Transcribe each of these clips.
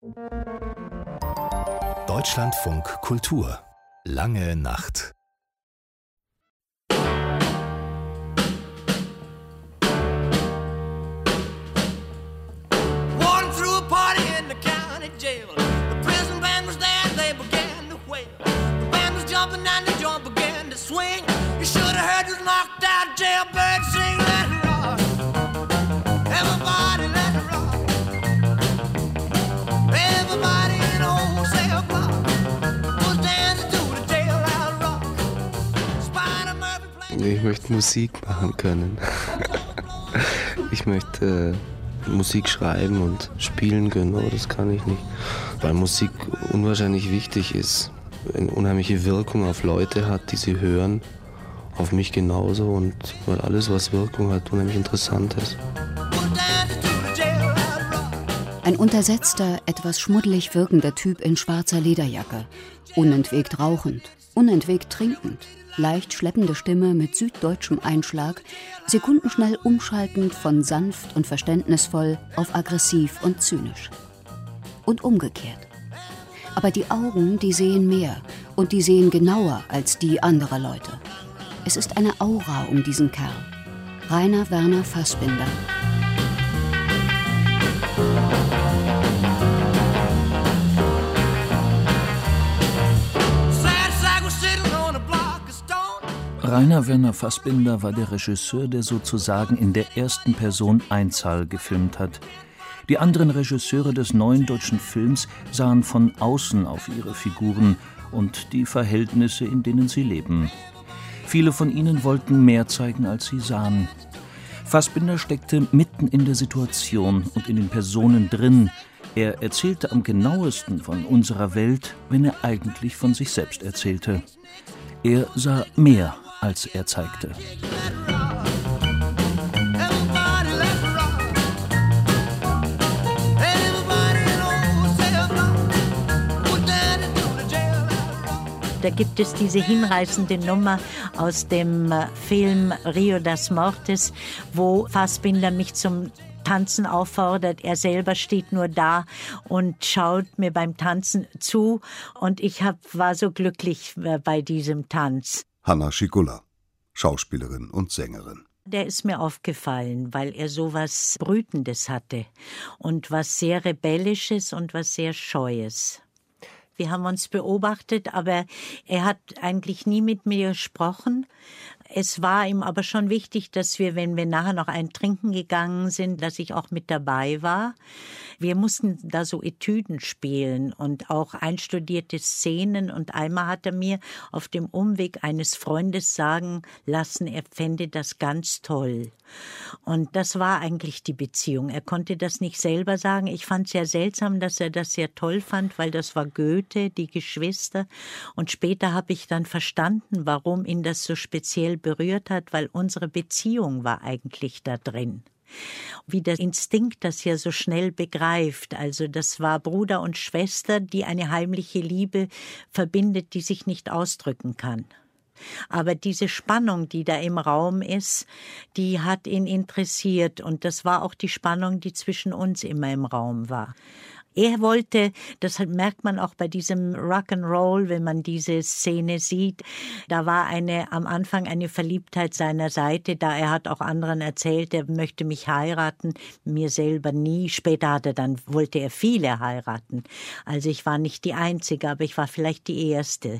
Deutschlandfunk Kultur. Lange Nacht. Ich möchte Musik machen können. Ich möchte Musik schreiben und spielen können, aber das kann ich nicht. Weil Musik unwahrscheinlich wichtig ist, eine unheimliche Wirkung auf Leute hat, die sie hören, auf mich genauso, und weil alles, was Wirkung hat, unheimlich interessant ist. Ein untersetzter, etwas schmuddelig wirkender Typ in schwarzer Lederjacke, unentwegt rauchend, unentwegt trinkend, leicht schleppende Stimme mit süddeutschem Einschlag, sekundenschnell umschaltend von sanft und verständnisvoll auf aggressiv und zynisch. Und umgekehrt. Aber die Augen, die sehen mehr und die sehen genauer als die anderer Leute. Es ist eine Aura um diesen Kerl. Rainer Werner Fassbinder. Rainer Werner Fassbinder war der Regisseur, der sozusagen in der ersten Person Einzahl gefilmt hat. Die anderen Regisseure des neuen deutschen Films sahen von außen auf ihre Figuren und die Verhältnisse, in denen sie leben. Viele von ihnen wollten mehr zeigen, als sie sahen. Fassbinder steckte mitten in der Situation und in den Personen drin. Er erzählte am genauesten von unserer Welt, wenn er eigentlich von sich selbst erzählte. Er sah mehr, als er zeigte. Da gibt es diese hinreißende Nummer aus dem Film Rio das Mortes, wo Fassbinder mich zum Tanzen auffordert. Er selber steht nur da und schaut mir beim Tanzen zu. Und ich war so glücklich bei diesem Tanz. Hanna Schigula, Schauspielerin und Sängerin. Der ist mir aufgefallen, weil er so was Brütendes hatte und was sehr Rebellisches und was sehr Scheues. Wir haben uns beobachtet, aber er hat eigentlich nie mit mir gesprochen. Es war ihm aber schon wichtig, dass wir, wenn wir nachher noch ein Trinken gegangen sind, dass ich auch mit dabei war. Wir mussten da so Etüden spielen und auch einstudierte Szenen. Und einmal hat er mir auf dem Umweg eines Freundes sagen lassen, er fände das ganz toll. Und das war eigentlich die Beziehung. Er konnte das nicht selber sagen. Ich fand es sehr seltsam, dass er das sehr toll fand, weil das war Goethe, die Geschwister. Und später habe ich dann verstanden, warum ihn das so speziell berührt hat, weil unsere Beziehung war eigentlich da drin. Wie der Instinkt das ja so schnell begreift. Also das war Bruder und Schwester, die eine heimliche Liebe verbindet, die sich nicht ausdrücken kann. Aber diese Spannung, die da im Raum ist, die hat ihn interessiert. Und das war auch die Spannung, die zwischen uns immer im Raum war. Er wollte, das merkt man auch bei diesem Rock'n'Roll, wenn man diese Szene sieht, da war am Anfang eine Verliebtheit seiner Seite, da er hat auch anderen erzählt, er möchte mich heiraten, mir selber nie. Später wollte er viele heiraten. Also ich war nicht die Einzige, aber ich war vielleicht die Erste.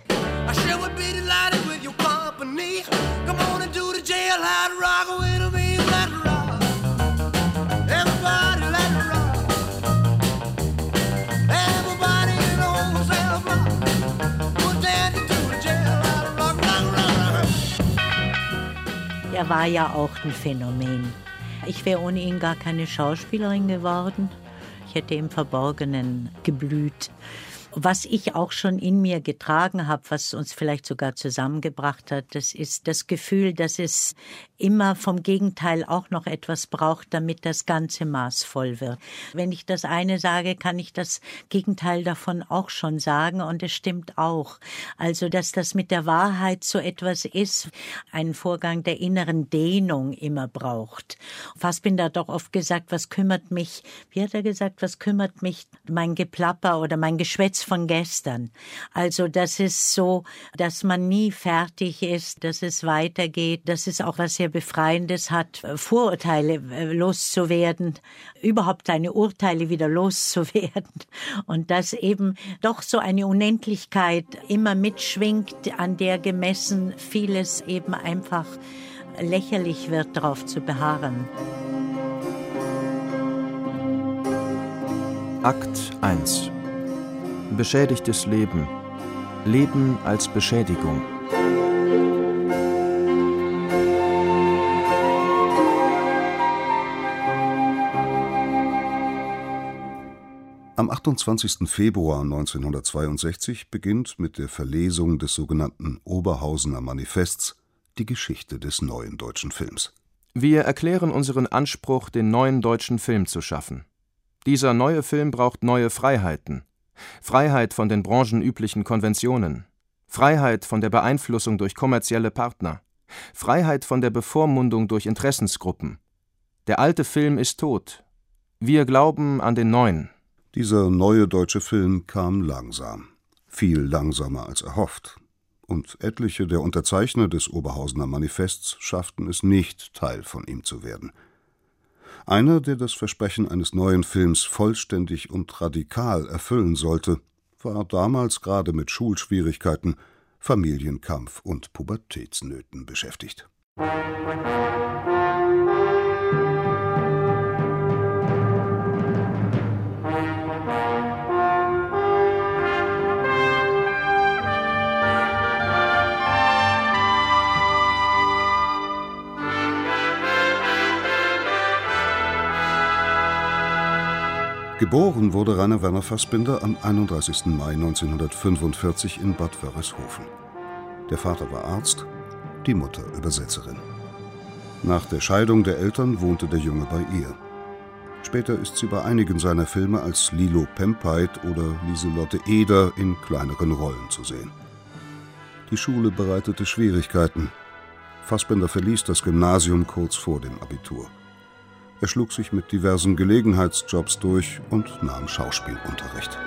Er war ja auch ein Phänomen. Ich wäre ohne ihn gar keine Schauspielerin geworden. Ich hätte im Verborgenen geblüht. Was ich auch schon in mir getragen habe, was uns vielleicht sogar zusammengebracht hat, das ist das Gefühl, dass es immer vom Gegenteil auch noch etwas braucht, damit das ganze Maß voll wird. Wenn ich das eine sage, kann ich das Gegenteil davon auch schon sagen, und es stimmt auch. Also, dass das mit der Wahrheit so etwas ist, einen Vorgang der inneren Dehnung immer braucht. Fassbinder hat doch oft gesagt, was kümmert mich, wie hat er gesagt, was kümmert mich mein Geplapper oder mein Geschwätz von gestern. Also das ist so, dass man nie fertig ist, dass es weitergeht, dass es auch was sehr Befreiendes hat, Vorurteile loszuwerden, überhaupt seine Urteile wieder loszuwerden, und dass eben doch so eine Unendlichkeit immer mitschwingt, an der gemessen vieles eben einfach lächerlich wird, darauf zu beharren. Akt 1. Beschädigtes Leben. Leben als Beschädigung. Am 28. Februar 1962 beginnt mit der Verlesung des sogenannten Oberhausener Manifests die Geschichte des neuen deutschen Films. Wir erklären unseren Anspruch, den neuen deutschen Film zu schaffen. Dieser neue Film braucht neue Freiheiten. Freiheit von den branchenüblichen Konventionen. Freiheit von der Beeinflussung durch kommerzielle Partner. Freiheit von der Bevormundung durch Interessensgruppen. Der alte Film ist tot. Wir glauben an den neuen. Dieser neue deutsche Film kam langsam. Viel langsamer als erhofft. Und etliche der Unterzeichner des Oberhausener Manifests schafften es nicht, Teil von ihm zu werden. Einer, der das Versprechen eines neuen Films vollständig und radikal erfüllen sollte, war damals gerade mit Schulschwierigkeiten, Familienkampf und Pubertätsnöten beschäftigt. Geboren wurde Rainer Werner Fassbinder am 31. Mai 1945 in Bad Wörishofen. Der Vater war Arzt, die Mutter Übersetzerin. Nach der Scheidung der Eltern wohnte der Junge bei ihr. Später ist sie bei einigen seiner Filme als Lilo Pempeit oder Lieselotte Eder in kleineren Rollen zu sehen. Die Schule bereitete Schwierigkeiten. Fassbinder verließ das Gymnasium kurz vor dem Abitur. Er schlug sich mit diversen Gelegenheitsjobs durch und nahm Schauspielunterricht.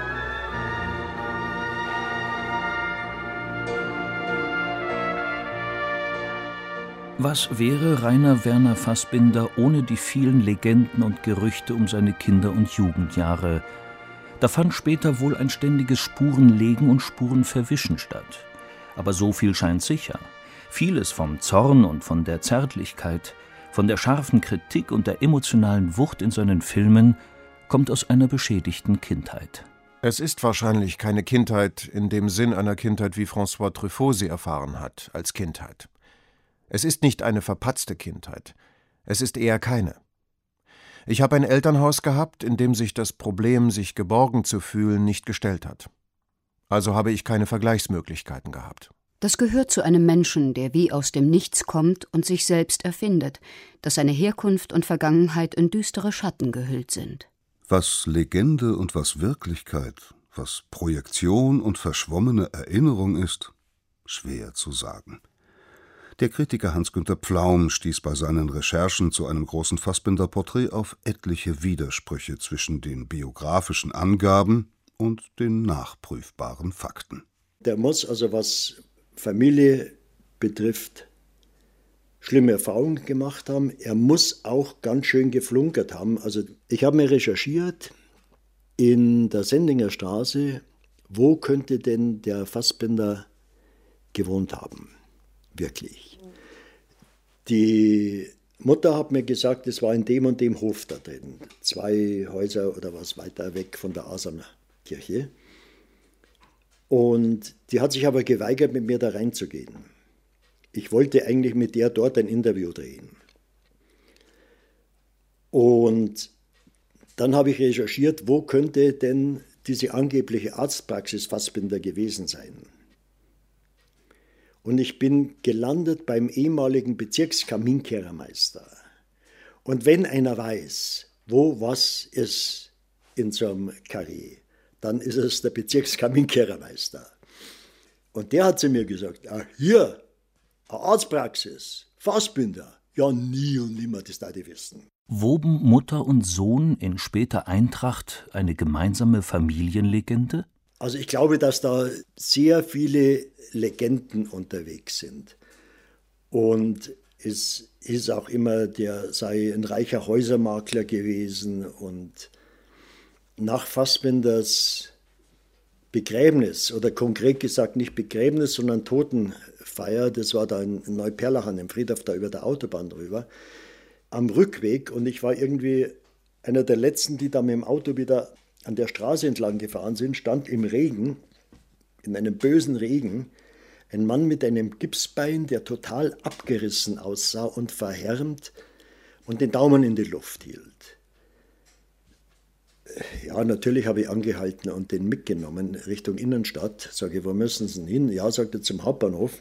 Was wäre Rainer Werner Fassbinder ohne die vielen Legenden und Gerüchte um seine Kinder- und Jugendjahre? Da fand später wohl ein ständiges Spurenlegen und Spurenverwischen statt. Aber so viel scheint sicher. Vieles vom Zorn und von der Zärtlichkeit, von der scharfen Kritik und der emotionalen Wucht in seinen Filmen kommt aus einer beschädigten Kindheit. Es ist wahrscheinlich keine Kindheit in dem Sinn einer Kindheit, wie François Truffaut sie erfahren hat, als Kindheit. Es ist nicht eine verpatzte Kindheit. Es ist eher keine. Ich habe ein Elternhaus gehabt, in dem sich das Problem, sich geborgen zu fühlen, nicht gestellt hat. Also habe ich keine Vergleichsmöglichkeiten gehabt. Das gehört zu einem Menschen, der wie aus dem Nichts kommt und sich selbst erfindet, dass seine Herkunft und Vergangenheit in düstere Schatten gehüllt sind. Was Legende und was Wirklichkeit, was Projektion und verschwommene Erinnerung ist, schwer zu sagen. Der Kritiker Hans-Günter Pflaum stieß bei seinen Recherchen zu einem großen Fassbinder-Porträt auf etliche Widersprüche zwischen den biografischen Angaben und den nachprüfbaren Fakten. Der muss also, was Familie betrifft, schlimme Erfahrungen gemacht haben. Er muss auch ganz schön geflunkert haben. Also ich habe mir recherchiert in der Sendinger Straße, wo könnte denn der Fassbinder gewohnt haben, wirklich. Die Mutter hat mir gesagt, es war in dem und dem Hof da drin, 2 Häuser oder was weiter weg von der Asaner Kirche. Und die hat sich aber geweigert, mit mir da reinzugehen. Ich wollte eigentlich mit der dort ein Interview drehen. Und dann habe ich recherchiert, wo könnte denn diese angebliche Arztpraxis Fassbinder gewesen sein. Und ich bin gelandet beim ehemaligen Bezirkskaminkehrermeister. Und wenn einer weiß, wo was ist in so einem Karree, dann ist es der Bezirkskaminkehrermeister. Und der hat zu mir gesagt, hier, eine Arztpraxis, Fassbinder. Ja, nie und nimmer, das darf ich wissen. Woben Mutter und Sohn in später Eintracht eine gemeinsame Familienlegende? Also ich glaube, dass da sehr viele Legenden unterwegs sind. Und es ist auch immer, der sei ein reicher Häusermakler gewesen. Und nach Fassbinders Begräbnis, oder konkret gesagt nicht Begräbnis, sondern Totenfeier, das war da in Neuperlach an dem Friedhof, da über der Autobahn drüber, am Rückweg, und ich war irgendwie einer der Letzten, die da mit dem Auto wieder an der Straße entlang gefahren sind, stand im Regen, in einem bösen Regen, ein Mann mit einem Gipsbein, der total abgerissen aussah und verhärmt und den Daumen in die Luft hielt. Ja, natürlich habe ich angehalten und den mitgenommen Richtung Innenstadt. Sage ich, wo müssen Sie denn hin? Ja, sagt er, zum Hauptbahnhof.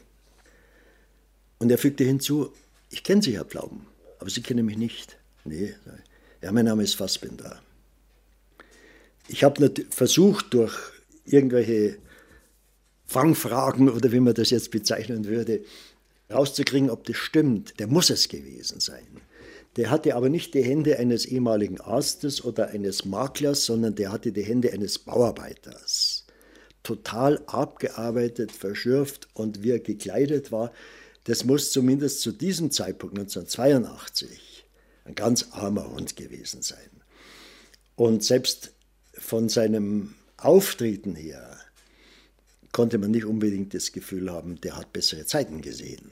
Und er fügte hinzu, ich kenne Sie, Herr Pflaumen, aber Sie kennen mich nicht. Nee, ja, mein Name ist Fassbinder. Ich habe versucht, durch irgendwelche Fangfragen oder wie man das jetzt bezeichnen würde, rauszukriegen, ob das stimmt. Der muss es gewesen sein. Der hatte aber nicht die Hände eines ehemaligen Arztes oder eines Maklers, sondern der hatte die Hände eines Bauarbeiters. Total abgearbeitet, verschürft, und wie er gekleidet war, das muss zumindest zu diesem Zeitpunkt 1982 ein ganz armer Hund gewesen sein. Und selbst von seinem Auftreten her konnte man nicht unbedingt das Gefühl haben, der hat bessere Zeiten gesehen.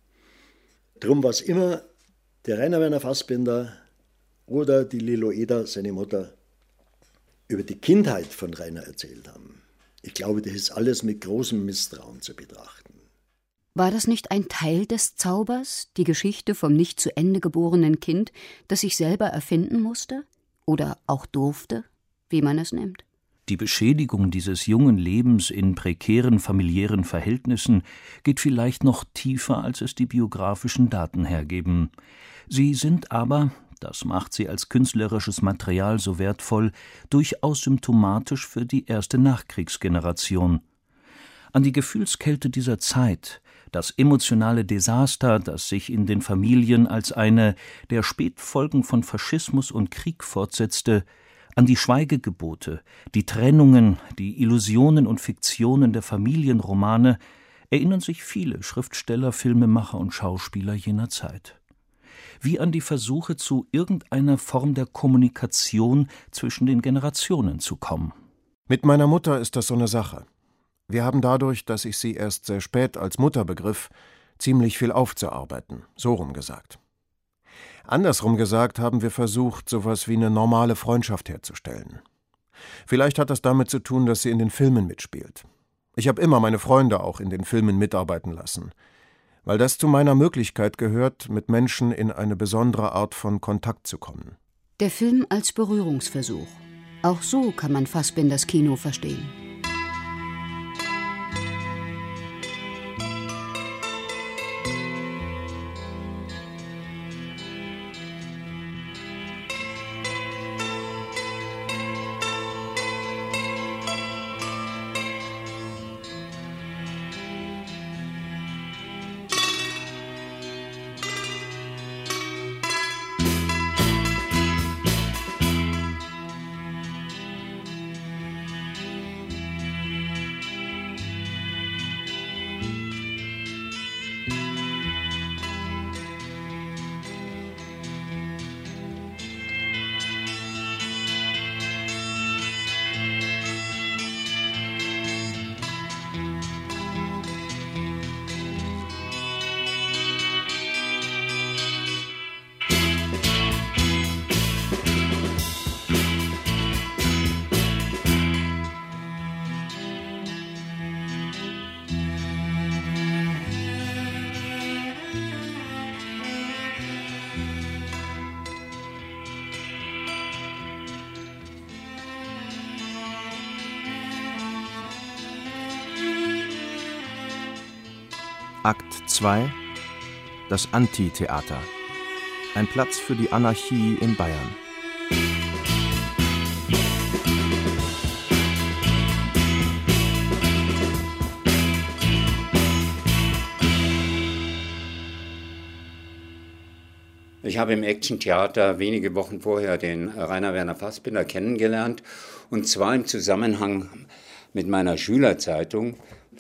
Drum war es immer der Rainer Werner Fassbinder oder die Lilo Eder, seine Mutter, über die Kindheit von Rainer erzählt haben. Ich glaube, das ist alles mit großem Misstrauen zu betrachten. War das nicht ein Teil des Zaubers, die Geschichte vom nicht zu Ende geborenen Kind, das sich selber erfinden musste? Oder auch durfte, wie man es nennt? Die Beschädigung dieses jungen Lebens in prekären familiären Verhältnissen geht vielleicht noch tiefer, als es die biografischen Daten hergeben. Sie sind aber, das macht sie als künstlerisches Material so wertvoll, durchaus symptomatisch für die erste Nachkriegsgeneration. An die Gefühlskälte dieser Zeit, das emotionale Desaster, das sich in den Familien als eine der Spätfolgen von Faschismus und Krieg fortsetzte, an die Schweigegebote, die Trennungen, die Illusionen und Fiktionen der Familienromane erinnern sich viele Schriftsteller, Filmemacher und Schauspieler jener Zeit. Wie an die Versuche, zu irgendeiner Form der Kommunikation zwischen den Generationen zu kommen. Mit meiner Mutter ist das so eine Sache. Wir haben dadurch, dass ich sie erst sehr spät als Mutter begriff, ziemlich viel aufzuarbeiten, so rum gesagt. Andersrum gesagt haben wir versucht, sowas wie eine normale Freundschaft herzustellen. Vielleicht hat das damit zu tun, dass sie in den Filmen mitspielt. Ich habe immer meine Freunde auch in den Filmen mitarbeiten lassen, weil das zu meiner Möglichkeit gehört, mit Menschen in eine besondere Art von Kontakt zu kommen. Der Film als Berührungsversuch. Auch so kann man Fassbinders Kino verstehen. Akt 2 – Das Antitheater. Ein Platz für die Anarchie in Bayern. Ich habe im Action-Theater wenige Wochen vorher den Rainer Werner Fassbinder kennengelernt, und zwar im Zusammenhang mit meiner Schülerzeitung.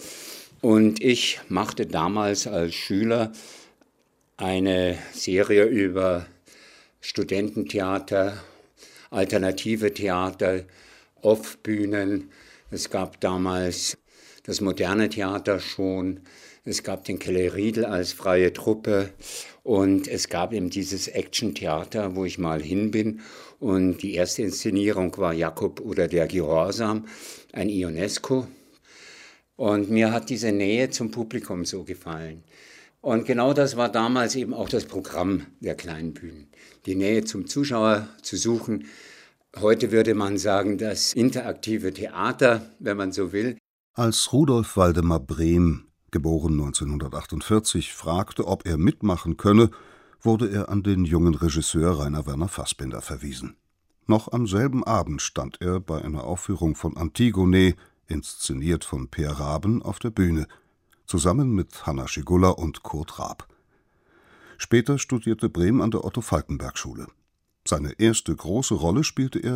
Und ich machte damals als Schüler eine Serie über Studententheater, alternative Theater, Off-Bühnen. Es gab damals das moderne Theater schon. Es gab den Keller Riedel als freie Truppe und es gab eben dieses Action-Theater, wo ich mal hin bin. Und die erste Inszenierung war Jakob oder der Gehorsam, ein Ionesco. Und mir hat diese Nähe zum Publikum so gefallen. Und genau das war damals eben auch das Programm der kleinen Bühnen. Die Nähe zum Zuschauer zu suchen. Heute würde man sagen, das interaktive Theater, wenn man so will. Als Rudolf Waldemar Brehm, geboren 1948, fragte, ob er mitmachen könne, wurde er an den jungen Regisseur Rainer Werner Fassbinder verwiesen. Noch am selben Abend stand er bei einer Aufführung von Antigone, inszeniert von Peer Raben, auf der Bühne, zusammen mit Hanna Schigulla und Kurt Raab. Später studierte Brehm an der Otto-Falckenberg-Schule. Seine erste große Rolle spielte er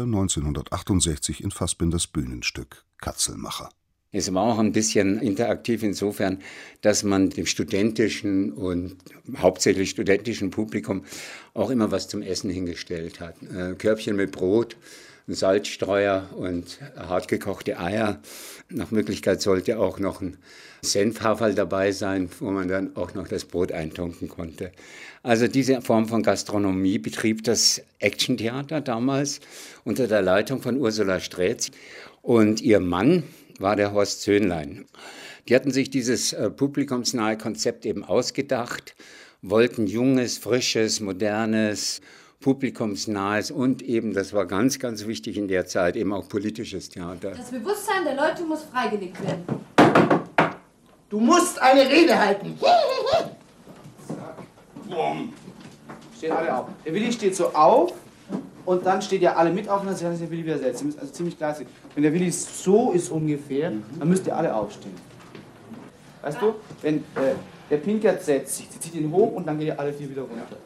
1968 in Fassbinders Bühnenstück Katzelmacher. Es war auch ein bisschen interaktiv insofern, dass man dem studentischen und hauptsächlich studentischen Publikum auch immer was zum Essen hingestellt hat. Körbchen mit Brot, Salzstreuer und hartgekochte Eier. Nach Möglichkeit sollte auch noch ein Senfhaferl dabei sein, wo man dann auch noch das Brot eintunken konnte. Also diese Form von Gastronomie betrieb das Action-Theater damals unter der Leitung von Ursula Strätz. Und ihr Mann war der Horst Söhnlein. Die hatten sich dieses publikumsnahe Konzept eben ausgedacht, wollten junges, frisches, modernes, publikumsnahes und eben, das war ganz, ganz wichtig in der Zeit, eben auch politisches Theater. Das Bewusstsein der Leute muss freigelegt werden. Du musst eine Rede halten. Stehen alle auf. Der Willi steht so auf und dann steht ihr alle mit auf und dann sich der Willi wieder setzt. Also ziemlich klar. Wenn der Willi so ist ungefähr, dann müsst ihr alle aufstehen. Weißt du, wenn der Pinkert setzt sich, sie zieht ihn hoch und dann geht ihr alle vier wieder runter.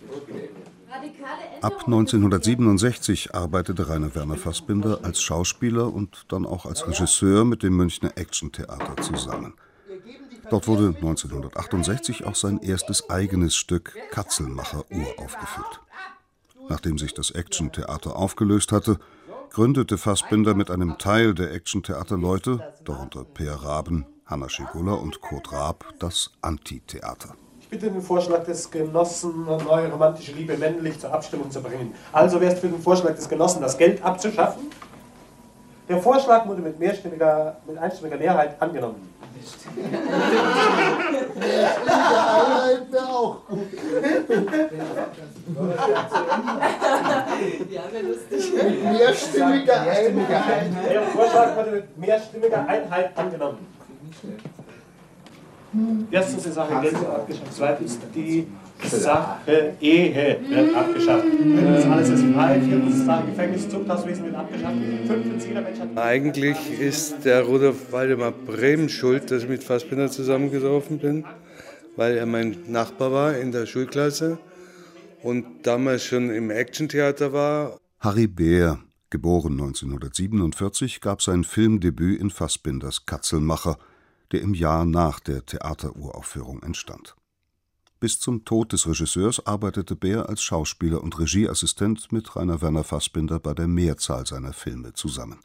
Ab 1967 arbeitete Rainer Werner Fassbinder als Schauspieler und dann auch als Regisseur mit dem Münchner Action-Theater zusammen. Dort wurde 1968 auch sein erstes eigenes Stück Katzelmacher uraufgeführt. Nachdem sich das Action-Theater aufgelöst hatte, gründete Fassbinder mit einem Teil der Action-Theater-Leute, darunter Peer Raben, Hanna Schigulla und Kurt Raab, das Antitheater. Ich bitte den Vorschlag des Genossen, neue romantische Liebe männlich zur Abstimmung zu bringen. Also wer ist für den Vorschlag des Genossen, das Geld abzuschaffen? Der Vorschlag wurde mit einstimmiger Mehrheit angenommen. Einheit wäre auch gut. Ja, wäre lustig. Mit mehrstimmiger Einheit. Der Vorschlag wurde mit mehrstimmiger Einheit angenommen. Erstens die Sache Geld wird abgeschafft, zweitens die Sache Ehe wird abgeschafft. Das alles ist frei, viertens Sache Gefängnis, Zuchthauswesen wird abgeschafft, fünftens jeder Mensch hat... Eigentlich ist der Rudolf Waldemar Brehm schuld, dass ich mit Fassbinder zusammengelaufen bin, weil er mein Nachbar war in der Schulklasse und damals schon im Action-Theater war. Harry Beer, geboren 1947, gab sein Filmdebüt in Fassbinders Katzelmacher, der im Jahr nach der Theateruraufführung entstand. Bis zum Tod des Regisseurs arbeitete Beer als Schauspieler und Regieassistent mit Rainer Werner Fassbinder bei der Mehrzahl seiner Filme zusammen.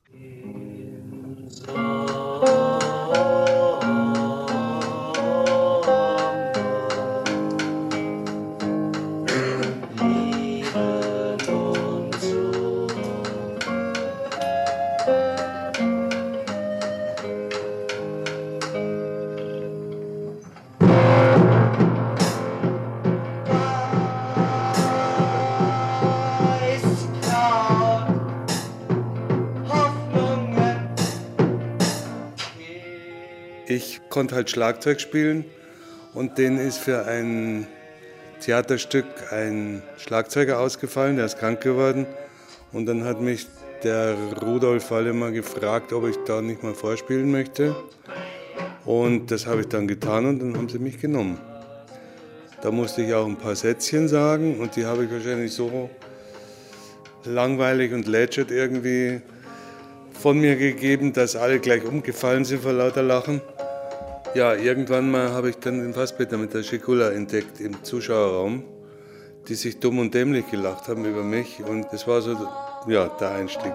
Ich konnte halt Schlagzeug spielen Und denen ist für ein Theaterstück ein Schlagzeuger ausgefallen, der ist krank geworden. Und dann hat mich der Rudolf Waldemar gefragt, ob ich da nicht mal vorspielen möchte. Und das habe ich dann getan und dann haben sie mich genommen. Da musste ich auch ein paar Sätzchen sagen und die habe ich wahrscheinlich so langweilig und lätschert irgendwie von mir gegeben, dass alle gleich umgefallen sind vor lauter Lachen. Ja, irgendwann mal habe ich dann den Fassbinder mit der Schicula entdeckt im Zuschauerraum, die sich dumm und dämlich gelacht haben über mich und das war so, ja, der Einstieg.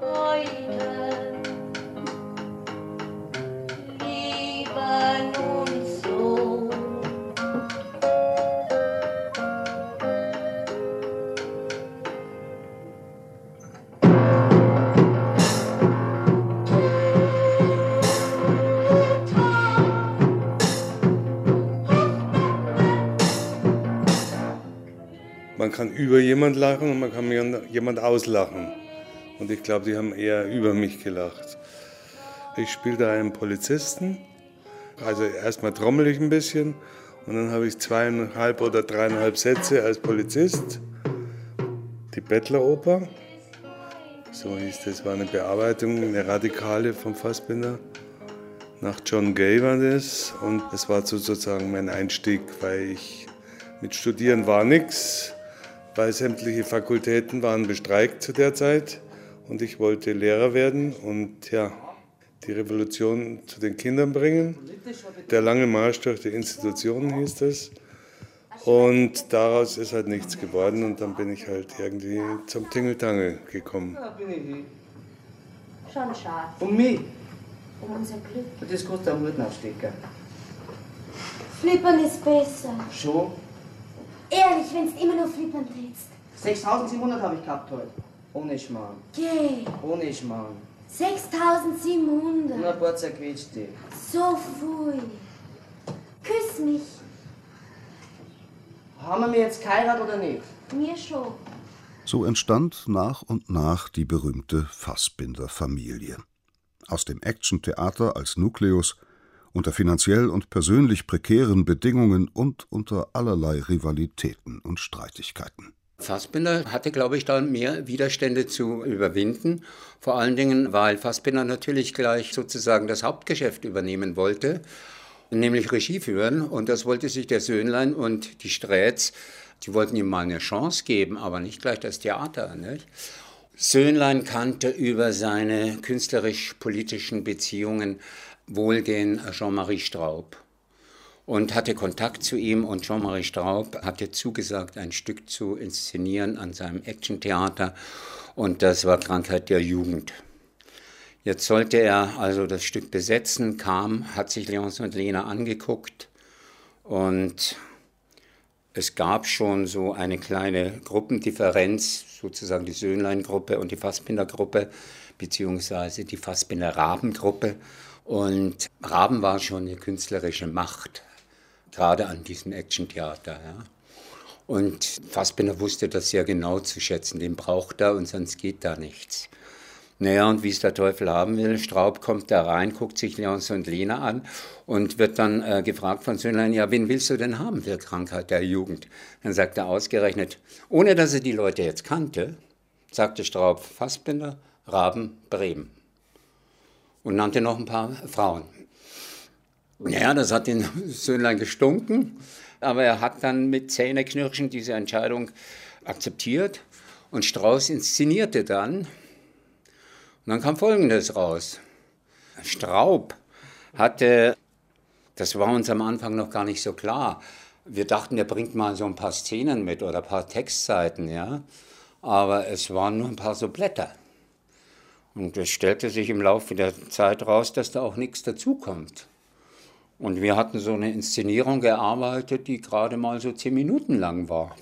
Man kann über jemand lachen und man kann jemand auslachen. Und ich glaube, die haben eher über mich gelacht. Ich spiele da einen Polizisten. Also erstmal trommel ich ein bisschen und dann habe ich 2,5 oder 3,5 Sätze als Polizist. Die Bettleroper, so hieß das, war eine Bearbeitung, eine radikale vom Fassbinder. Nach John Gay war das und das war sozusagen mein Einstieg, weil ich mit Studieren war nichts. Weil sämtliche Fakultäten waren bestreikt zu der Zeit und ich wollte Lehrer werden und ja, die Revolution zu den Kindern bringen. Der lange Marsch durch die Institutionen hieß das und daraus ist halt nichts geworden und dann bin ich halt irgendwie zum Tingeltangel gekommen. Ja, bin ich hier. Schon schade. Um mich? Um unser Glück. Das kostet am Hut aufstecken. Flippern ist besser. Schon? Ehrlich, wenn's immer nur flippern trittst. 6.700 habe ich gehabt heute. Ohne Schmarrn. Geh. Ohne Schmarrn. 6.700. Und ein paar zerquetschte. So pfui. Küss mich. Haben wir mir jetzt geheiratet oder nicht? Mir schon. So entstand nach und nach die berühmte Fassbinder-Familie. Aus dem Actiontheater als Nukleus, unter finanziell und persönlich prekären Bedingungen und unter allerlei Rivalitäten und Streitigkeiten. Fassbinder hatte, glaube ich, da mehr Widerstände zu überwinden. Vor allen Dingen, weil Fassbinder natürlich gleich sozusagen das Hauptgeschäft übernehmen wollte, nämlich Regie führen. Und das wollte sich der Söhnlein und die Strätz, die wollten ihm mal eine Chance geben, aber nicht gleich das Theater, nicht? Söhnlein kannte über seine künstlerisch-politischen Beziehungen wohl den Jean-Marie Straub und hatte Kontakt zu ihm und Jean-Marie Straub hatte zugesagt, ein Stück zu inszenieren an seinem Actiontheater und das war Krankheit der Jugend. Jetzt sollte er also das Stück besetzen, hat sich Léonce und Lena angeguckt und es gab schon so eine kleine Gruppendifferenz, sozusagen die Söhnlein-Gruppe und die Fassbinder-Gruppe, beziehungsweise die Fassbinder-Raben-Gruppe. Und Raben war schon eine künstlerische Macht, gerade an diesem Actiontheater. Ja. Und Fassbinder wusste das sehr genau zu schätzen, den braucht er und sonst geht da nichts. Naja, und wie es der Teufel haben will, Straub kommt da rein, guckt sich Léonce und Lena an und wird dann gefragt von Söhnlein, ja, wen willst du denn haben für Krankheit der Jugend? Dann sagt er ausgerechnet, ohne dass er die Leute jetzt kannte, sagte Straub Fassbinder, Raben, Bremen. Und nannte noch ein paar Frauen. Naja, das hat den Söhnlein gestunken, aber er hat dann mit Zähneknirschen diese Entscheidung akzeptiert und Strauß inszenierte dann. Und dann kam Folgendes raus. Straub hatte, das war uns am Anfang noch gar nicht so klar, wir dachten, er bringt mal so ein paar Szenen mit oder ein paar Textseiten, ja, aber es waren nur ein paar so Blätter. Und es stellte sich im Laufe der Zeit raus, dass da auch nichts dazukommt. Und wir hatten so eine Inszenierung gearbeitet, die gerade mal so 10 Minuten lang war.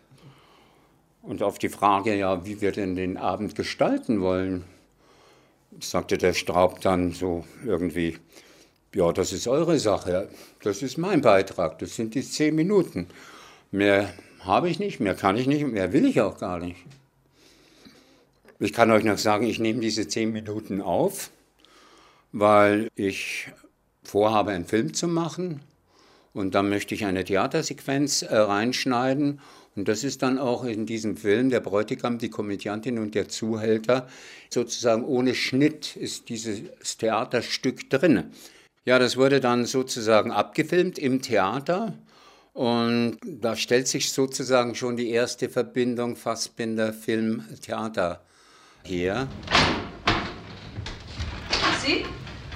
Und auf die Frage, ja, wie wir denn den Abend gestalten wollen, sagte der Straub dann so irgendwie, ja, das ist eure Sache, das ist mein Beitrag, das sind die 10 Minuten. Mehr habe ich nicht, mehr kann ich nicht, mehr will ich auch gar nicht. Ich kann euch noch sagen, ich nehme diese 10 Minuten auf, weil ich vorhabe, einen Film zu machen Und da möchte ich eine Theatersequenz reinschneiden. Und das ist dann auch in diesem Film, der Bräutigam, die Komödiantin und der Zuhälter, sozusagen ohne Schnitt ist dieses Theaterstück drin. Ja, das wurde dann sozusagen abgefilmt im Theater. Und da stellt sich sozusagen schon die erste Verbindung Fassbinder, Film, Theater her. Sie?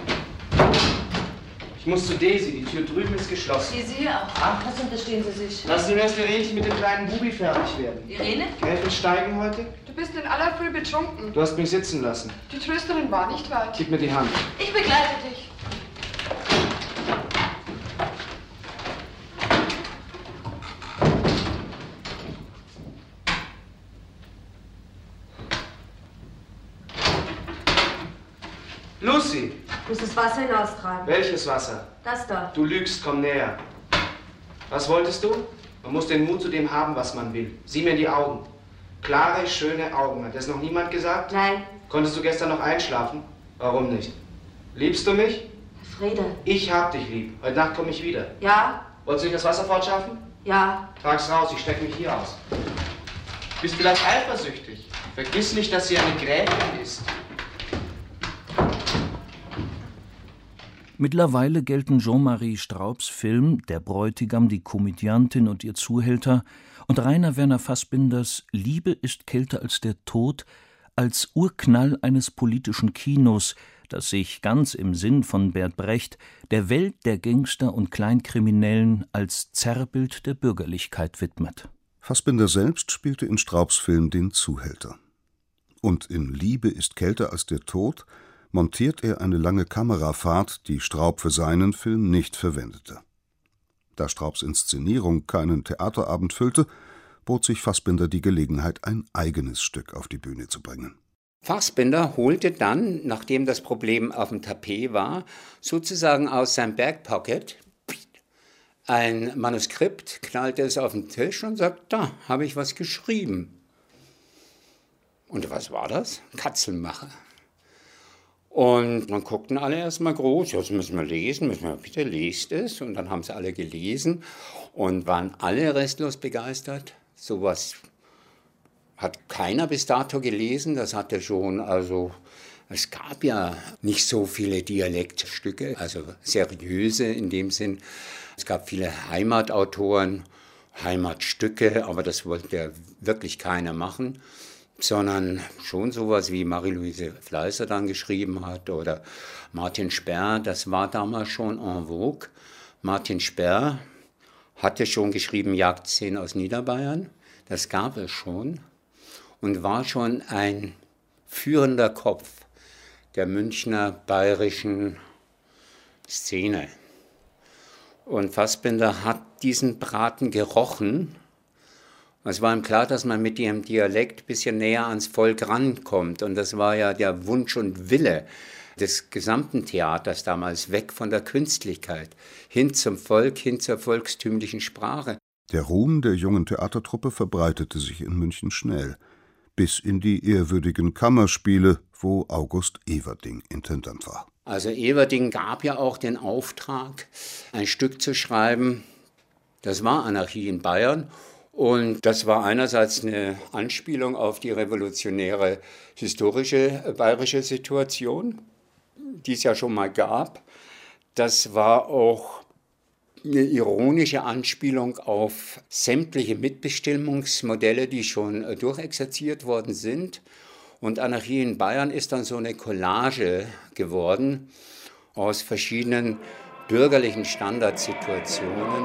Ich muss zu Daisy, die Tür drüben ist geschlossen. Sie auch. Ach, was unterstehen Sie sich? Lass den erst Irene mit dem kleinen Bubi fertig werden. Irene? Gräfin steigen heute? Du bist in aller Früh betrunken. Du hast mich sitzen lassen. Die Trösterin war nicht weit. Gib mir die Hand. Ich begleite dich. Lucy! Du musst das Wasser hinaustragen. Welches Wasser? Das da. Du lügst, komm näher. Was wolltest du? Man muss den Mut zu dem haben, was man will. Sieh mir in die Augen. Klare, schöne Augen. Hat das noch niemand gesagt? Nein. Konntest du gestern noch einschlafen? Warum nicht? Liebst du mich? Friede. Ich hab dich lieb. Heute Nacht komme ich wieder. Ja? Wolltest du nicht das Wasser fortschaffen? Ja. Trag's raus, ich steck mich hier aus. Bist vielleicht eifersüchtig? Vergiss nicht, dass sie eine Gräfin ist. Mittlerweile gelten Jean-Marie Straubs Film »Der Bräutigam, die Komödiantin und ihr Zuhälter« und Rainer Werner Fassbinders »Liebe ist kälter als der Tod« als Urknall eines politischen Kinos, das sich ganz im Sinn von Bert Brecht der Welt der Gangster und Kleinkriminellen als Zerrbild der Bürgerlichkeit widmet. Fassbinder selbst spielte in Straubs Film den Zuhälter. Und in »Liebe ist kälter als der Tod« montiert er eine lange Kamerafahrt, die Straub für seinen Film nicht verwendete. Da Straubs Inszenierung keinen Theaterabend füllte, bot sich Fassbinder die Gelegenheit, ein eigenes Stück auf die Bühne zu bringen. Fassbinder holte dann, nachdem das Problem auf dem Tapet war, sozusagen aus seinem Backpocket ein Manuskript, knallte es auf den Tisch und sagt, da habe ich was geschrieben. Und was war das? Katzelmacher. Und dann guckten alle erstmal groß, das müssen wir lesen, bitte lest es. Und dann haben sie alle gelesen und waren alle restlos begeistert. Sowas hat keiner bis dato gelesen, das hatte schon, also es gab ja nicht so viele Dialektstücke, also seriöse in dem Sinn. Es gab viele Heimatautoren, Heimatstücke, aber das wollte ja wirklich keiner machen. Sondern schon sowas wie Marie-Louise Fleißer dann geschrieben hat oder Martin Sperr, das war damals schon en vogue. Martin Sperr hatte schon geschrieben Jagdszenen aus Niederbayern, das gab es schon und war schon ein führender Kopf der Münchner bayerischen Szene. Und Fassbinder hat diesen Braten gerochen. Es war ihm klar, dass man mit ihrem Dialekt ein bisschen näher ans Volk rankommt. Und das war ja der Wunsch und Wille des gesamten Theaters damals, weg von der Künstlichkeit, hin zum Volk, hin zur volkstümlichen Sprache. Der Ruhm der jungen Theatertruppe verbreitete sich in München schnell, bis in die ehrwürdigen Kammerspiele, wo August Everding Intendant war. Also Everding gab ja auch den Auftrag, ein Stück zu schreiben. Das war Anarchie in Bayern. Und das war einerseits eine Anspielung auf die revolutionäre historische bayerische Situation, die es ja schon mal gab. Das war auch eine ironische Anspielung auf sämtliche Mitbestimmungsmodelle, die schon durchexerziert worden sind. Und Anarchie in Bayern ist dann so eine Collage geworden aus verschiedenen bürgerlichen Standardsituationen.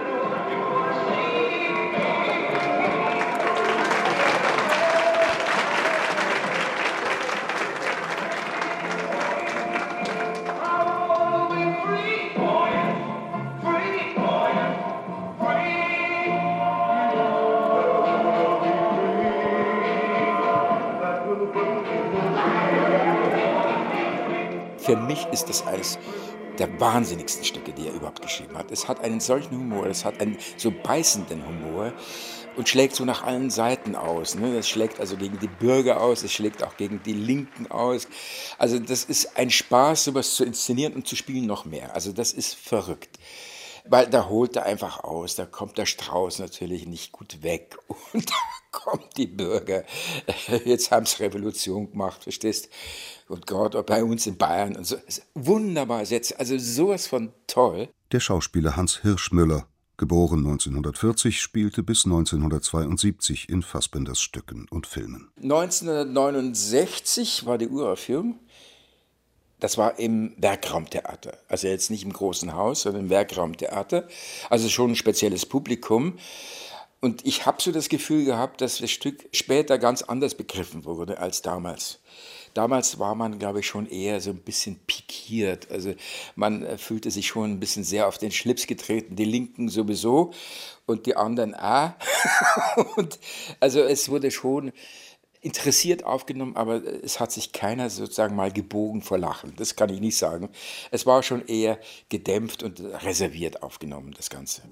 Für mich ist das eines der wahnsinnigsten Stücke, die er überhaupt geschrieben hat. Es hat einen solchen Humor, es hat einen so beißenden Humor und schlägt so nach allen Seiten aus. Ne? Das schlägt also gegen die Bürger aus, es schlägt auch gegen die Linken aus. Also das ist ein Spaß, sowas zu inszenieren und zu spielen noch mehr. Also das ist verrückt. Weil da holt er einfach aus, da kommt der Strauß natürlich nicht gut weg und da kommen die Bürger, jetzt haben sie Revolution gemacht, verstehst? Und gerade bei uns in Bayern und so, wunderbar Sätze, also sowas von toll. Der Schauspieler Hans Hirschmüller, geboren 1940, spielte bis 1972 in Fassbinders Stücken und Filmen. 1969 war die Uraufführung. Das war im Werkraumtheater, also jetzt nicht im großen Haus, sondern im Werkraumtheater, also schon ein spezielles Publikum. Und ich habe so das Gefühl gehabt, dass das Stück später ganz anders begriffen wurde als damals. Damals war man, glaube ich, schon eher so ein bisschen pikiert, also man fühlte sich schon ein bisschen sehr auf den Schlips getreten, die Linken sowieso und die anderen auch. Und also es wurde schon interessiert aufgenommen, aber es hat sich keiner sozusagen mal gebogen vor Lachen. Das kann ich nicht sagen. Es war schon eher gedämpft und reserviert aufgenommen, das Ganze.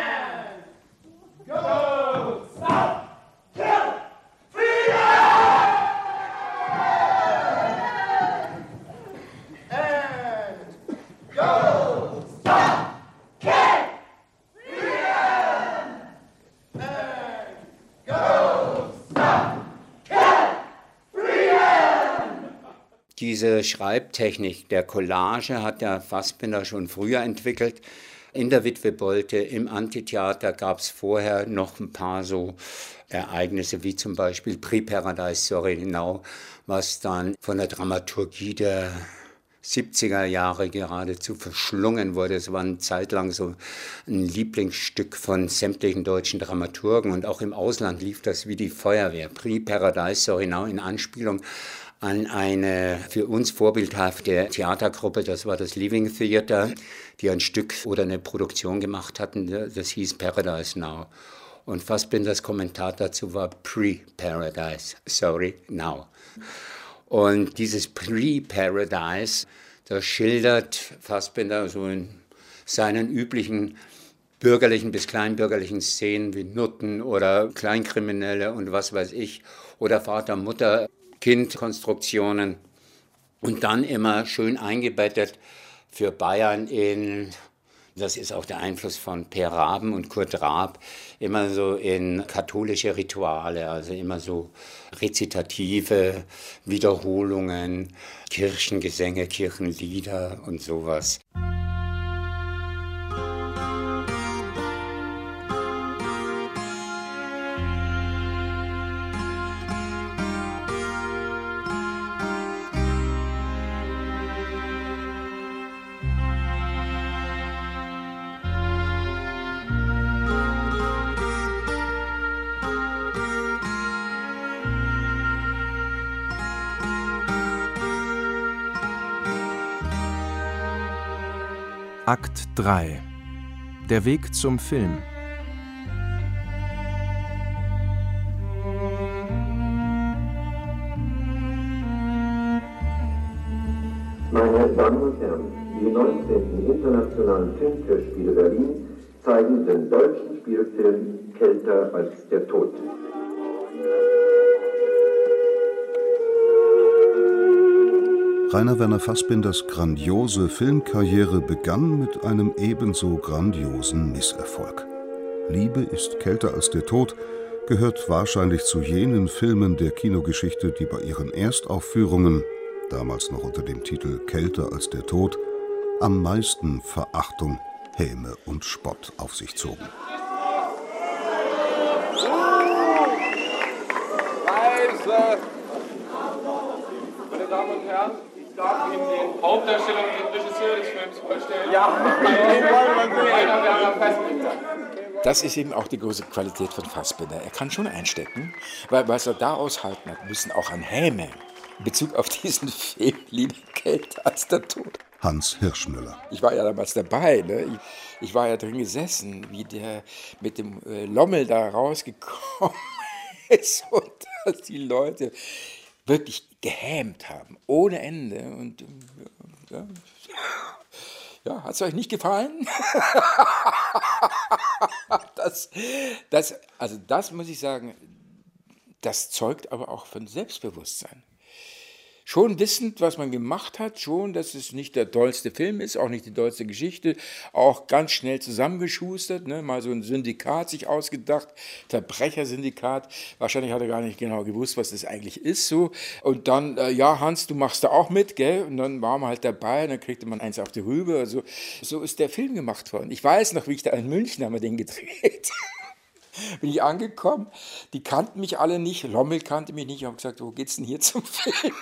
Go, stop, kill, freedom! And go, stop, kill, freedom! And go, stop. Diese Schreibtechnik der Collage hat der Fassbinder schon früher entwickelt. In der Witwe Bolte, im Antitheater gab es vorher noch ein paar so Ereignisse, wie zum Beispiel Pre-Paradise, Sorry Now, was dann von der Dramaturgie der 70er Jahre geradezu verschlungen wurde. Es war eine Zeit lang so ein Lieblingsstück von sämtlichen deutschen Dramaturgen und auch im Ausland lief das wie die Feuerwehr. Pre-Paradise, Sorry Now in Anspielung an eine für uns vorbildhafte Theatergruppe, das war das Living Theater, die ein Stück oder eine Produktion gemacht hatten, das hieß Paradise Now. Und Fassbinders Kommentar dazu war Pre-Paradise, Sorry Now. Und dieses Pre-Paradise, das schildert Fassbinder so in seinen üblichen bürgerlichen bis kleinbürgerlichen Szenen wie Nutten oder Kleinkriminelle und was weiß ich, oder Vater-Mutter-Kind-Konstruktionen und dann immer schön eingebettet für Bayern in, das ist auch der Einfluss von Per Raben und Kurt Raab, immer so in katholische Rituale, also immer so rezitative Wiederholungen, Kirchengesänge, Kirchenlieder und sowas. Akt 3 – Der Weg zum Film. Meine Damen und Herren, die 19. Internationalen Filmfestspiele Berlin zeigen den deutschen Spielfilm Kälter als der Tod. Rainer Werner Fassbinders grandiose Filmkarriere begann mit einem ebenso grandiosen Misserfolg. Liebe ist kälter als der Tod gehört wahrscheinlich zu jenen Filmen der Kinogeschichte, die bei ihren Erstaufführungen, damals noch unter dem Titel Kälter als der Tod, am meisten Verachtung, Häme und Spott auf sich zogen. Leise! Meine Damen und Herren, ich darf Ihnen den Hauptdarsteller und den Regisseur des Films vorstellen. Ja, Rainer Werner Fassbinder. Das ist eben auch die große Qualität von Fassbinder. Er kann schon einstecken, weil was er da aushalten hat, müssen auch an Häme in Bezug auf diesen Film Liebe kälter als der Tod. Hans Hirschmüller. Ich war ja damals dabei, ne? Ich war ja drin gesessen, wie der mit dem Lommel da rausgekommen ist und dass die Leute wirklich gehämt haben, ohne Ende. Und ja, hat es euch nicht gefallen? Das muss ich sagen, das zeugt aber auch von Selbstbewusstsein. Schon wissend, was man gemacht hat, schon, dass es nicht der tollste Film ist, auch nicht die tollste Geschichte, auch ganz schnell zusammengeschustert, ne? Mal so ein Syndikat sich ausgedacht, Verbrechersyndikat, wahrscheinlich hat er gar nicht genau gewusst, was das eigentlich ist, so. Und dann, ja Hans, du machst da auch mit, gell? Und dann waren wir halt dabei, und dann kriegte man eins auf die Rübe, also so ist der Film gemacht worden. Ich weiß noch, wie ich da in München haben wir den gedreht. Bin ich angekommen, die kannten mich alle nicht, Lommel kannte mich nicht, ich habe gesagt, wo geht's denn hier zum Film?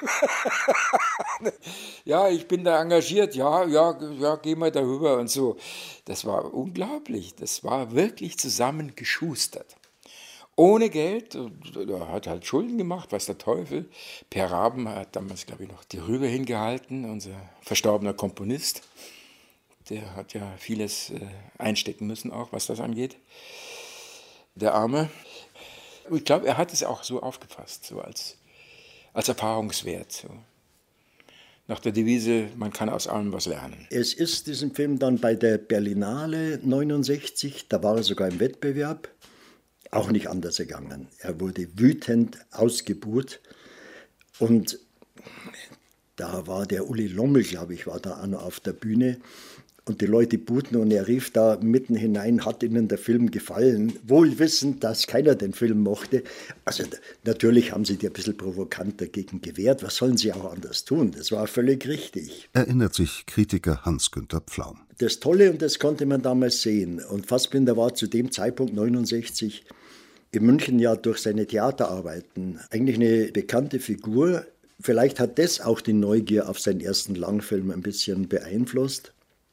Ja, ich bin da engagiert, ja, geh mal darüber und so. Das war unglaublich, das war wirklich zusammengeschustert. Ohne Geld, er hat halt Schulden gemacht, weiß der Teufel. Per Raben hat damals, glaube ich, noch die Rübe hingehalten, unser verstorbener Komponist. Der hat ja vieles einstecken müssen auch, was das angeht. Der Arme. Ich glaube, er hat es auch so aufgefasst, so als Erfahrungswert. So. Nach der Devise, man kann aus allem was lernen. Es ist diesem Film dann bei der Berlinale 69, da war er sogar im Wettbewerb, auch nicht anders gegangen. Er wurde wütend ausgebuht und da war der Uli Lommel, glaube ich, war da auch noch auf der Bühne. Und die Leute buhten und er rief da mitten hinein, hat ihnen der Film gefallen, wohl wissend, dass keiner den Film mochte. Also natürlich haben sie die ein bisschen provokant dagegen gewehrt, was sollen sie auch anders tun, das war völlig richtig. Erinnert sich Kritiker Hans-Günther Pflaum. Das Tolle, und das konnte man damals sehen, und Fassbinder war zu dem Zeitpunkt 69 in München ja durch seine Theaterarbeiten eigentlich eine bekannte Figur. Vielleicht hat das auch die Neugier auf seinen ersten Langfilm ein bisschen beeinflusst.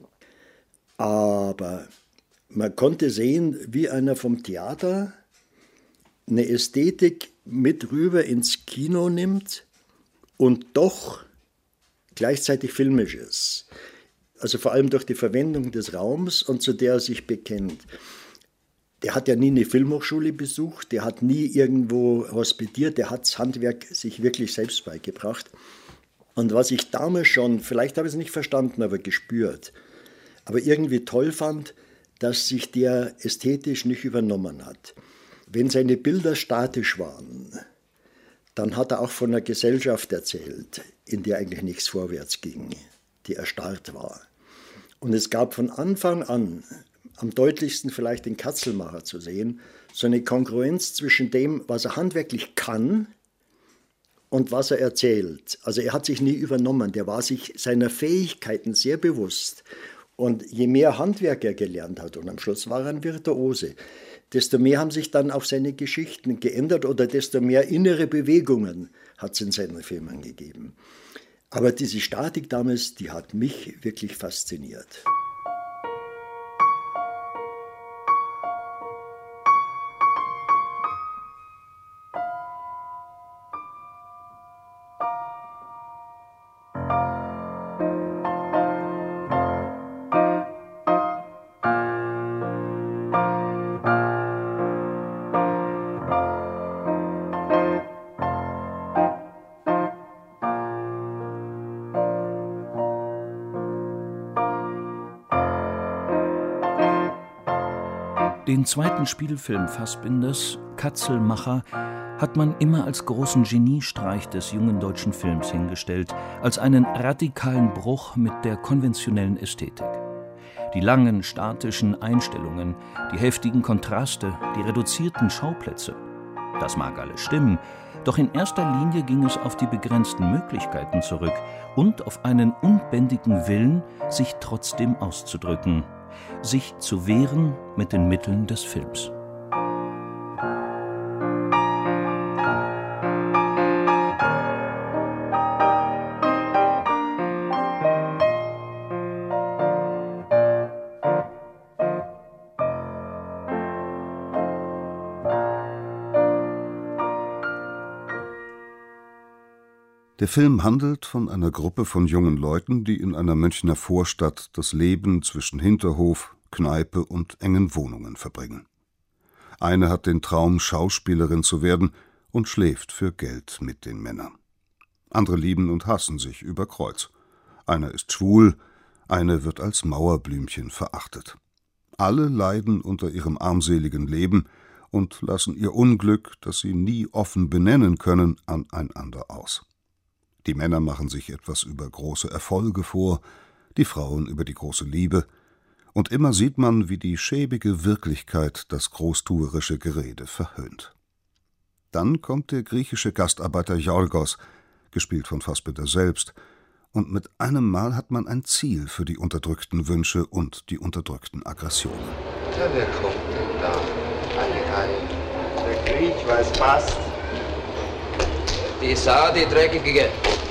Aber man konnte sehen, wie einer vom Theater eine Ästhetik mit rüber ins Kino nimmt und doch gleichzeitig filmisch ist. Also vor allem durch die Verwendung des Raums und zu der er sich bekennt. Der hat ja nie eine Filmhochschule besucht, der hat nie irgendwo hospitiert, der hat das Handwerk sich wirklich selbst beigebracht. Und was ich damals schon, vielleicht habe ich es nicht verstanden, aber gespürt, aber irgendwie toll fand, dass sich der ästhetisch nicht übernommen hat. Wenn seine Bilder statisch waren, dann hat er auch von einer Gesellschaft erzählt, in der eigentlich nichts vorwärts ging, die erstarrt war. Und es gab von Anfang an, am deutlichsten vielleicht den Katzelmacher zu sehen, so eine Kongruenz zwischen dem, was er handwerklich kann und was er erzählt. Also er hat sich nie übernommen, der war sich seiner Fähigkeiten sehr bewusst. Und je mehr Handwerk er gelernt hat, und am Schluss war er ein Virtuose, desto mehr haben sich dann auch seine Geschichten geändert oder desto mehr innere Bewegungen hat es in seinen Filmen gegeben. Aber diese Statik damals, die hat mich wirklich fasziniert. Den zweiten Spielfilm Fassbinders, Katzelmacher, hat man immer als großen Geniestreich des jungen deutschen Films hingestellt, als einen radikalen Bruch mit der konventionellen Ästhetik. Die langen, statischen Einstellungen, die heftigen Kontraste, die reduzierten Schauplätze. Das mag alles stimmen, doch in erster Linie ging es auf die begrenzten Möglichkeiten zurück und auf einen unbändigen Willen, sich trotzdem auszudrücken, sich zu wehren mit den Mitteln des Films. Der Film handelt von einer Gruppe von jungen Leuten, die in einer Münchner Vorstadt das Leben zwischen Hinterhof, Kneipe und engen Wohnungen verbringen. Eine hat den Traum, Schauspielerin zu werden und schläft für Geld mit den Männern. Andere lieben und hassen sich über Kreuz. Einer ist schwul, eine wird als Mauerblümchen verachtet. Alle leiden unter ihrem armseligen Leben und lassen ihr Unglück, das sie nie offen benennen können, aneinander aus. Die Männer machen sich etwas über große Erfolge vor, die Frauen über die große Liebe, und immer sieht man, wie die schäbige Wirklichkeit das großtuerische Gerede verhöhnt. Dann kommt der griechische Gastarbeiter Yorgos, gespielt von Fassbinder selbst, und mit einem Mal hat man ein Ziel für die unterdrückten Wünsche und die unterdrückten Aggressionen. Ja, wer kommt denn da? Der Griech weiß passt. Die Sau, die Dreckige.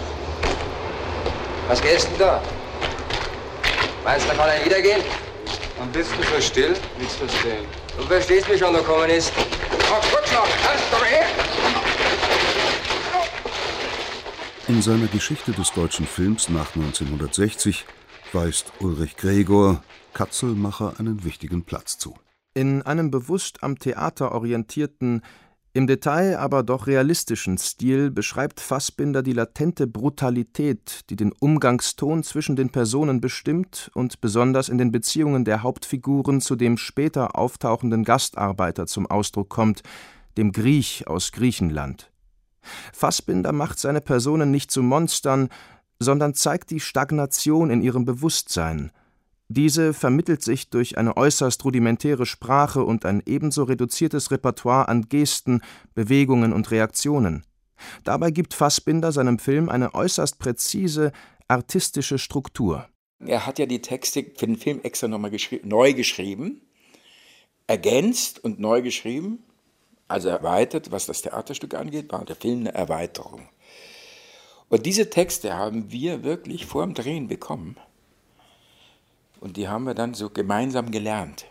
Was gehst denn da? Meinst du, da kann er wiedergehen? Und bist du so still? Nichts verstehen. Du verstehst mich schon, der Kommunist. Ach, guck schon, komm her! In seiner Geschichte des deutschen Films nach 1960 weist Ulrich Gregor Katzelmacher einen wichtigen Platz zu. In einem bewusst am Theater orientierten, im Detail aber doch realistischen Stil beschreibt Fassbinder die latente Brutalität, die den Umgangston zwischen den Personen bestimmt und besonders in den Beziehungen der Hauptfiguren zu dem später auftauchenden Gastarbeiter zum Ausdruck kommt, dem Griech aus Griechenland. Fassbinder macht seine Personen nicht zu Monstern, sondern zeigt die Stagnation in ihrem Bewusstsein. Diese vermittelt sich durch eine äußerst rudimentäre Sprache und ein ebenso reduziertes Repertoire an Gesten, Bewegungen und Reaktionen. Dabei gibt Fassbinder seinem Film eine äußerst präzise, artistische Struktur. Er hat ja die Texte für den Film extra nochmal neu geschrieben, ergänzt und neu geschrieben, also erweitert, was das Theaterstück angeht, war der Film eine Erweiterung. Und diese Texte haben wir wirklich vor dem Drehen bekommen. Und die haben wir dann so gemeinsam gelernt.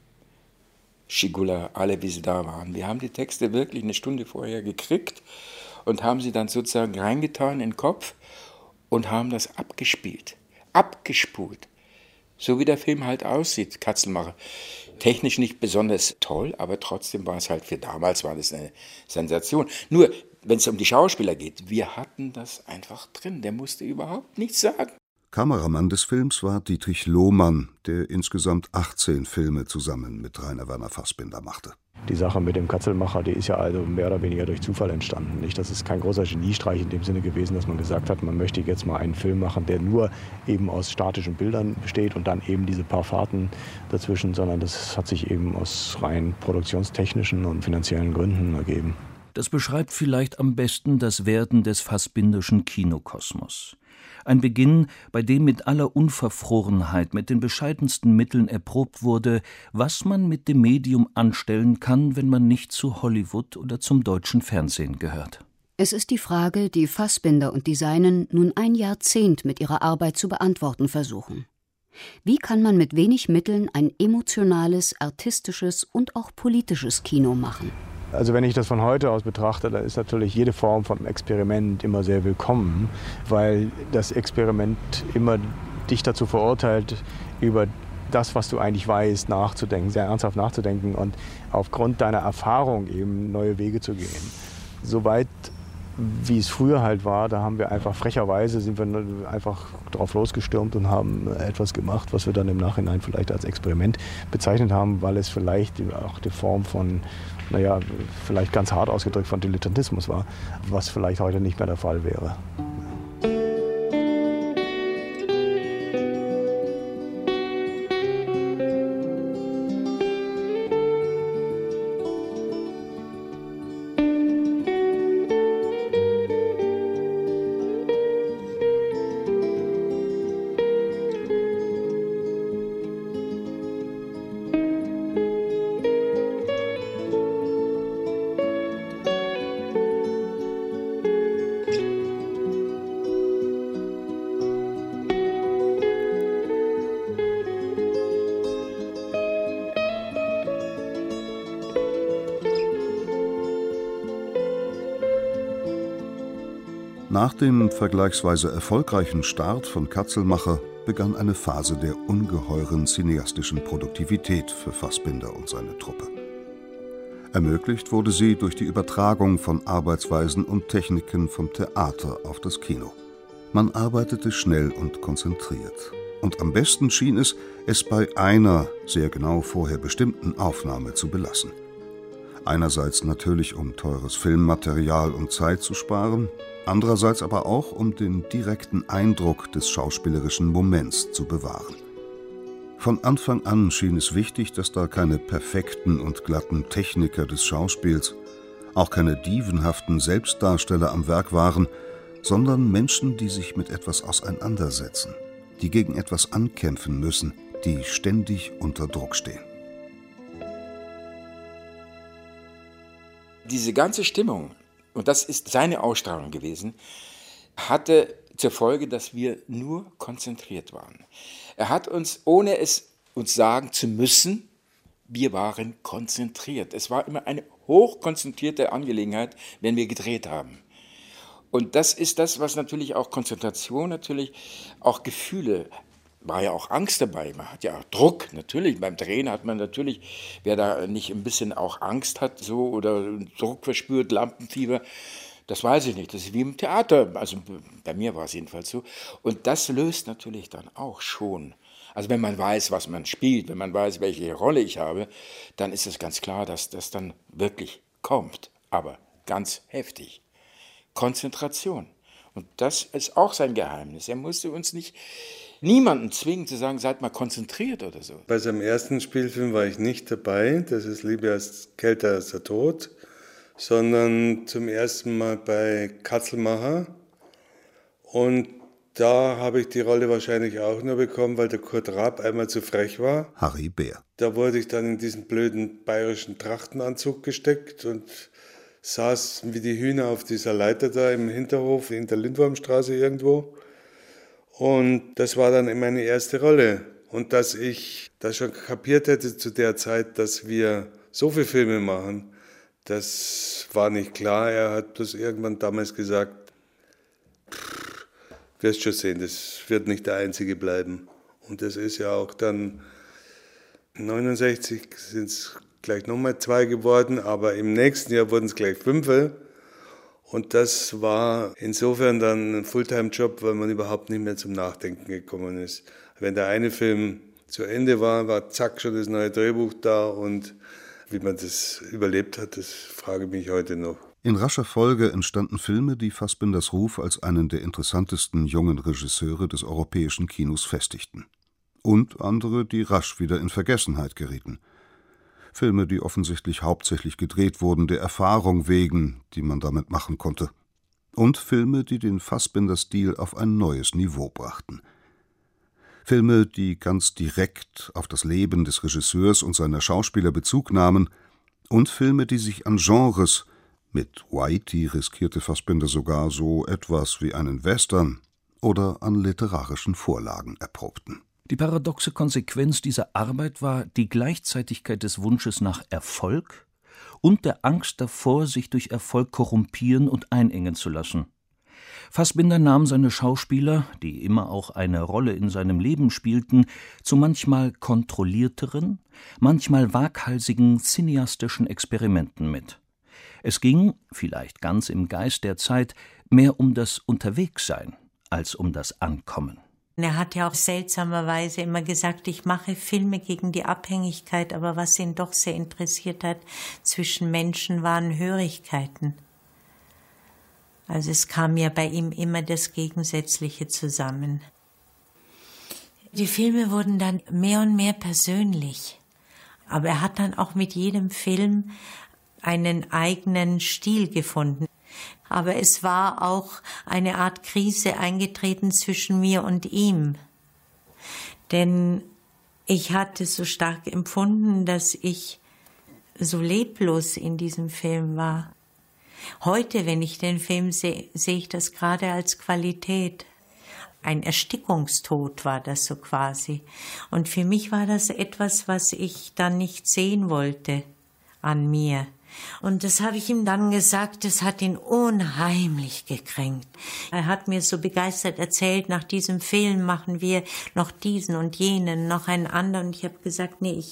Schigula, alle, wie sie da waren. Wir haben die Texte wirklich eine Stunde vorher gekriegt und haben sie dann sozusagen reingetan in den Kopf und haben das abgespielt, abgespult. So wie der Film halt aussieht, Katzelmacher. Technisch nicht besonders toll, aber trotzdem war es halt für damals war das eine Sensation. Nur, wenn es um die Schauspieler geht, wir hatten das einfach drin. Der musste überhaupt nichts sagen. Kameramann des Films war Dietrich Lohmann, der insgesamt 18 Filme zusammen mit Rainer Werner Fassbinder machte. Die Sache mit dem Katzelmacher, die ist ja also mehr oder weniger durch Zufall entstanden. Nicht? Das ist kein großer Geniestreich in dem Sinne gewesen, dass man gesagt hat, man möchte jetzt mal einen Film machen, der nur eben aus statischen Bildern besteht und dann eben diese paar Fahrten dazwischen, sondern das hat sich eben aus rein produktionstechnischen und finanziellen Gründen ergeben. Das beschreibt vielleicht am besten das Werden des Fassbinderschen Kinokosmos. Ein Beginn, bei dem mit aller Unverfrorenheit, mit den bescheidensten Mitteln erprobt wurde, was man mit dem Medium anstellen kann, wenn man nicht zu Hollywood oder zum deutschen Fernsehen gehört. Es ist die Frage, die Fassbinder und die Seinen nun ein Jahrzehnt mit ihrer Arbeit zu beantworten versuchen. Wie kann man mit wenig Mitteln ein emotionales, artistisches und auch politisches Kino machen? Also wenn ich das von heute aus betrachte, da ist natürlich jede Form von Experiment immer sehr willkommen, weil das Experiment immer dich dazu verurteilt, über das, was du eigentlich weißt, nachzudenken, sehr ernsthaft nachzudenken und aufgrund deiner Erfahrung eben neue Wege zu gehen. Soweit wie es früher halt war, da haben wir einfach frecherweise, sind wir einfach drauf losgestürmt und haben etwas gemacht, was wir dann im Nachhinein vielleicht als Experiment bezeichnet haben, weil es vielleicht auch die Form von, naja, vielleicht ganz hart ausgedrückt von Dilettantismus war, was vielleicht heute nicht mehr der Fall wäre. Nach dem vergleichsweise erfolgreichen Start von Katzelmacher begann eine Phase der ungeheuren cineastischen Produktivität für Fassbinder und seine Truppe. Ermöglicht wurde sie durch die Übertragung von Arbeitsweisen und Techniken vom Theater auf das Kino. Man arbeitete schnell und konzentriert. Und am besten schien es bei einer, sehr genau vorher bestimmten Aufnahme zu belassen. Einerseits natürlich, um teures Filmmaterial und Zeit zu sparen, andererseits aber auch, um den direkten Eindruck des schauspielerischen Moments zu bewahren. Von Anfang an schien es wichtig, dass da keine perfekten und glatten Techniker des Schauspiels, auch keine dievenhaften Selbstdarsteller am Werk waren, sondern Menschen, die sich mit etwas auseinandersetzen, die gegen etwas ankämpfen müssen, die ständig unter Druck stehen. Diese ganze Stimmung, und das ist seine Ausstrahlung gewesen, hatte zur Folge, dass wir nur konzentriert waren. Er hat uns, ohne es uns sagen zu müssen, wir waren konzentriert. Es war immer eine hochkonzentrierte Angelegenheit, wenn wir gedreht haben. Und das ist das, was natürlich auch Konzentration, natürlich auch Gefühle, war ja auch Angst dabei, man hat ja auch Druck, natürlich, beim Drehen hat man natürlich, wer da nicht ein bisschen auch Angst hat so oder Druck verspürt, Lampenfieber, das weiß ich nicht, das ist wie im Theater, also bei mir war es jedenfalls so. Und das löst natürlich dann auch schon, also wenn man weiß, was man spielt, wenn man weiß, welche Rolle ich habe, dann ist es ganz klar, dass das dann wirklich kommt, aber ganz heftig. Konzentration. Und das ist auch sein Geheimnis. Er musste uns niemanden zwingen zu sagen, seid mal konzentriert oder so. Bei seinem ersten Spielfilm war ich nicht dabei, das ist Liebe ist kälter als der Tod, sondern zum ersten Mal bei Katzelmacher. Und da habe ich die Rolle wahrscheinlich auch nur bekommen, weil der Kurt Raab einmal zu frech war. Harry Beer. Da wurde ich dann in diesen blöden bayerischen Trachtenanzug gesteckt und saß wie die Hühner auf dieser Leiter da im Hinterhof in der Lindwurmstraße irgendwo. Und das war dann meine erste Rolle. Und dass ich das schon kapiert hätte zu der Zeit, dass wir so viele Filme machen, das war nicht klar. Er hat bloß irgendwann damals gesagt, wirst schon sehen, das wird nicht der einzige bleiben. Und das ist ja auch dann 69 sind es gleich nochmal 2 geworden, aber im nächsten Jahr wurden es gleich 5. Und das war insofern dann ein Fulltime-Job, weil man überhaupt nicht mehr zum Nachdenken gekommen ist. Wenn der eine Film zu Ende war zack schon das neue Drehbuch da und wie man das überlebt hat, das frage ich mich heute noch. In rascher Folge entstanden Filme, die Fassbinders Ruf als einen der interessantesten jungen Regisseure des europäischen Kinos festigten. Und andere, die rasch wieder in Vergessenheit gerieten. Filme, die offensichtlich hauptsächlich gedreht wurden, der Erfahrung wegen, die man damit machen konnte. Und Filme, die den Fassbinder-Stil auf ein neues Niveau brachten. Filme, die ganz direkt auf das Leben des Regisseurs und seiner Schauspieler Bezug nahmen. Und Filme, die sich an Genres, mit Whitey riskierte Fassbinder sogar so etwas wie einen Western, oder an literarischen Vorlagen erprobten. Die paradoxe Konsequenz dieser Arbeit war die Gleichzeitigkeit des Wunsches nach Erfolg und der Angst davor, sich durch Erfolg korrumpieren und einengen zu lassen. Fassbinder nahm seine Schauspieler, die immer auch eine Rolle in seinem Leben spielten, zu manchmal kontrollierteren, manchmal waghalsigen cineastischen Experimenten mit. Es ging, vielleicht ganz im Geist der Zeit, mehr um das Unterwegssein als um das Ankommen. Er hat ja auch seltsamerweise immer gesagt, ich mache Filme gegen die Abhängigkeit, aber was ihn doch sehr interessiert hat zwischen Menschen waren Hörigkeiten. Also es kam ja bei ihm immer das Gegensätzliche zusammen. Die Filme wurden dann mehr und mehr persönlich, aber er hat dann auch mit jedem Film einen eigenen Stil gefunden. Aber es war auch eine Art Krise eingetreten zwischen mir und ihm. Denn ich hatte so stark empfunden, dass ich so leblos in diesem Film war. Heute, wenn ich den Film sehe, sehe ich das gerade als Qualität. Ein Erstickungstod war das so quasi. Und für mich war das etwas, was ich dann nicht sehen wollte an mir. Und das habe ich ihm dann gesagt, das hat ihn unheimlich gekränkt. Er hat mir so begeistert erzählt, nach diesem Film machen wir noch diesen und jenen, noch einen anderen. Und ich habe gesagt, nee,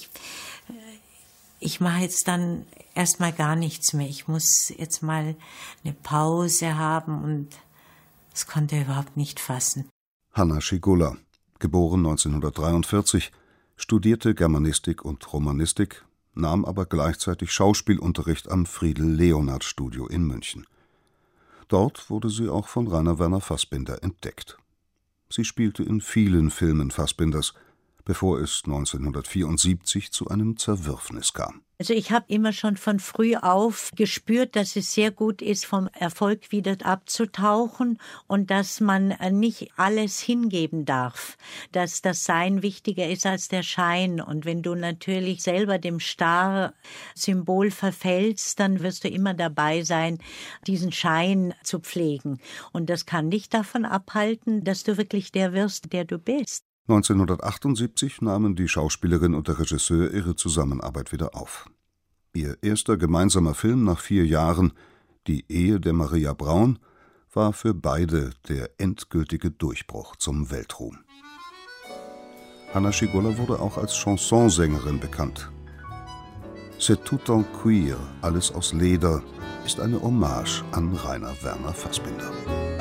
ich mache jetzt dann erstmal gar nichts mehr. Ich muss jetzt mal eine Pause haben und das konnte er überhaupt nicht fassen. Hanna Schigula, geboren 1943, studierte Germanistik und Romanistik, nahm aber gleichzeitig Schauspielunterricht am Friedel-Leonhardt-Studio in München. Dort wurde sie auch von Rainer Werner Fassbinder entdeckt. Sie spielte in vielen Filmen Fassbinders, bevor es 1974 zu einem Zerwürfnis kam. Also ich habe immer schon von früh auf gespürt, dass es sehr gut ist, vom Erfolg wieder abzutauchen und dass man nicht alles hingeben darf, dass das Sein wichtiger ist als der Schein. Und wenn du natürlich selber dem Star-Symbol verfällst, dann wirst du immer dabei sein, diesen Schein zu pflegen. Und das kann dich davon abhalten, dass du wirklich der wirst, der du bist. 1978 nahmen die Schauspielerin und der Regisseur ihre Zusammenarbeit wieder auf. Ihr erster gemeinsamer Film nach 4 Jahren, Die Ehe der Maria Braun, war für beide der endgültige Durchbruch zum Weltruhm. Hanna Schygulla wurde auch als Chansonsängerin bekannt. C'est tout en cuir, alles aus Leder, ist eine Hommage an Rainer Werner Fassbinder.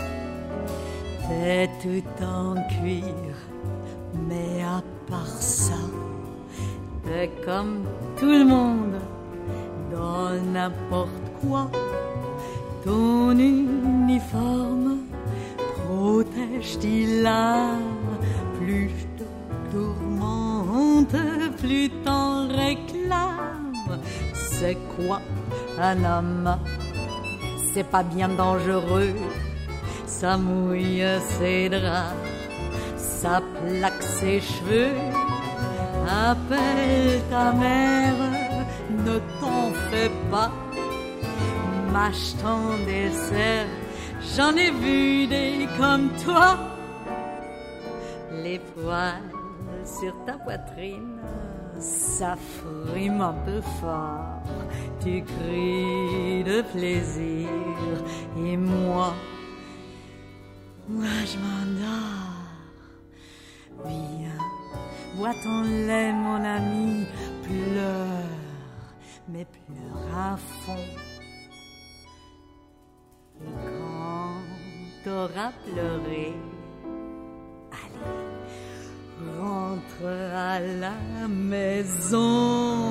C'est tout en cuir. Mais à part ça, t'es comme tout le monde, dans n'importe quoi. Ton uniforme protège tes larmes, plus je te tourmente, plus t'en réclames. C'est quoi un homme? C'est pas bien dangereux, ça mouille ses draps. Ça plaque ses cheveux, appelle ta mère, ne t'en fais pas, mâche ton dessert, j'en ai vu des comme toi. Les poils sur ta poitrine, ça frime un peu fort, tu cries de plaisir, et moi je m'endors. Viens, bois ton lait, mon ami, pleure, mais pleure à fond. Et quand t'auras pleuré, allez, rentre à la maison.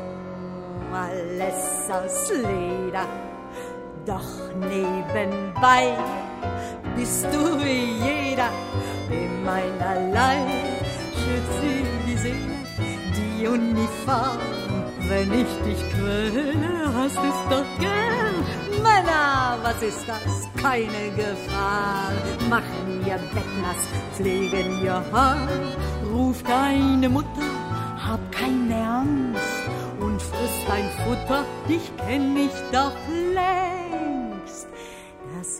Alles aus Leder, doch nebenbei bist du wie jeder. In meinerlei schützt die Seele, die Uniform. Wenn ich dich quäle, hast du's doch gern. Männer, was ist das? Keine Gefahr. Machen ihr Bett nass, pflegen ihr Haar. Ruf deine Mutter, hab keine Angst und friss dein Futter. Dich kenn ich doch längst. Das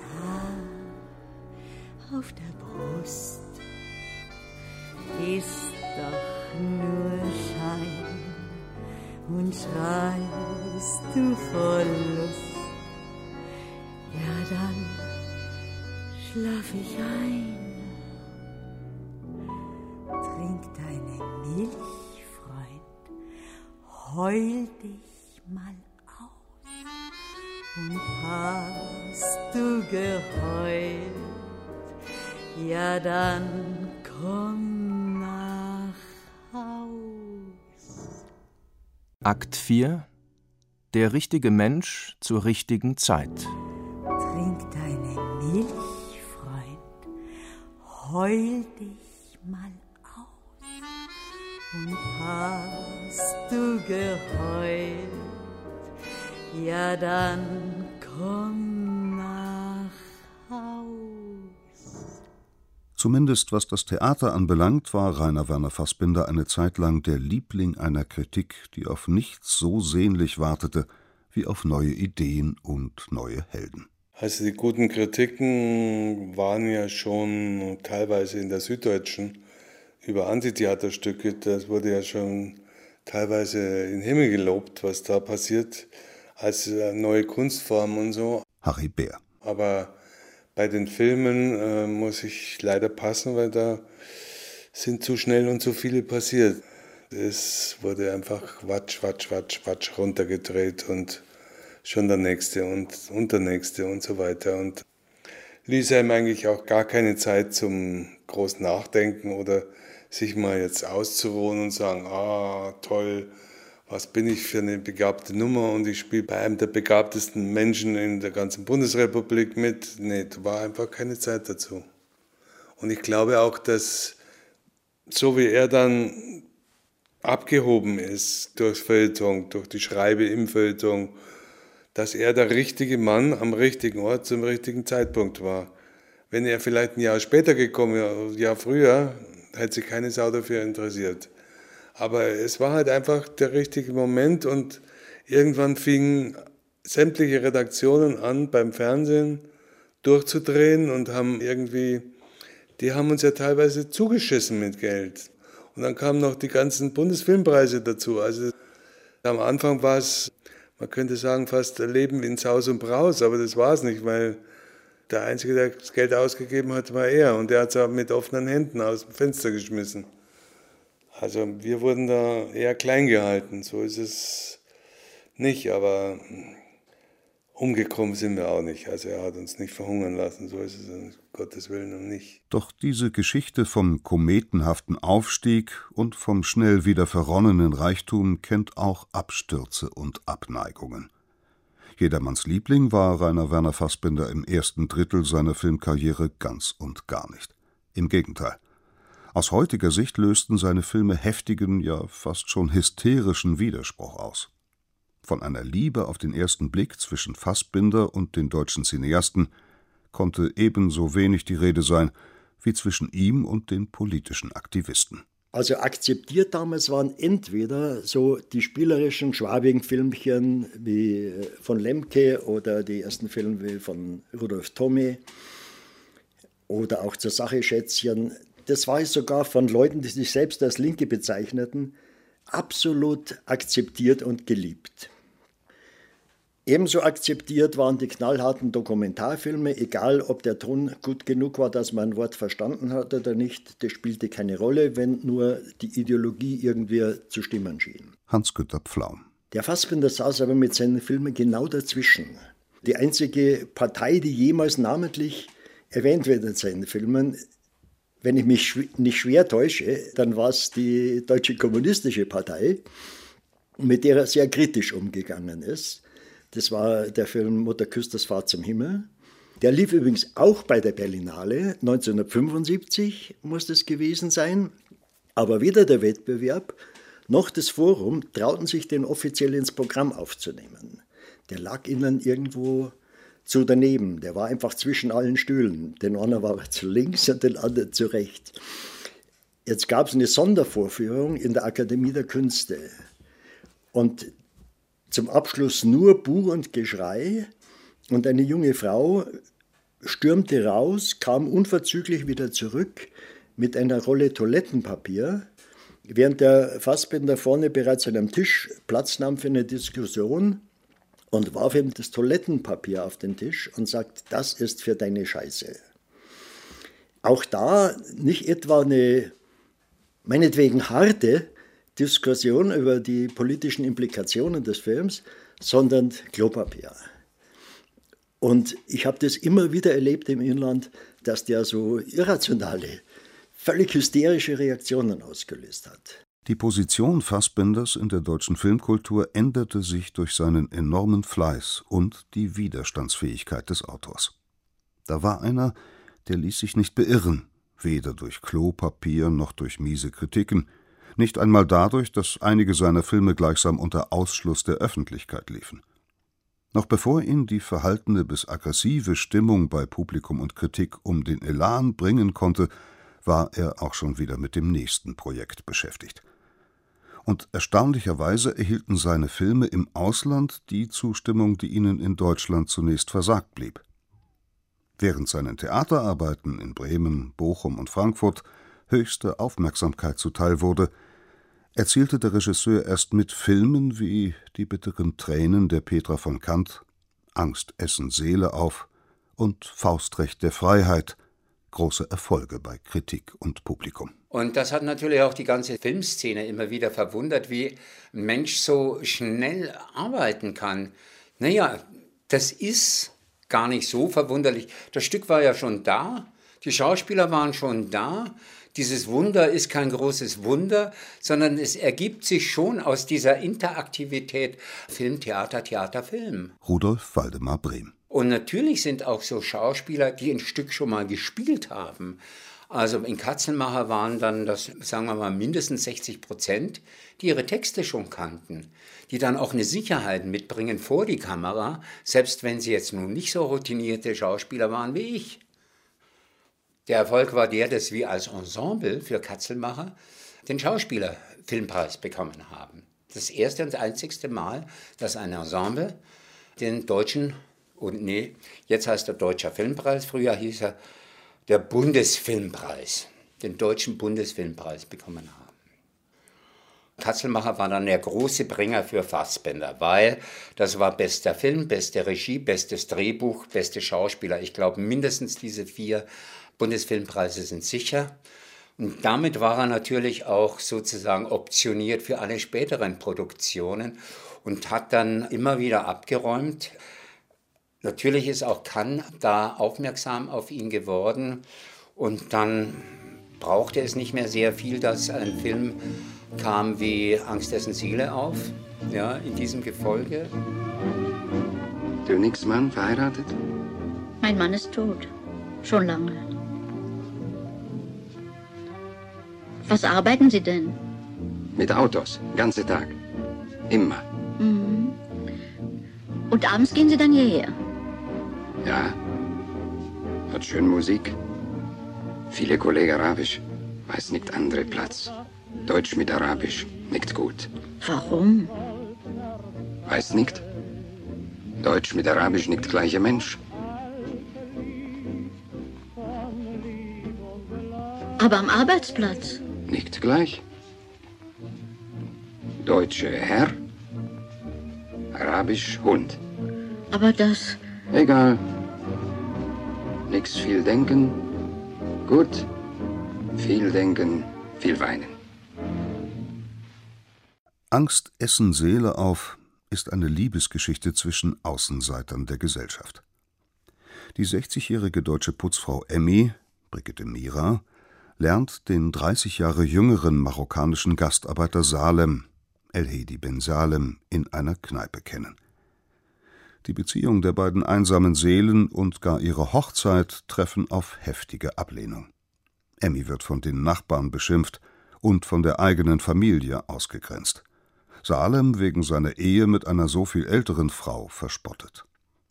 Haar auf der Brust ist doch nur Schein, und schreist du vor Lust, ja dann schlaf ich ein. Trink deine Milch, Freund, heul dich mal aus, und hast du geheult, ja dann komm nach Haus. Akt 4 – Der richtige Mensch zur richtigen Zeit. Trink deine Milch, Freund, heul dich mal aus, und hast du geheult, ja dann komm nach Haus. Zumindest was das Theater anbelangt, war Rainer Werner Fassbinder eine Zeit lang der Liebling einer Kritik, die auf nichts so sehnlich wartete wie auf neue Ideen und neue Helden. Also die guten Kritiken waren ja schon teilweise in der Süddeutschen über Antitheaterstücke. Das wurde ja schon teilweise in den Himmel gelobt, was da passiert, als neue Kunstform und so. Harry Beer. Aber bei den Filmen muss ich leider passen, weil da sind zu schnell und zu viele passiert. Es wurde einfach Watsch runtergedreht und schon der nächste und der nächste und so weiter. Und ließ einem eigentlich auch gar keine Zeit zum großen Nachdenken oder sich mal jetzt auszuruhen und sagen, toll was bin ich für eine begabte Nummer und ich spiele bei einem der begabtesten Menschen in der ganzen Bundesrepublik mit. Nee, da war einfach keine Zeit dazu. Und ich glaube auch, dass so wie er dann abgehoben ist durchs Feuilleton, durch die Schreibe im Feuilleton, dass er der richtige Mann am richtigen Ort zum richtigen Zeitpunkt war. Wenn er vielleicht ein Jahr später gekommen wäre, ein Jahr früher, hätte sich keine Sau dafür interessiert. Aber es war halt einfach der richtige Moment und irgendwann fingen sämtliche Redaktionen an, beim Fernsehen durchzudrehen und die haben uns ja teilweise zugeschissen mit Geld. Und dann kamen noch die ganzen Bundesfilmpreise dazu. Also am Anfang war es, man könnte sagen, fast ein Leben in Saus und Braus, aber das war es nicht, weil der Einzige, der das Geld ausgegeben hat, war er. Und der hat es auch mit offenen Händen aus dem Fenster geschmissen. Also wir wurden da eher klein gehalten, so ist es nicht, aber umgekommen sind wir auch nicht. Also er hat uns nicht verhungern lassen, so ist es um Gottes Willen noch nicht. Doch diese Geschichte vom kometenhaften Aufstieg und vom schnell wieder verronnenen Reichtum kennt auch Abstürze und Abneigungen. Jedermanns Liebling war Rainer Werner Fassbinder im ersten Drittel seiner Filmkarriere ganz und gar nicht. Im Gegenteil. Aus heutiger Sicht lösten seine Filme heftigen, ja fast schon hysterischen Widerspruch aus. Von einer Liebe auf den ersten Blick zwischen Fassbinder und den deutschen Cineasten konnte ebenso wenig die Rede sein wie zwischen ihm und den politischen Aktivisten. Also akzeptiert damals waren entweder so die spielerischen schwabigen Filmchen wie von Lemke oder die ersten Filme wie von Rudolf Thome oder auch zur Sache Schätzchen. Das war sogar von Leuten, die sich selbst als Linke bezeichneten, absolut akzeptiert und geliebt. Ebenso akzeptiert waren die knallharten Dokumentarfilme, egal ob der Ton gut genug war, dass man ein Wort verstanden hat oder nicht, das spielte keine Rolle, wenn nur die Ideologie irgendwie zu stimmen schien. Hans-Günter Pflaum. Der Fassbinder saß aber mit seinen Filmen genau dazwischen. Die einzige Partei, die jemals namentlich erwähnt wird in seinen Filmen, wenn ich mich nicht schwer täusche, dann war es die Deutsche Kommunistische Partei, mit der er sehr kritisch umgegangen ist. Das war der Film Mutter küsst das Fahrt zum Himmel. Der lief übrigens auch bei der Berlinale, 1975 muss das gewesen sein. Aber weder der Wettbewerb noch das Forum trauten sich, den offiziell ins Programm aufzunehmen. Der lag ihnen irgendwo zu daneben. Der war einfach zwischen allen Stühlen. Den einen war er zu links und den anderen zu rechts. Jetzt gab es eine Sondervorführung in der Akademie der Künste. Und zum Abschluss nur Buh und Geschrei. Und eine junge Frau stürmte raus, kam unverzüglich wieder zurück mit einer Rolle Toilettenpapier, während der Fassbinder vorne bereits an einem Tisch Platz nahm für eine Diskussion und warf ihm das Toilettenpapier auf den Tisch und sagt, das ist für deine Scheiße. Auch da nicht etwa eine meinetwegen harte Diskussion über die politischen Implikationen des Films, sondern Klopapier. Und ich habe das immer wieder erlebt im Inland, dass der so irrationale, völlig hysterische Reaktionen ausgelöst hat. Die Position Fassbinders in der deutschen Filmkultur änderte sich durch seinen enormen Fleiß und die Widerstandsfähigkeit des Autors. Da war einer, der ließ sich nicht beirren, weder durch Klopapier noch durch miese Kritiken, nicht einmal dadurch, dass einige seiner Filme gleichsam unter Ausschluss der Öffentlichkeit liefen. Noch bevor ihn die verhaltene bis aggressive Stimmung bei Publikum und Kritik um den Elan bringen konnte, war er auch schon wieder mit dem nächsten Projekt beschäftigt. Und erstaunlicherweise erhielten seine Filme im Ausland die Zustimmung, die ihnen in Deutschland zunächst versagt blieb. Während seinen Theaterarbeiten in Bremen, Bochum und Frankfurt höchste Aufmerksamkeit zuteil wurde, erzielte der Regisseur erst mit Filmen wie Die bitteren Tränen der Petra von Kant, Angst essen Seele auf und Faustrecht der Freiheit große Erfolge bei Kritik und Publikum. Und das hat natürlich auch die ganze Filmszene immer wieder verwundert, wie ein Mensch so schnell arbeiten kann. Naja, das ist gar nicht so verwunderlich. Das Stück war ja schon da, die Schauspieler waren schon da, Dieses Wunder ist kein großes Wunder, sondern es ergibt sich schon aus dieser Interaktivität Film, Theater, Theater, Film. Rudolf Waldemar Brehm. Und natürlich sind auch so Schauspieler, die ein Stück schon mal gespielt haben. Also in Katzelmacher waren dann das, sagen wir mal, mindestens 60%, die ihre Texte schon kannten, die dann auch eine Sicherheit mitbringen vor die Kamera, selbst wenn sie jetzt nun nicht so routinierte Schauspieler waren wie ich. Der Erfolg war der, dass wir als Ensemble für Katzelmacher den Schauspielerfilmpreis bekommen haben. Das erste und einzigste Mal, dass ein Ensemble den deutschen, jetzt heißt er Deutscher Filmpreis, früher hieß er der Bundesfilmpreis, den Deutschen Bundesfilmpreis bekommen haben. Katzelmacher war dann der große Bringer für Fassbinder, weil das war bester Film, beste Regie, bestes Drehbuch, beste Schauspieler. Ich glaube, mindestens diese 4 Bundesfilmpreise sind sicher. Und damit war er natürlich auch sozusagen optioniert für alle späteren Produktionen und hat dann immer wieder abgeräumt. Natürlich ist auch Cannes da aufmerksam auf ihn geworden und dann brauchte es nicht mehr sehr viel, dass ein Film kam wie Angst, dessen Seele auf, ja, in diesem Gefolge. Der Nix-Mann verheiratet? Mein Mann ist tot. Schon lange. Was arbeiten Sie denn? Mit Autos, ganze Tag. Immer. Mhm. Und abends gehen Sie dann hierher? Ja. Hat schön Musik. Viele Kollegen Arabisch. Weiß nicht andere Platz. Deutsch mit Arabisch, nicht gut. Warum? Weiß nicht. Deutsch mit Arabisch nicht gleicher Mensch. Aber am Arbeitsplatz? Nicht gleich. Deutsche Herr, Arabisch Hund. Aber das... Egal. Nix viel denken. Gut. Viel denken, viel weinen. Angst, Essen, Seele auf ist eine Liebesgeschichte zwischen Außenseitern der Gesellschaft. Die 60-jährige deutsche Putzfrau Emmy, Brigitte Mira, lernt den 30 Jahre jüngeren marokkanischen Gastarbeiter Salem, El-Hedi Ben Salem, in einer Kneipe kennen. Die Beziehung der beiden einsamen Seelen und gar ihre Hochzeit treffen auf heftige Ablehnung. Emmy wird von den Nachbarn beschimpft und von der eigenen Familie ausgegrenzt. Salem wegen seiner Ehe mit einer so viel älteren Frau verspottet.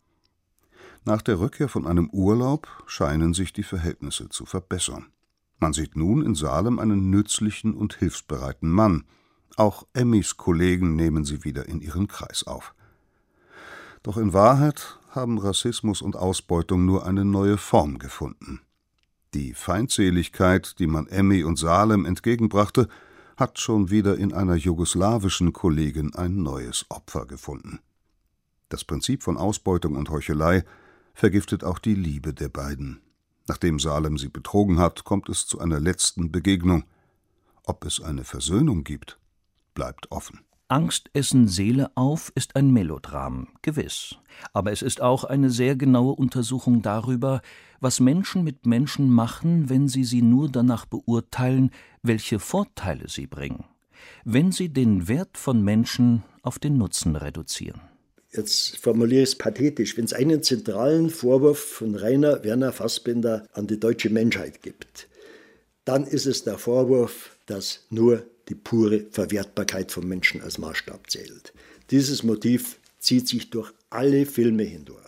Nach der Rückkehr von einem Urlaub scheinen sich die Verhältnisse zu verbessern. Man sieht nun in Salem einen nützlichen und hilfsbereiten Mann. Auch Emmys Kollegen nehmen sie wieder in ihren Kreis auf. Doch in Wahrheit haben Rassismus und Ausbeutung nur eine neue Form gefunden. Die Feindseligkeit, die man Emmy und Salem entgegenbrachte, hat schon wieder in einer jugoslawischen Kollegin ein neues Opfer gefunden. Das Prinzip von Ausbeutung und Heuchelei vergiftet auch die Liebe der beiden. Nachdem Salem sie betrogen hat, kommt es zu einer letzten Begegnung. Ob es eine Versöhnung gibt, bleibt offen. Angst, Essen, Seele auf ist ein Melodram, gewiss. Aber es ist auch eine sehr genaue Untersuchung darüber, was Menschen mit Menschen machen, wenn sie nur danach beurteilen, welche Vorteile sie bringen. Wenn sie den Wert von Menschen auf den Nutzen reduzieren. Jetzt formuliere ich es pathetisch, wenn es einen zentralen Vorwurf von Rainer Werner Fassbinder an die deutsche Menschheit gibt, dann ist es der Vorwurf, dass nur die pure Verwertbarkeit von Menschen als Maßstab zählt. Dieses Motiv zieht sich durch alle Filme hindurch.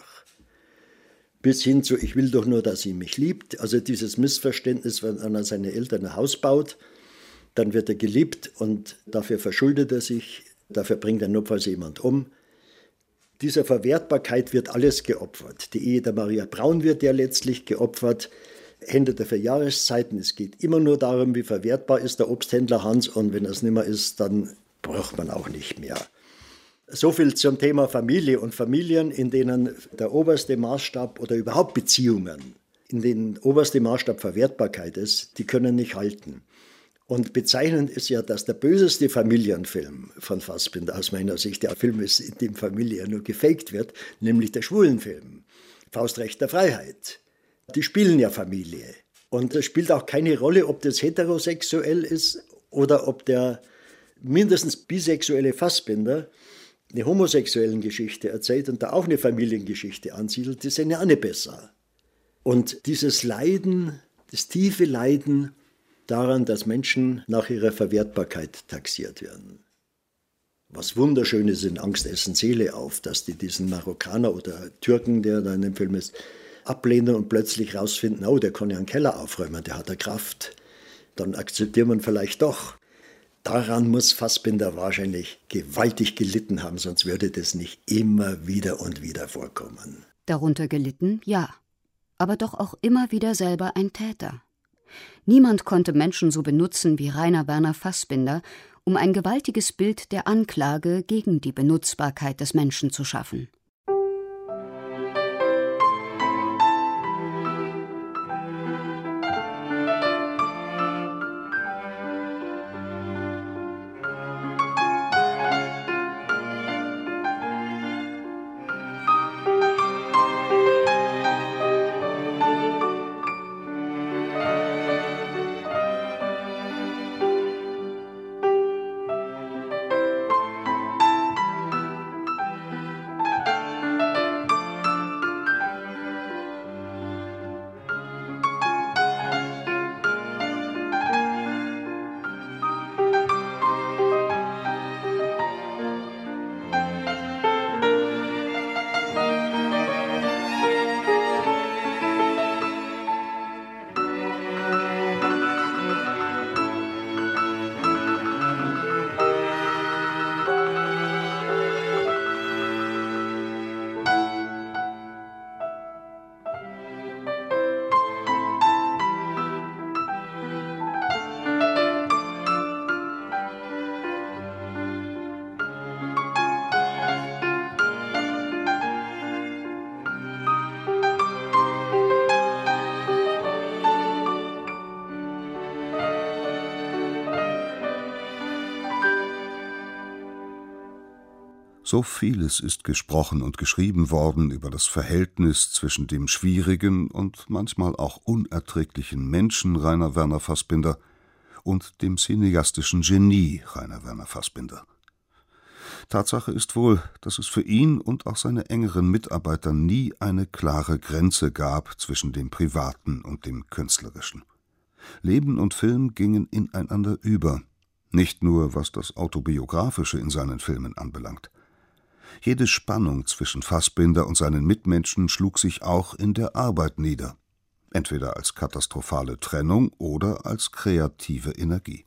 Bis hin zu Ich will doch nur, dass sie mich liebt. Also dieses Missverständnis, wenn einer seine Eltern ein Haus baut, dann wird er geliebt und dafür verschuldet er sich, dafür bringt er notfalls jemand um. Dieser Verwertbarkeit wird alles geopfert. Die Ehe der Maria Braun wird ja letztlich geopfert. Ändert er für Jahreszeiten. Es geht immer nur darum, wie verwertbar ist der Obsthändler Hans und wenn es nicht mehr ist, dann braucht man auch nicht mehr. So viel zum Thema Familie und Familien, in denen der oberste Maßstab oder überhaupt Beziehungen, in denen der oberste Maßstab Verwertbarkeit ist, die können nicht halten. Und bezeichnend ist ja, dass der böseste Familienfilm von Fassbinder aus meiner Sicht der Film ist, in dem Familie nur gefaked wird, nämlich der Schwulenfilm, Faustrecht der Freiheit. Die spielen ja Familie. Und es spielt auch keine Rolle, ob das heterosexuell ist oder ob der mindestens bisexuelle Fassbinder eine homosexuelle Geschichte erzählt und da auch eine Familiengeschichte ansiedelt, das ist ja auch nicht besser. Und dieses Leiden, das tiefe Leiden daran, dass Menschen nach ihrer Verwertbarkeit taxiert werden. Was Wunderschönes in Angst essen Seele auf, dass die diesen Marokkaner oder Türken, der da in dem Film ist, ablehnen und plötzlich rausfinden, oh, der kann ja einen Keller aufräumen, der hat eine Kraft. Dann akzeptiert man vielleicht doch. Daran muss Fassbinder wahrscheinlich gewaltig gelitten haben, sonst würde das nicht immer wieder und wieder vorkommen. Darunter gelitten, ja, aber doch auch immer wieder selber ein Täter. Niemand konnte Menschen so benutzen wie Rainer Werner Fassbinder, um ein gewaltiges Bild der Anklage gegen die Benutzbarkeit des Menschen zu schaffen. So vieles ist gesprochen und geschrieben worden über das Verhältnis zwischen dem schwierigen und manchmal auch unerträglichen Menschen Rainer Werner Fassbinder und dem cineastischen Genie Rainer Werner Fassbinder. Tatsache ist wohl, dass es für ihn und auch seine engeren Mitarbeiter nie eine klare Grenze gab zwischen dem Privaten und dem Künstlerischen. Leben und Film gingen ineinander über, nicht nur was das Autobiografische in seinen Filmen anbelangt. Jede Spannung zwischen Fassbinder und seinen Mitmenschen schlug sich auch in der Arbeit nieder, entweder als katastrophale Trennung oder als kreative Energie.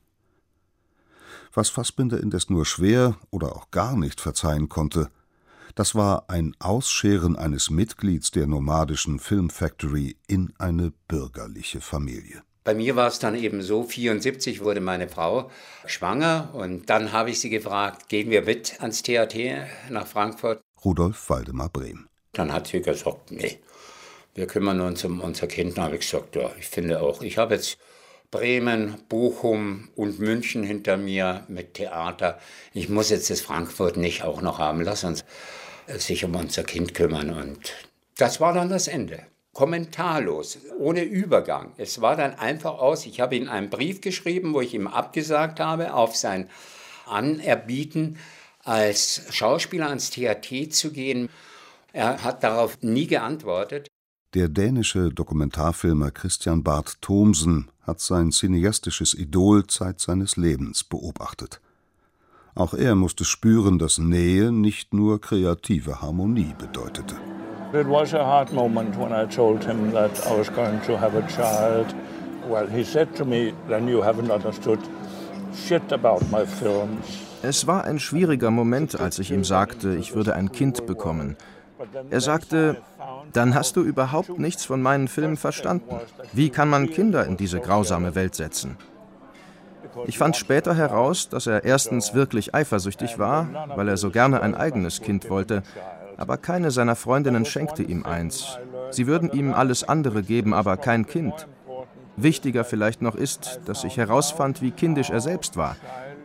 Was Fassbinder indes nur schwer oder auch gar nicht verzeihen konnte, das war ein Ausscheren eines Mitglieds der nomadischen Film Factory in eine bürgerliche Familie. Bei mir war es dann eben so, 1974 wurde meine Frau schwanger und dann habe ich sie gefragt, gehen wir mit ans TAT nach Frankfurt? Rudolf Waldemar Brehm. Dann hat sie gesagt, nee, wir kümmern uns um unser Kind. Dann habe ich gesagt, ja, ich finde auch, ich habe jetzt Bremen, Bochum und München hinter mir mit Theater. Ich muss jetzt das Frankfurt nicht auch noch haben. Lass uns sich um unser Kind kümmern. Und das war dann das Ende. Kommentarlos, ohne Übergang. Es war dann einfach aus. Ich habe ihm einen Brief geschrieben, wo ich ihm abgesagt habe, auf sein Anerbieten, als Schauspieler ans TAT zu gehen. Er hat darauf nie geantwortet. Der dänische Dokumentarfilmer Christian Barth Thomsen hat sein cineastisches Idol Zeit seines Lebens beobachtet. Auch er musste spüren, dass Nähe nicht nur kreative Harmonie bedeutete. It was a hard moment when I told him that I was going to have a child. Well, he said to me, then you haven't understood shit about my films. Es war ein schwieriger Moment, als ich ihm sagte, ich würde ein Kind bekommen. Er sagte, dann hast du überhaupt nichts von meinen Filmen verstanden. Wie kann man Kinder in diese grausame Welt setzen? Ich fand später heraus, dass er erstens wirklich eifersüchtig war, weil er so gerne ein eigenes Kind wollte, aber keine seiner Freundinnen schenkte ihm eins. Sie würden ihm alles andere geben, aber kein Kind. Wichtiger vielleicht noch ist, dass ich herausfand, wie kindisch er selbst war.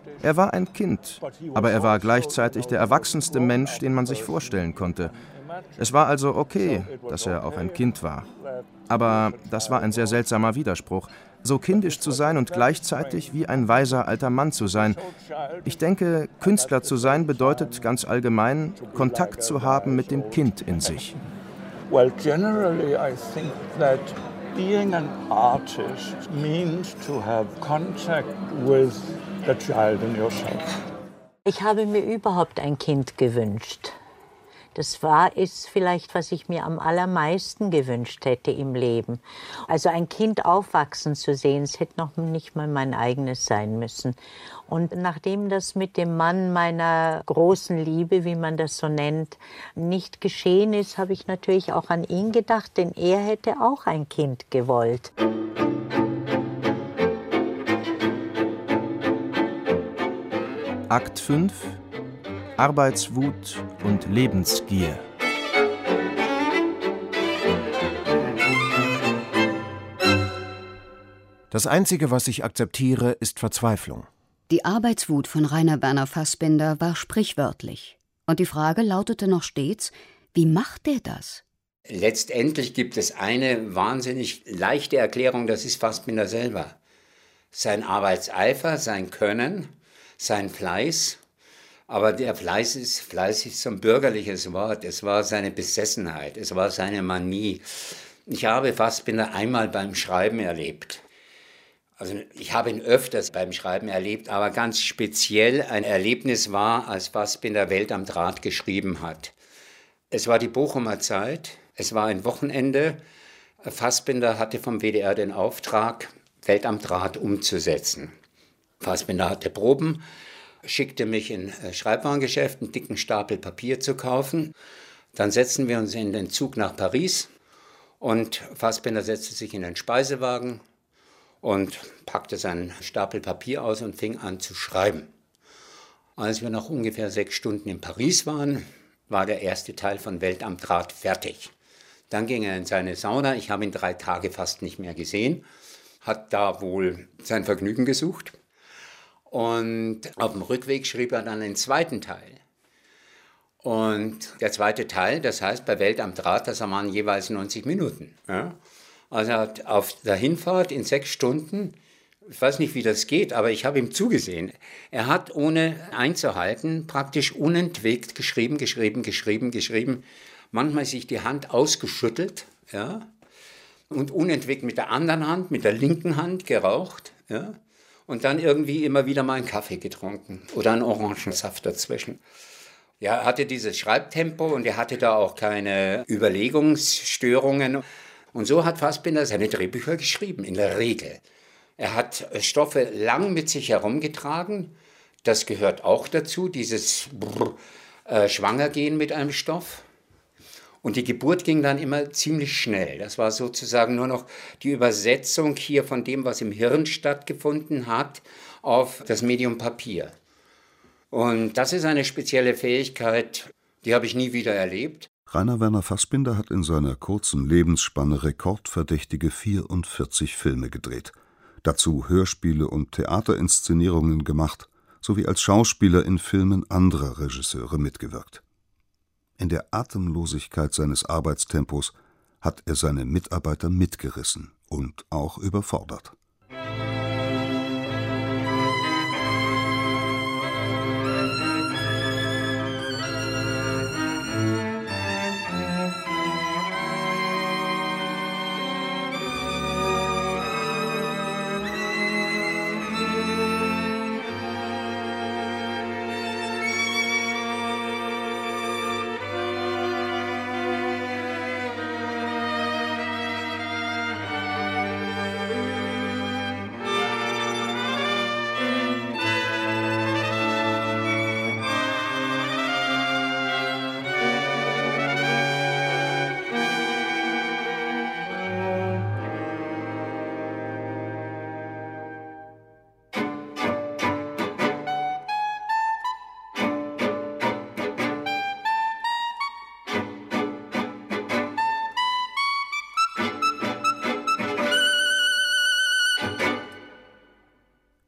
Er war ein Kind, aber er war gleichzeitig der erwachsenste Mensch, den man sich vorstellen konnte. Es war also okay, dass er auch ein Kind war. Aber das war ein sehr seltsamer Widerspruch, so kindisch zu sein und gleichzeitig wie ein weiser alter Mann zu sein. Ich denke, Künstler zu sein bedeutet ganz allgemein, Kontakt zu haben mit dem Kind in sich. Well, generally I think that being an artist means to have contact with the child in yourself. Ich habe mir überhaupt ein Kind gewünscht. Ist vielleicht, was ich mir am allermeisten gewünscht hätte im Leben. Also ein Kind aufwachsen zu sehen, es hätte noch nicht mal mein eigenes sein müssen. Und nachdem das mit dem Mann meiner großen Liebe, wie man das so nennt, nicht geschehen ist, habe ich natürlich auch an ihn gedacht, denn er hätte auch ein Kind gewollt. Akt 5 – Arbeitswut und Lebensgier. Das Einzige, was ich akzeptiere, ist Verzweiflung. Die Arbeitswut von Rainer Werner Fassbinder war sprichwörtlich. Und die Frage lautete noch stets, wie macht er das? Letztendlich gibt es eine wahnsinnig leichte Erklärung, das ist Fassbinder selber. Sein Arbeitseifer, sein Können, sein Fleiß. Aber der Fleiß ist so ein bürgerliches Wort. Es war seine Besessenheit, es war seine Manie. Ich habe Fassbinder einmal beim Schreiben erlebt. Also ich habe ihn öfters beim Schreiben erlebt, aber ganz speziell ein Erlebnis war, als Fassbinder Welt am Draht geschrieben hat. Es war die Bochumer Zeit, es war ein Wochenende. Fassbinder hatte vom WDR den Auftrag, Welt am Draht umzusetzen. Fassbinder hatte Proben, schickte mich in ein Schreibwarengeschäft, einen dicken Stapel Papier zu kaufen. Dann setzten wir uns in den Zug nach Paris und Fassbinder setzte sich in den Speisewagen und packte seinen Stapel Papier aus und fing an zu schreiben. Als wir nach ungefähr 6 Stunden in Paris waren, war der erste Teil von Welt am Draht fertig. Dann ging er in seine Sauna, ich habe ihn 3 Tage fast nicht mehr gesehen, hat da wohl sein Vergnügen gesucht. Und auf dem Rückweg schrieb er dann den zweiten Teil. Und der zweite Teil, das heißt bei Welt am Draht, das waren jeweils 90 Minuten. Ja? Also er hat auf der Hinfahrt in 6 Stunden, ich weiß nicht, wie das geht, aber ich habe ihm zugesehen. Er hat ohne einzuhalten praktisch unentwegt geschrieben. Manchmal sich die Hand ausgeschüttelt, ja? Und unentwegt mit der anderen Hand, mit der linken Hand geraucht, ja? Und dann irgendwie immer wieder mal einen Kaffee getrunken oder einen Orangensaft dazwischen. Ja, er hatte dieses Schreibtempo und er hatte da auch keine Überlegungsstörungen. Und so hat Fassbinder seine Drehbücher geschrieben, in der Regel. Er hat Stoffe lang mit sich herumgetragen. Das gehört auch dazu, dieses Schwangergehen mit einem Stoff. Und die Geburt ging dann immer ziemlich schnell. Das war sozusagen nur noch die Übersetzung hier von dem, was im Hirn stattgefunden hat, auf das Medium Papier. Und das ist eine spezielle Fähigkeit, die habe ich nie wieder erlebt. Rainer Werner Fassbinder hat in seiner kurzen Lebensspanne rekordverdächtige 44 Filme gedreht. Dazu Hörspiele und Theaterinszenierungen gemacht, sowie als Schauspieler in Filmen anderer Regisseure mitgewirkt. In der Atemlosigkeit seines Arbeitstempos hat er seine Mitarbeiter mitgerissen und auch überfordert.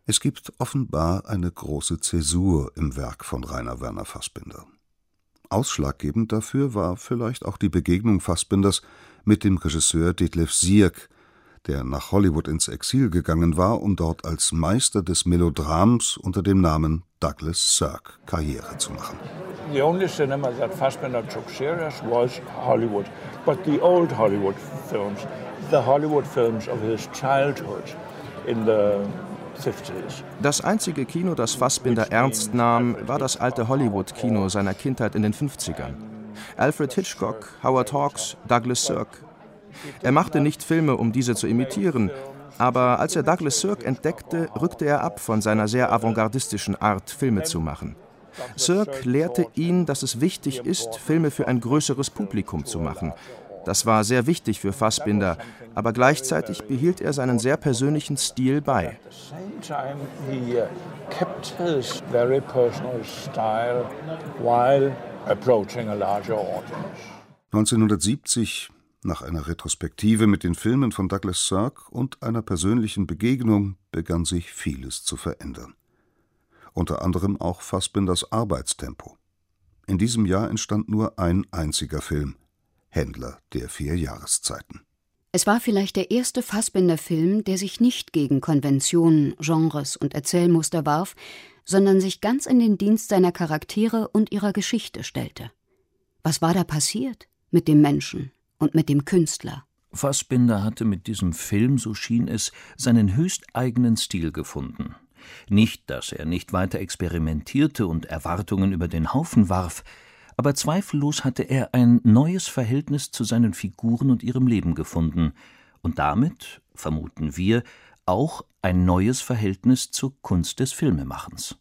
Es gibt offenbar eine große Zäsur im Werk von Rainer Werner Fassbinder. Ausschlaggebend dafür war vielleicht auch die Begegnung Fassbinders mit dem Regisseur Detlef Sierck, der nach Hollywood ins Exil gegangen war, um dort als Meister des Melodrams unter dem Namen Douglas Sirk Karriere zu machen. The only cinema that Fassbinder took serious was Hollywood, but the old Hollywood films, the Hollywood films of his childhood in the 50s. Das einzige Kino, das Fassbinder ernst nahm, war das alte Hollywood-Kino seiner Kindheit in den 50ern. Alfred Hitchcock, Howard Hawks, Douglas Sirk. Er machte nicht Filme, um diese zu imitieren, aber als er Douglas Sirk entdeckte, rückte er ab von seiner sehr avantgardistischen Art, Filme zu machen. Sirk lehrte ihn, dass es wichtig ist, Filme für ein größeres Publikum zu machen. Das war sehr wichtig für Fassbinder, aber gleichzeitig behielt er seinen sehr persönlichen Stil bei. 1970, nach einer Retrospektive mit den Filmen von Douglas Sirk und einer persönlichen Begegnung, begann sich vieles zu verändern. Unter anderem auch Fassbinders Arbeitstempo. In diesem Jahr entstand nur ein einziger Film: Händler der 4 Jahreszeiten. Es war vielleicht der erste Fassbinder-Film, der sich nicht gegen Konventionen, Genres und Erzählmuster warf, sondern sich ganz in den Dienst seiner Charaktere und ihrer Geschichte stellte. Was war da passiert mit dem Menschen und mit dem Künstler? Fassbinder hatte mit diesem Film, so schien es, seinen höchsteigenen Stil gefunden. Nicht, dass er nicht weiter experimentierte und Erwartungen über den Haufen warf, aber zweifellos hatte er ein neues Verhältnis zu seinen Figuren und ihrem Leben gefunden und damit, vermuten wir, auch ein neues Verhältnis zur Kunst des Filmemachens.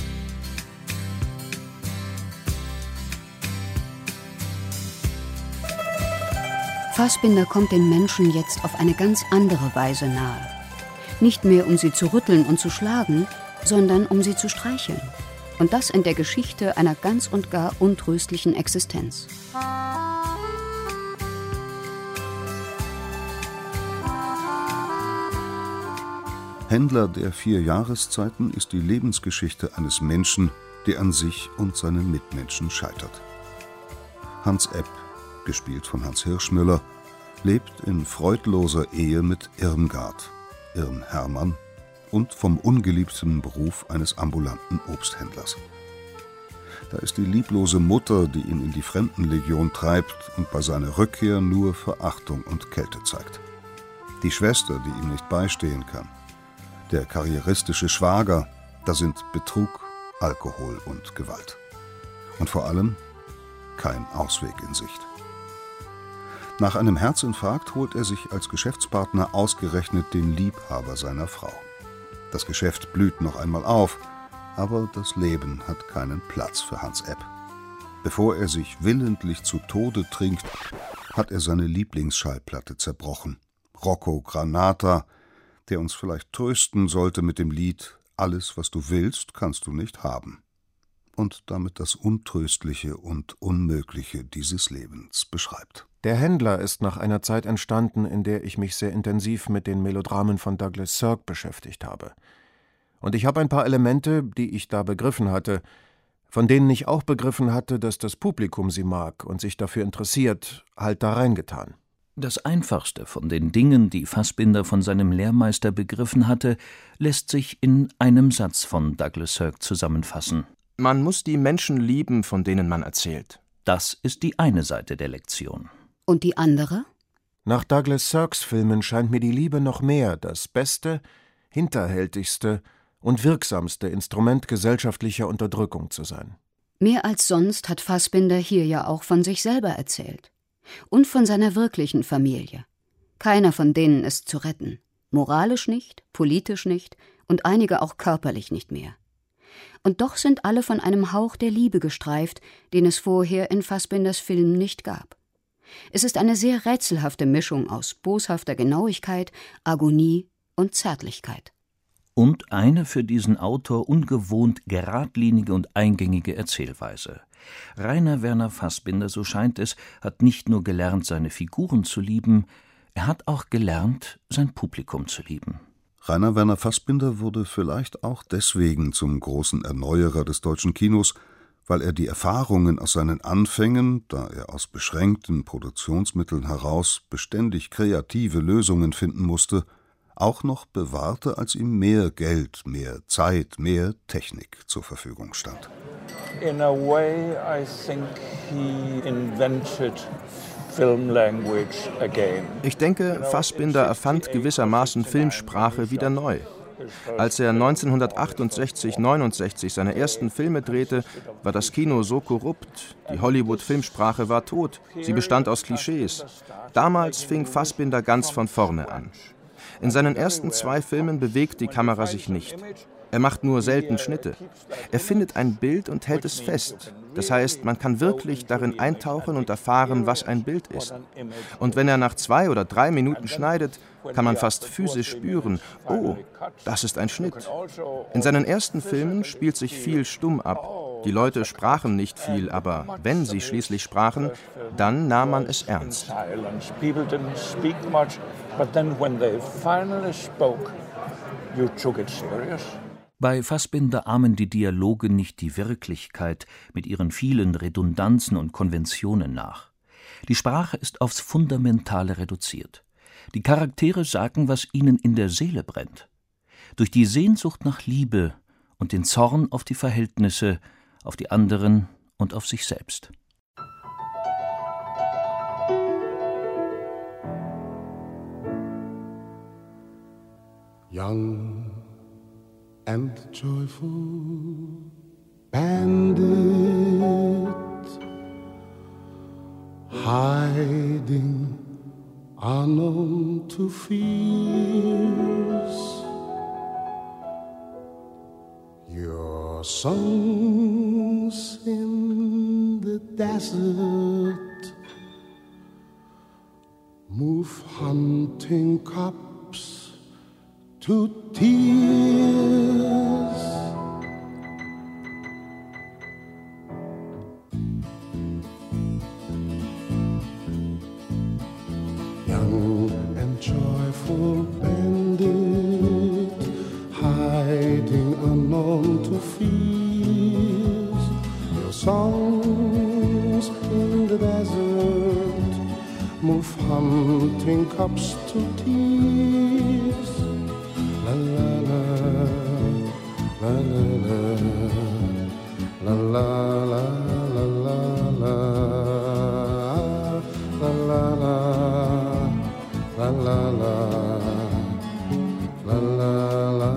Fassbinder kommt den Menschen jetzt auf eine ganz andere Weise nahe. Nicht mehr, um sie zu rütteln und zu schlagen, sondern um sie zu streicheln. Und das in der Geschichte einer ganz und gar untröstlichen Existenz. Händler der 4 Jahreszeiten ist die Lebensgeschichte eines Menschen, der an sich und seinen Mitmenschen scheitert. Hans Epp, gespielt von Hans Hirschmüller, lebt in freudloser Ehe mit Irmgard, Irm Hermann, und vom ungeliebten Beruf eines ambulanten Obsthändlers. Da ist die lieblose Mutter, die ihn in die Fremdenlegion treibt und bei seiner Rückkehr nur Verachtung und Kälte zeigt. Die Schwester, die ihm nicht beistehen kann. Der karrieristische Schwager, da sind Betrug, Alkohol und Gewalt. Und vor allem kein Ausweg in Sicht. Nach einem Herzinfarkt holt er sich als Geschäftspartner ausgerechnet den Liebhaber seiner Frau. Das Geschäft blüht noch einmal auf, aber das Leben hat keinen Platz für Hans Epp. Bevor er sich willentlich zu Tode trinkt, hat er seine Lieblingsschallplatte zerbrochen. Rocco Granata, der uns vielleicht trösten sollte mit dem Lied »Alles, was du willst, kannst du nicht haben« und damit das Untröstliche und Unmögliche dieses Lebens beschreibt. Der Händler ist nach einer Zeit entstanden, in der ich mich sehr intensiv mit den Melodramen von Douglas Sirk beschäftigt habe. Und ich habe ein paar Elemente, die ich da begriffen hatte, von denen ich auch begriffen hatte, dass das Publikum sie mag und sich dafür interessiert, halt da reingetan. Das einfachste von den Dingen, die Fassbinder von seinem Lehrmeister begriffen hatte, lässt sich in einem Satz von Douglas Sirk zusammenfassen. Man muss die Menschen lieben, von denen man erzählt. Das ist die eine Seite der Lektion. Und die andere? Nach Douglas Sirks Filmen scheint mir die Liebe noch mehr das beste, hinterhältigste und wirksamste Instrument gesellschaftlicher Unterdrückung zu sein. Mehr als sonst hat Fassbinder hier ja auch von sich selber erzählt. Und von seiner wirklichen Familie. Keiner von denen ist zu retten. Moralisch nicht, politisch nicht und einige auch körperlich nicht mehr. Und doch sind alle von einem Hauch der Liebe gestreift, den es vorher in Fassbinders Filmen nicht gab. Es ist eine sehr rätselhafte Mischung aus boshafter Genauigkeit, Agonie und Zärtlichkeit. Und eine für diesen Autor ungewohnt geradlinige und eingängige Erzählweise. Rainer Werner Fassbinder, so scheint es, hat nicht nur gelernt, seine Figuren zu lieben, er hat auch gelernt, sein Publikum zu lieben. Rainer Werner Fassbinder wurde vielleicht auch deswegen zum großen Erneuerer des deutschen Kinos, weil er die Erfahrungen aus seinen Anfängen, da er aus beschränkten Produktionsmitteln heraus beständig kreative Lösungen finden musste, auch noch bewahrte, als ihm mehr Geld, mehr Zeit, mehr Technik zur Verfügung stand. In a way, I think he invented film language again. Ich denke, Fassbinder erfand gewissermaßen Filmsprache wieder neu. Als er 1968/69 seine ersten Filme drehte, war das Kino so korrupt, die Hollywood-Filmsprache war tot, sie bestand aus Klischees. Damals fing Fassbinder ganz von vorne an. In seinen ersten 2 Filmen bewegt die Kamera sich nicht. Er macht nur selten Schnitte. Er findet ein Bild und hält es fest. Das heißt, man kann wirklich darin eintauchen und erfahren, was ein Bild ist. Und wenn er nach 2 oder 3 Minuten schneidet, kann man fast physisch spüren, oh, das ist ein Schnitt. In seinen ersten Filmen spielt sich viel stumm ab. Die Leute sprachen nicht viel, aber wenn sie schließlich sprachen, dann nahm man es ernst. Bei Fassbinder ahmen die Dialoge nicht die Wirklichkeit mit ihren vielen Redundanzen und Konventionen nach. Die Sprache ist aufs Fundamentale reduziert. Die Charaktere sagen, was ihnen in der Seele brennt. Durch die Sehnsucht nach Liebe und den Zorn auf die Verhältnisse, auf die anderen und auf sich selbst. Young and joyful bandit, hiding unknown to fears. Your songs in the desert move hunting cups to tears. Young and joyful bandit, hiding unknown to fears. Your songs in the desert move hunting cups to tears. La la la, la la la, la la la, la la la, la la la, la la la, la la la.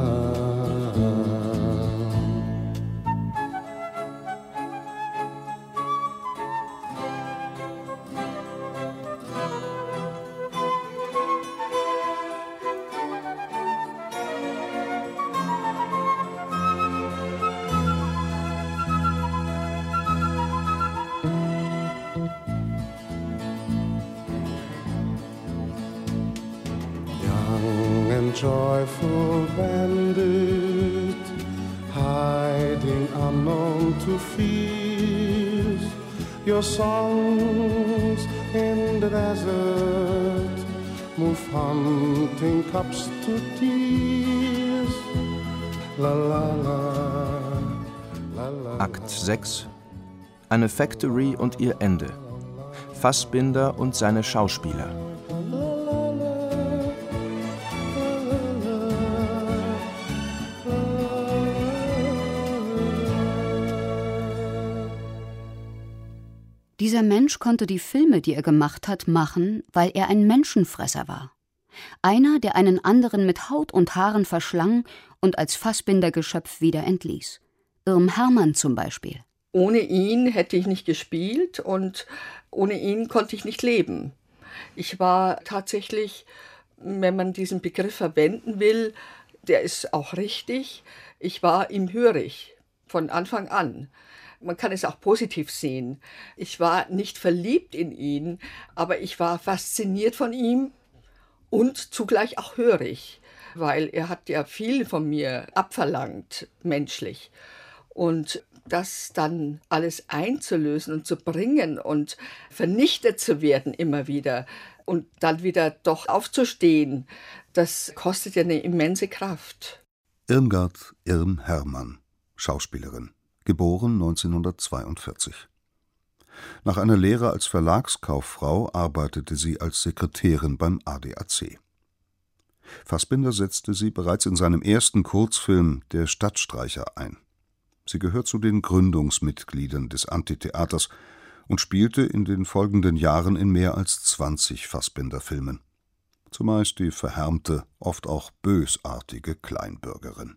Joyful bandit, hiding unknown to fears. Your songs in the desert move hunting cups to tears. La la la, la la. Akt 6. Eine Factory und ihr Ende. Fassbinder und seine Schauspieler. Dieser Mensch konnte die Filme, die er gemacht hat, machen, weil er ein Menschenfresser war. Einer, der einen anderen mit Haut und Haaren verschlang und als Fassbinder-Geschöpf wieder entließ. Irm Hermann zum Beispiel. Ohne ihn hätte ich nicht gespielt und ohne ihn konnte ich nicht leben. Ich war tatsächlich, wenn man diesen Begriff verwenden will, der ist auch richtig, ich war ihm hörig, von Anfang an. Man kann es auch positiv sehen. Ich war nicht verliebt in ihn, aber ich war fasziniert von ihm und zugleich auch hörig, weil er hat ja viel von mir abverlangt, menschlich. Und das dann alles einzulösen und zu bringen und vernichtet zu werden immer wieder und dann wieder doch aufzustehen, das kostet ja eine immense Kraft. Irmgard Irm Hermann, Schauspielerin, geboren 1942. Nach einer Lehre als Verlagskauffrau arbeitete sie als Sekretärin beim ADAC. Fassbinder setzte sie bereits in seinem ersten Kurzfilm Der Stadtstreicher ein. Sie gehört zu den Gründungsmitgliedern des Antitheaters und spielte in den folgenden Jahren in mehr als 20 Fassbinder-Filmen. Zumeist die verhärmte, oft auch bösartige Kleinbürgerin.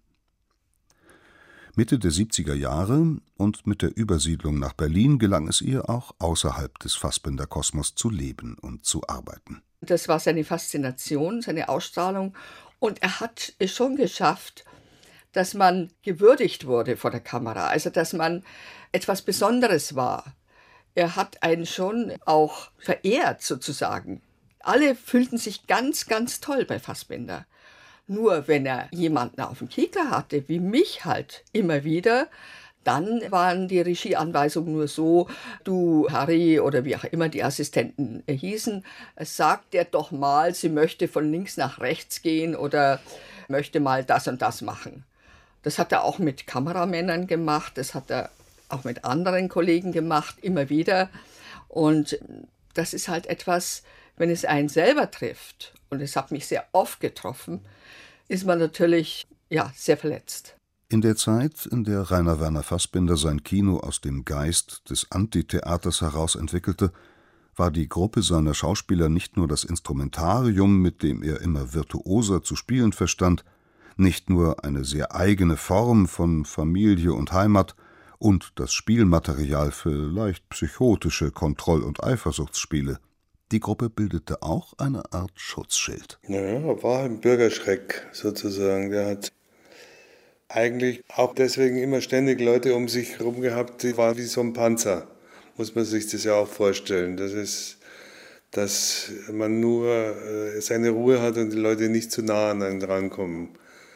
Mitte der 70er Jahre und mit der Übersiedlung nach Berlin gelang es ihr auch, außerhalb des Fassbinder-Kosmos zu leben und zu arbeiten. Das war seine Faszination, seine Ausstrahlung. Und er hat es schon geschafft, dass man gewürdigt wurde vor der Kamera, also dass man etwas Besonderes war. Er hat einen schon auch verehrt sozusagen. Alle fühlten sich ganz, ganz toll bei Fassbinder. Nur wenn er jemanden auf dem Kieker hatte, wie mich halt immer wieder, dann waren die Regieanweisungen nur so, du Harry oder wie auch immer die Assistenten hießen, sagt er doch mal, sie möchte von links nach rechts gehen oder möchte mal das und das machen. Das hat er auch mit Kameramännern gemacht, das hat er auch mit anderen Kollegen gemacht, immer wieder. Und das ist halt etwas, wenn es einen selber trifft, und es hat mich sehr oft getroffen, ist man natürlich sehr verletzt. In der Zeit, in der Rainer Werner Fassbinder sein Kino aus dem Geist des Antitheaters heraus entwickelte, war die Gruppe seiner Schauspieler nicht nur das Instrumentarium, mit dem er immer virtuoser zu spielen verstand, nicht nur eine sehr eigene Form von Familie und Heimat und das Spielmaterial für leicht psychotische Kontroll- und Eifersuchtsspiele. Die Gruppe bildete auch eine Art Schutzschild. Ja, war ein Bürgerschreck sozusagen. Der hat eigentlich auch deswegen immer ständig Leute um sich herum gehabt, die waren wie so ein Panzer. Muss man sich das ja auch vorstellen. Das ist, dass man nur seine Ruhe hat und die Leute nicht zu nah an einen rankommen.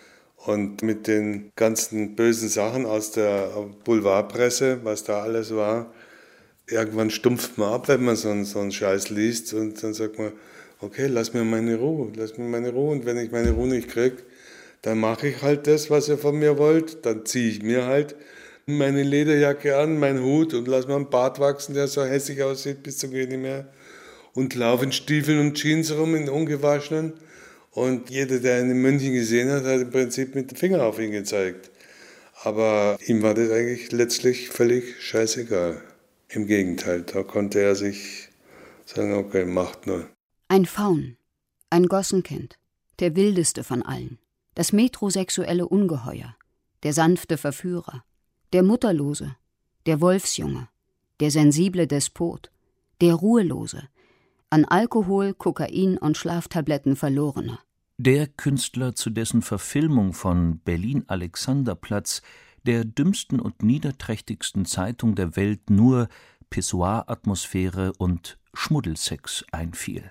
Und mit den ganzen bösen Sachen aus der Boulevardpresse, was da alles war, irgendwann stumpft man ab, wenn man so einen Scheiß liest, und dann sagt man, okay, lass mir meine Ruhe. Und wenn ich meine Ruhe nicht kriege, dann mache ich halt das, was ihr von mir wollt. Dann ziehe ich mir halt meine Lederjacke an, meinen Hut und lass mir einen Bart wachsen, der so hässlich aussieht bis zum geht nicht mehr. Und laufe in Stiefeln und Jeans rum, in ungewaschenen. Und jeder, der ihn in München gesehen hat, hat im Prinzip mit dem Finger auf ihn gezeigt. Aber ihm war das eigentlich letztlich völlig scheißegal. Im Gegenteil, da konnte er sich sagen, okay, macht nur. Ein Faun, ein Gossenkind, der wildeste von allen, das metrosexuelle Ungeheuer, der sanfte Verführer, der Mutterlose, der Wolfsjunge, der sensible Despot, der Ruhelose, an Alkohol, Kokain und Schlaftabletten Verlorener. Der Künstler, zu dessen Verfilmung von Berlin-Alexanderplatz der dümmsten und niederträchtigsten Zeitung der Welt nur Pissoir-Atmosphäre und Schmuddelsex einfiel.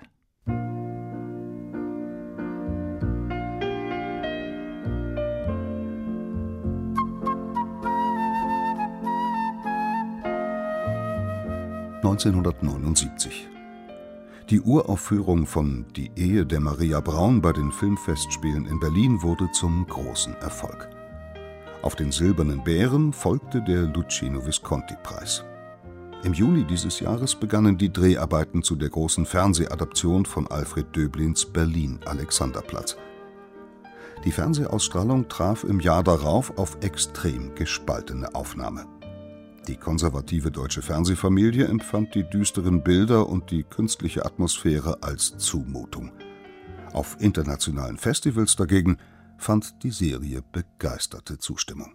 (1979) Die Uraufführung von Die Ehe der Maria Braun bei den Filmfestspielen in Berlin wurde zum großen Erfolg. Auf den Silbernen Bären folgte der Luchino Visconti-Preis. Im Juni dieses Jahres begannen die Dreharbeiten zu der großen Fernsehadaption von Alfred Döblins Berlin-Alexanderplatz. Die Fernsehausstrahlung traf im Jahr darauf auf extrem gespaltene Aufnahme. Die konservative deutsche Fernsehfamilie empfand die düsteren Bilder und die künstliche Atmosphäre als Zumutung. Auf internationalen Festivals dagegen fand die Serie begeisterte Zustimmung.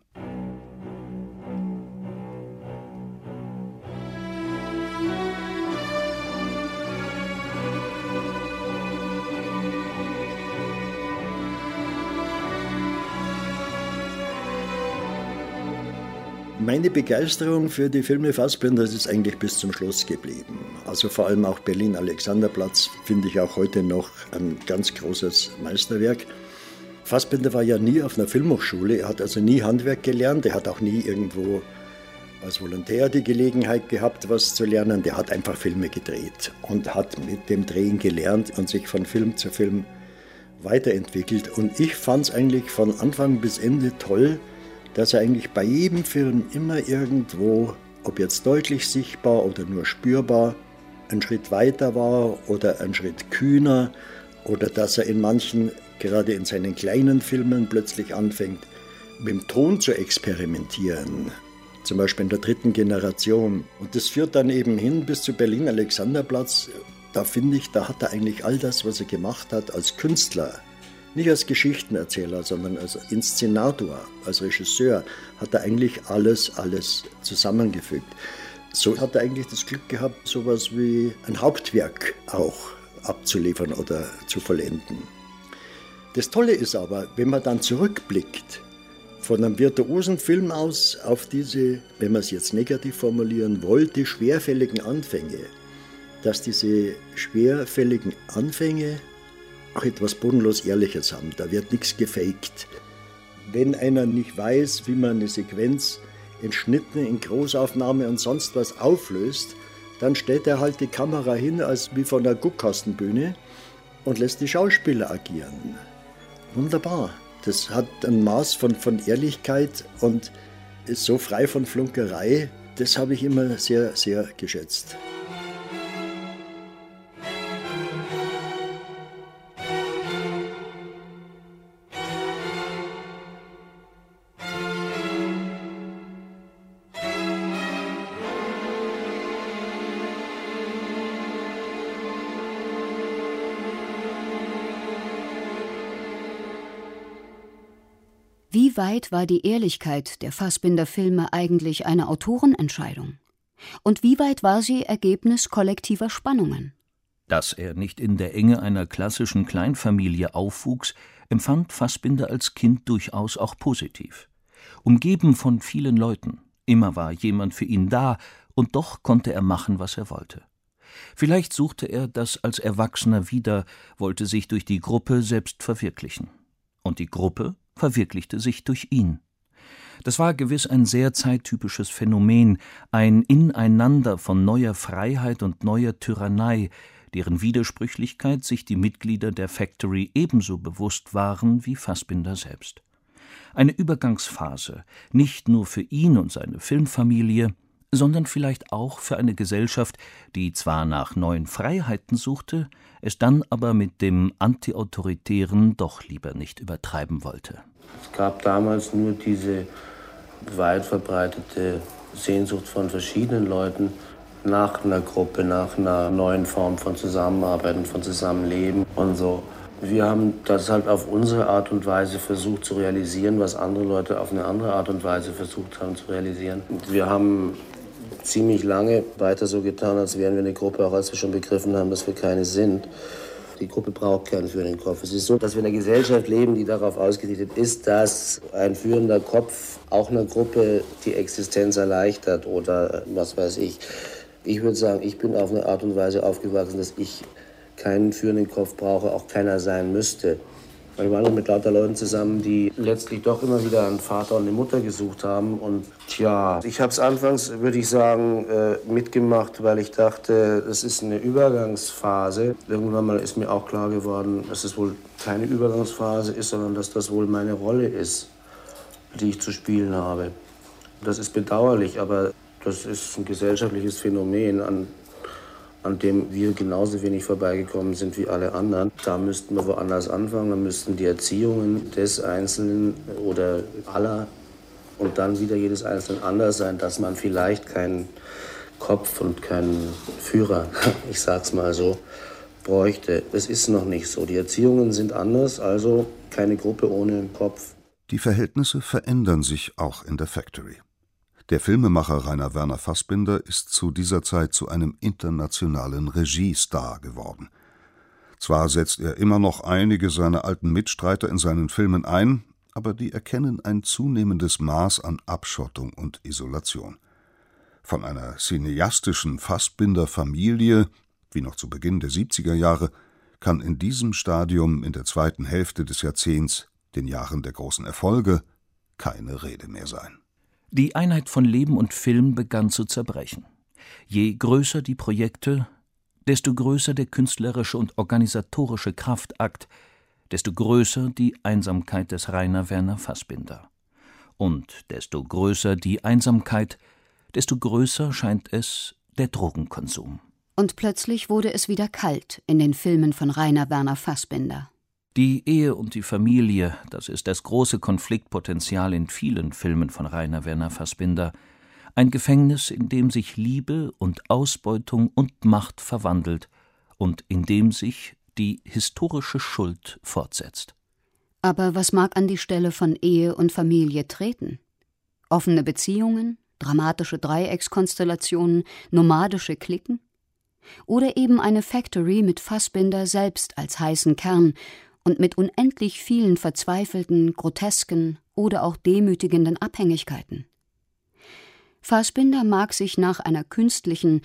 Meine Begeisterung für die Filme Fassbinders ist eigentlich bis zum Schluss geblieben. Also vor allem auch Berlin-Alexanderplatz finde ich auch heute noch ein ganz großes Meisterwerk. Fassbinder war ja nie auf einer Filmhochschule, er hat also nie Handwerk gelernt, er hat auch nie irgendwo als Volontär die Gelegenheit gehabt, was zu lernen. Der hat einfach Filme gedreht und hat mit dem Drehen gelernt und sich von Film zu Film weiterentwickelt. Und ich fand es eigentlich von Anfang bis Ende toll, dass er eigentlich bei jedem Film immer irgendwo, ob jetzt deutlich sichtbar oder nur spürbar, einen Schritt weiter war oder einen Schritt kühner oder dass er in manchen, gerade in seinen kleinen Filmen, plötzlich anfängt, mit dem Ton zu experimentieren. Zum Beispiel in der 3. Generation. Und das führt dann eben hin bis zu Berlin-Alexanderplatz. Da finde ich, da hat er eigentlich all das, was er gemacht hat als Künstler, nicht als Geschichtenerzähler, sondern als Inszenator, als Regisseur, hat er eigentlich alles zusammengefügt. So hat er eigentlich das Glück gehabt, sowas wie ein Hauptwerk auch abzuliefern oder zu vollenden. Das Tolle ist aber, wenn man dann zurückblickt, von einem virtuosen Film aus auf diese, wenn man es jetzt negativ formulieren wollte, schwerfälligen Anfänge, dass diese schwerfälligen Anfänge auch etwas bodenlos Ehrliches haben. Da wird nichts gefaked. Wenn einer nicht weiß, wie man eine Sequenz in Schnitten, in Großaufnahme und sonst was auflöst, dann stellt er halt die Kamera hin, als wie von einer Guckkastenbühne und lässt die Schauspieler agieren. Wunderbar. Das hat ein Maß von Ehrlichkeit und ist so frei von Flunkerei. Das habe ich immer sehr, sehr geschätzt. Wie weit war die Ehrlichkeit der Fassbinder-Filme eigentlich eine Autorenentscheidung? Und wie weit war sie Ergebnis kollektiver Spannungen? Dass er nicht in der Enge einer klassischen Kleinfamilie aufwuchs, empfand Fassbinder als Kind durchaus auch positiv. Umgeben von vielen Leuten, immer war jemand für ihn da, und doch konnte er machen, was er wollte. Vielleicht suchte er das als Erwachsener wieder, wollte sich durch die Gruppe selbst verwirklichen. Und die Gruppe verwirklichte sich durch ihn. Das war gewiss ein sehr zeittypisches Phänomen, ein Ineinander von neuer Freiheit und neuer Tyrannei, deren Widersprüchlichkeit sich die Mitglieder der Factory ebenso bewusst waren wie Fassbinder selbst. Eine Übergangsphase, nicht nur für ihn und seine Filmfamilie, sondern vielleicht auch für eine Gesellschaft, die zwar nach neuen Freiheiten suchte, es dann aber mit dem Antiautoritären doch lieber nicht übertreiben wollte. Es gab damals nur diese weit verbreitete Sehnsucht von verschiedenen Leuten nach einer Gruppe, nach einer neuen Form von Zusammenarbeit und von Zusammenleben und so. Wir haben das halt auf unsere Art und Weise versucht zu realisieren, was andere Leute auf eine andere Art und Weise versucht haben zu realisieren. Wir haben ziemlich lange weiter so getan, als wären wir eine Gruppe, auch als wir schon begriffen haben, dass wir keine sind. Die Gruppe braucht keinen führenden Kopf. Es ist so, dass wir in einer Gesellschaft leben, die darauf ausgerichtet ist, dass ein führender Kopf auch einer Gruppe die Existenz erleichtert oder was weiß ich. Ich würde sagen, ich bin auf eine Art und Weise aufgewachsen, dass ich keinen führenden Kopf brauche, auch keiner sein müsste. Wir waren mit lauter Leuten zusammen, die letztlich doch immer wieder einen Vater und eine Mutter gesucht haben. Und tja, ich habe es anfangs, würde ich sagen, mitgemacht, weil ich dachte, es ist eine Übergangsphase. Irgendwann mal ist mir auch klar geworden, dass es wohl keine Übergangsphase ist, sondern dass das wohl meine Rolle ist, die ich zu spielen habe. Das ist bedauerlich, aber das ist ein gesellschaftliches Phänomen, an dem wir genauso wenig vorbeigekommen sind wie alle anderen. Da müssten wir woanders anfangen, da müssten die Erziehungen des Einzelnen oder aller und dann wieder jedes Einzelnen anders sein, dass man vielleicht keinen Kopf und keinen Führer, ich sag's mal so, bräuchte. Es ist noch nicht so. Die Erziehungen sind anders, also keine Gruppe ohne Kopf. Die Verhältnisse verändern sich auch in der Factory. Der Filmemacher Rainer Werner Fassbinder ist zu dieser Zeit zu einem internationalen Regiestar geworden. Zwar setzt er immer noch einige seiner alten Mitstreiter in seinen Filmen ein, aber die erkennen ein zunehmendes Maß an Abschottung und Isolation. Von einer cineastischen Fassbinder-Familie, wie noch zu Beginn der 70er Jahre, kann in diesem Stadium in der zweiten Hälfte des Jahrzehnts, den Jahren der großen Erfolge, keine Rede mehr sein. Die Einheit von Leben und Film begann zu zerbrechen. Je größer die Projekte, desto größer der künstlerische und organisatorische Kraftakt, desto größer die Einsamkeit des Rainer Werner Fassbinder. Und desto größer die Einsamkeit, desto größer scheint es der Drogenkonsum. Und plötzlich wurde es wieder kalt in den Filmen von Rainer Werner Fassbinder. Die Ehe und die Familie, das ist das große Konfliktpotenzial in vielen Filmen von Rainer Werner Fassbinder. Ein Gefängnis, in dem sich Liebe und Ausbeutung und Macht verwandelt und in dem sich die historische Schuld fortsetzt. Aber was mag an die Stelle von Ehe und Familie treten? Offene Beziehungen, dramatische Dreieckskonstellationen, nomadische Cliquen? Oder eben eine Factory mit Fassbinder selbst als heißen Kern und mit unendlich vielen verzweifelten, grotesken oder auch demütigenden Abhängigkeiten? Fassbinder mag sich nach einer künstlerischen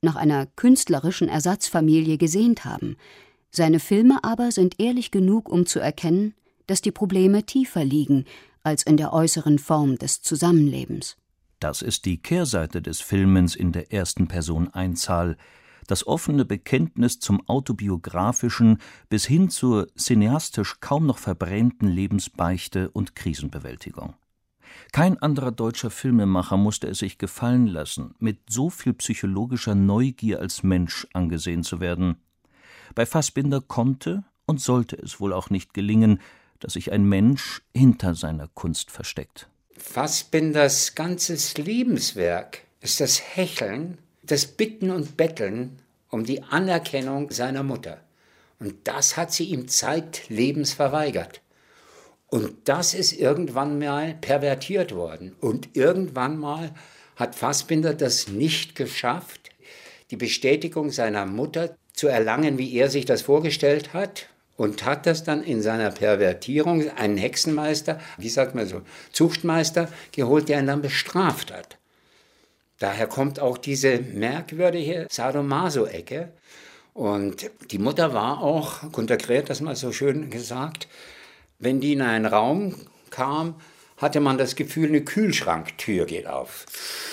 Ersatzfamilie gesehnt haben. Seine Filme aber sind ehrlich genug, um zu erkennen, dass die Probleme tiefer liegen als in der äußeren Form des Zusammenlebens. Das ist die Kehrseite des Filmens in der ersten Person Einzahl, das offene Bekenntnis zum autobiografischen bis hin zur cineastisch kaum noch verbrämten Lebensbeichte und Krisenbewältigung. Kein anderer deutscher Filmemacher musste es sich gefallen lassen, mit so viel psychologischer Neugier als Mensch angesehen zu werden. Bei Fassbinder konnte und sollte es wohl auch nicht gelingen, dass sich ein Mensch hinter seiner Kunst versteckt. Fassbinders ganzes Lebenswerk ist das Hecheln, das Bitten und Betteln um die Anerkennung seiner Mutter. Und das hat sie ihm zeitlebens verweigert. Und das ist irgendwann mal pervertiert worden. Und irgendwann mal hat Fassbinder das nicht geschafft, die Bestätigung seiner Mutter zu erlangen, wie er sich das vorgestellt hat. Und hat das dann in seiner Pervertierung einen Hexenmeister, Zuchtmeister geholt, der ihn dann bestraft hat. Daher kommt auch diese merkwürdige Sadomaso-Ecke. Und die Mutter war auch, Gunter Graehl hat das mal so schön gesagt, wenn die in einen Raum kam, hatte man das Gefühl, eine Kühlschranktür geht auf.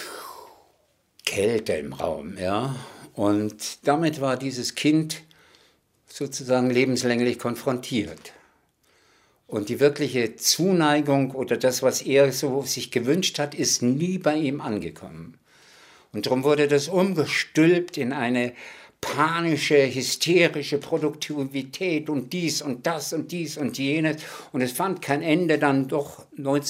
Kälte im Raum, ja. Und damit war dieses Kind sozusagen lebenslänglich konfrontiert. Und die wirkliche Zuneigung oder das, was er so sich gewünscht hat, ist nie bei ihm angekommen. Und darum wurde das umgestülpt in eine panische, hysterische Produktivität und dies und das und dies und jenes. Und es fand kein Ende dann doch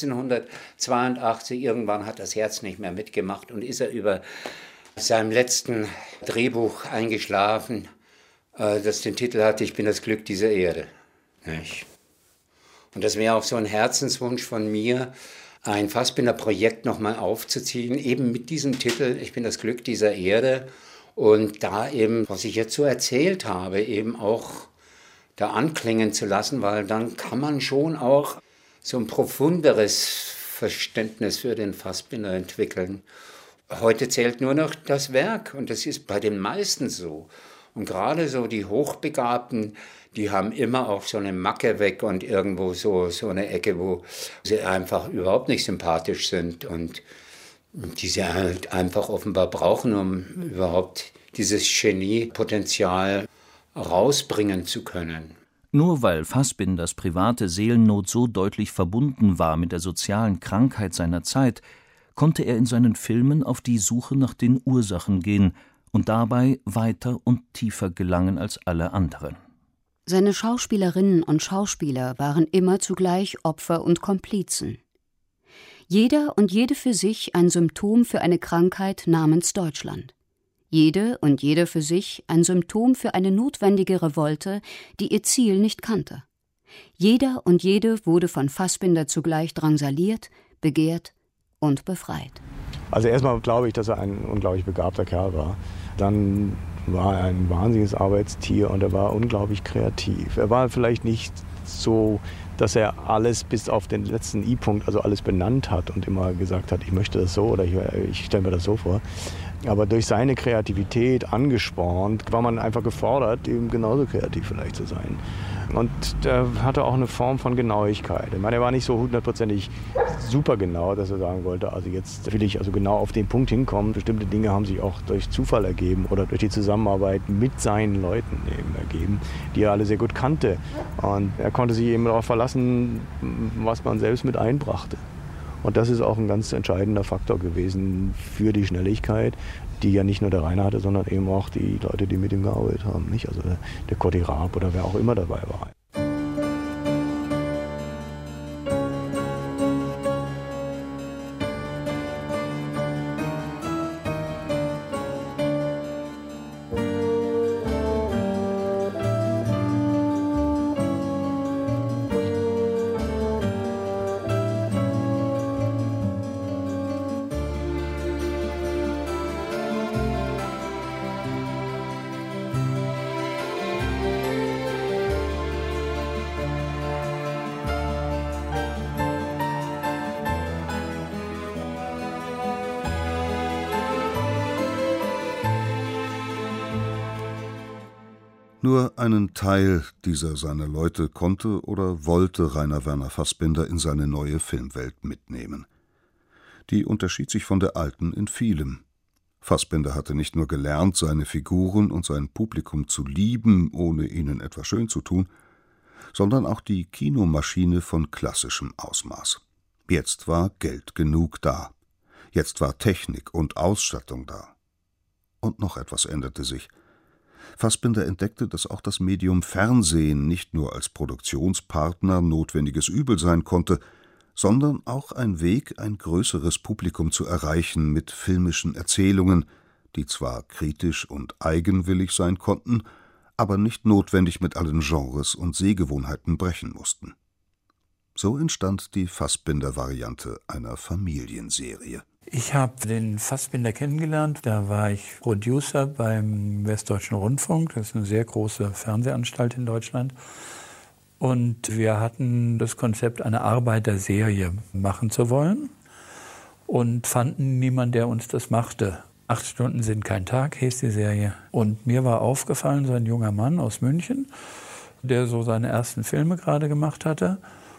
1982. Irgendwann hat das Herz nicht mehr mitgemacht und ist er über seinem letzten Drehbuch eingeschlafen, das den Titel hatte, Ich bin das Glück dieser Erde. Nicht? Und das wäre auch so ein Herzenswunsch von mir, ein Fassbinder-Projekt nochmal aufzuziehen, eben mit diesem Titel, Ich bin das Glück dieser Erde. Und da eben, was ich jetzt so erzählt habe, eben auch da anklingen zu lassen, weil dann kann man schon auch so ein profunderes Verständnis für den Fassbinder entwickeln. Heute zählt nur noch das Werk und das ist bei den meisten so. Und gerade so die Hochbegabten, die haben immer auch so eine Macke weg und irgendwo so eine Ecke, wo sie einfach überhaupt nicht sympathisch sind und die sie halt einfach offenbar brauchen, um überhaupt dieses Geniepotenzial rausbringen zu können. Nur weil Fassbinders private Seelennot so deutlich verbunden war mit der sozialen Krankheit seiner Zeit, konnte er in seinen Filmen auf die Suche nach den Ursachen gehen und dabei weiter und tiefer gelangen als alle anderen. Seine Schauspielerinnen und Schauspieler waren immer zugleich Opfer und Komplizen. Jeder und jede für sich ein Symptom für eine Krankheit namens Deutschland. Jede und jeder für sich ein Symptom für eine notwendige Revolte, die ihr Ziel nicht kannte. Jeder und jede wurde von Fassbinder zugleich drangsaliert, begehrt und befreit. Also erstmal glaube ich, dass er ein unglaublich begabter Kerl war. Dann war er ein wahnsinniges Arbeitstier und er war unglaublich kreativ. Er war vielleicht nicht so, dass er alles bis auf den letzten I-Punkt, also alles benannt hat und immer gesagt hat, ich möchte das so oder ich stelle mir das so vor. Aber durch seine Kreativität angespornt, war man einfach gefordert, eben genauso kreativ vielleicht zu sein. Und er hatte auch eine Form von Genauigkeit. Ich meine, er war nicht so hundertprozentig super genau, dass er sagen wollte, also jetzt will ich also genau auf den Punkt hinkommen. Bestimmte Dinge haben sich auch durch Zufall ergeben oder durch die Zusammenarbeit mit seinen Leuten eben ergeben, die er alle sehr gut kannte. Und er konnte sich eben darauf verlassen, was man selbst mit einbrachte. Und das ist auch ein ganz entscheidender Faktor gewesen für die Schnelligkeit, die ja nicht nur der Rainer hatte, sondern eben auch die Leute, die mit ihm gearbeitet haben. Nicht? Also der Cotti Raab oder wer auch immer dabei war. Nur einen Teil dieser seiner Leute konnte oder wollte Rainer Werner Fassbinder in seine neue Filmwelt mitnehmen. Die unterschied sich von der alten in vielem. Fassbinder hatte nicht nur gelernt, seine Figuren und sein Publikum zu lieben, ohne ihnen etwas schön zu tun, sondern auch die Kinomaschine von klassischem Ausmaß. Jetzt war Geld genug da. Jetzt war Technik und Ausstattung da. Und noch etwas änderte sich. Fassbinder entdeckte, dass auch das Medium Fernsehen nicht nur als Produktionspartner notwendiges Übel sein konnte, sondern auch ein Weg, ein größeres Publikum zu erreichen mit filmischen Erzählungen, die zwar kritisch und eigenwillig sein konnten, aber nicht notwendig mit allen Genres und Sehgewohnheiten brechen mussten. So entstand die Fassbinder-Variante einer Familienserie. Ich habe den Fassbinder kennengelernt, da war ich Producer beim Westdeutschen Rundfunk, das ist eine sehr große Fernsehanstalt in Deutschland. Und wir hatten das Konzept, eine Arbeiterserie machen zu wollen und fanden niemanden, der uns das machte. 8 Stunden sind kein Tag, hieß die Serie. Und mir war aufgefallen, so ein junger Mann aus München, der so seine ersten Filme gerade gemacht hatte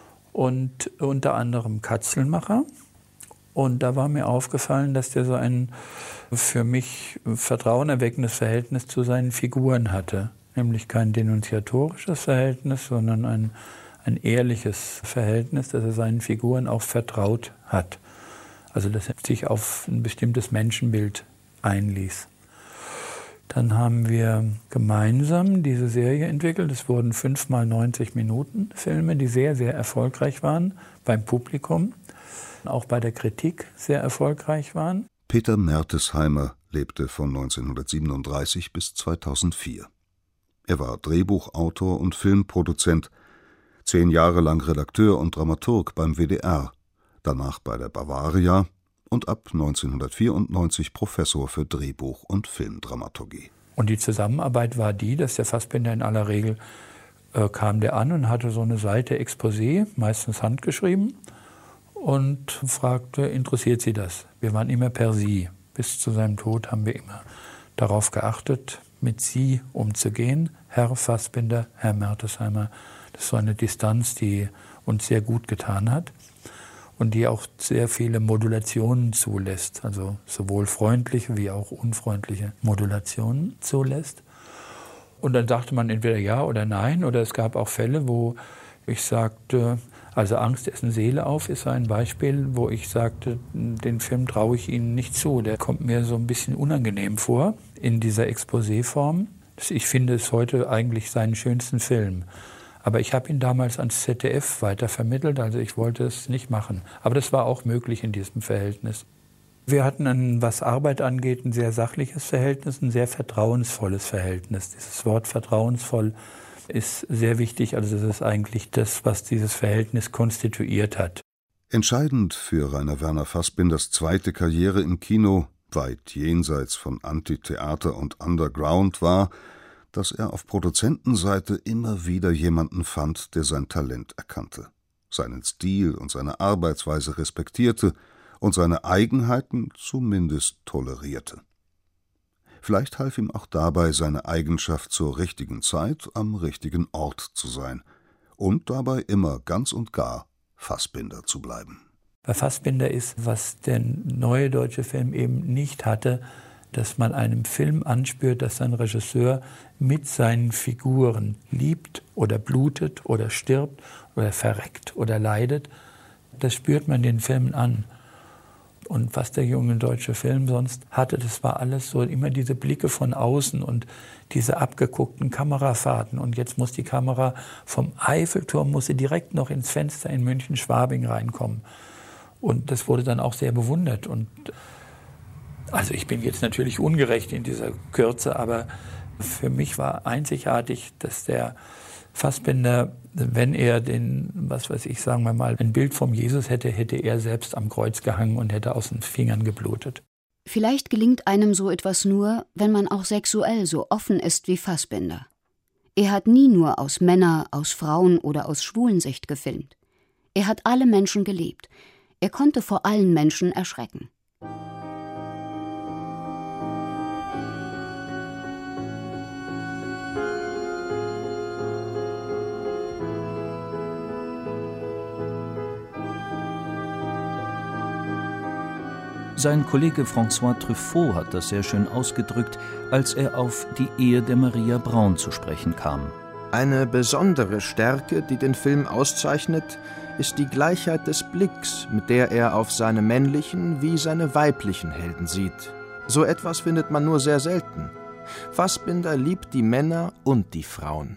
und unter anderem Katzelmacher. Und da war mir aufgefallen, dass der so ein für mich vertrauenerweckendes Verhältnis zu seinen Figuren hatte. Nämlich kein denunziatorisches Verhältnis, sondern ein ehrliches Verhältnis, dass er seinen Figuren auch vertraut hat. Also dass er sich auf ein bestimmtes Menschenbild einließ. Dann haben wir gemeinsam diese Serie entwickelt. Es wurden 5 mal 90 Minuten Filme, die sehr, sehr erfolgreich waren beim Publikum. Auch bei der Kritik sehr erfolgreich waren. Peter Mertesheimer lebte von 1937 bis 2004. Er war Drehbuchautor und Filmproduzent, 10 Jahre lang Redakteur und Dramaturg beim WDR, danach bei der Bavaria und ab 1994 Professor für Drehbuch- und Filmdramaturgie. Und die Zusammenarbeit war die, dass der Fassbinder in aller Regel kam der an und hatte so eine Seite Exposé, meistens handgeschrieben, und fragte, interessiert Sie das? Wir waren immer per Sie. Bis zu seinem Tod haben wir immer darauf geachtet, mit Sie umzugehen. Herr Fassbinder, Herr Mertesheimer. Das ist so eine Distanz, die uns sehr gut getan hat und die auch sehr viele Modulationen zulässt. Also sowohl freundliche wie auch unfreundliche Modulationen zulässt. Und dann sagte man entweder ja oder nein. Oder es gab auch Fälle, wo ich sagte, also Angst essen Seele auf ist ein Beispiel, wo ich sagte, den Film traue ich Ihnen nicht zu. Der kommt mir so ein bisschen unangenehm vor in dieser Exposé-Form. Ich finde es heute eigentlich seinen schönsten Film. Aber ich habe ihn damals ans ZDF weitervermittelt, also ich wollte es nicht machen. Aber das war auch möglich in diesem Verhältnis. Wir hatten, was Arbeit angeht, ein sehr sachliches Verhältnis, ein sehr vertrauensvolles Verhältnis. Dieses Wort vertrauensvoll ist sehr wichtig, also das ist eigentlich das, was dieses Verhältnis konstituiert hat. Entscheidend für Rainer Werner Fassbinders zweite Karriere im Kino, weit jenseits von Antitheater und Underground, war, dass er auf Produzentenseite immer wieder jemanden fand, der sein Talent erkannte, seinen Stil und seine Arbeitsweise respektierte und seine Eigenheiten zumindest tolerierte. Vielleicht half ihm auch dabei seine Eigenschaft, zur richtigen Zeit am richtigen Ort zu sein und dabei immer ganz und gar Fassbinder zu bleiben. Bei Fassbinder ist, was der neue deutsche Film eben nicht hatte, dass man einem Film anspürt, dass ein Regisseur mit seinen Figuren liebt oder blutet oder stirbt oder verreckt oder leidet. Das spürt man den Filmen an. Und was der junge deutsche Film sonst hatte, das war alles so immer diese Blicke von außen und diese abgeguckten Kamerafahrten. Und jetzt muss die Kamera vom Eiffelturm, muss sie direkt noch ins Fenster in München-Schwabing reinkommen. Und das wurde dann auch sehr bewundert. Und also ich bin jetzt natürlich ungerecht in dieser Kürze, aber für mich war einzigartig, dass der Fassbinder, wenn er sagen wir mal, ein Bild vom Jesus hätte, hätte er selbst am Kreuz gehangen und hätte aus den Fingern geblutet. Vielleicht gelingt einem so etwas nur, wenn man auch sexuell so offen ist wie Fassbinder. Er hat nie nur aus Männer-, aus Frauen- oder aus Schwulensicht gefilmt. Er hat alle Menschen geliebt. Er konnte vor allen Menschen erschrecken. Sein Kollege François Truffaut hat das sehr schön ausgedrückt, als er auf die Ehe der Maria Braun zu sprechen kam. Eine besondere Stärke, die den Film auszeichnet, ist die Gleichheit des Blicks, mit der er auf seine männlichen wie seine weiblichen Helden sieht. So etwas findet man nur sehr selten. Fassbinder liebt die Männer und die Frauen.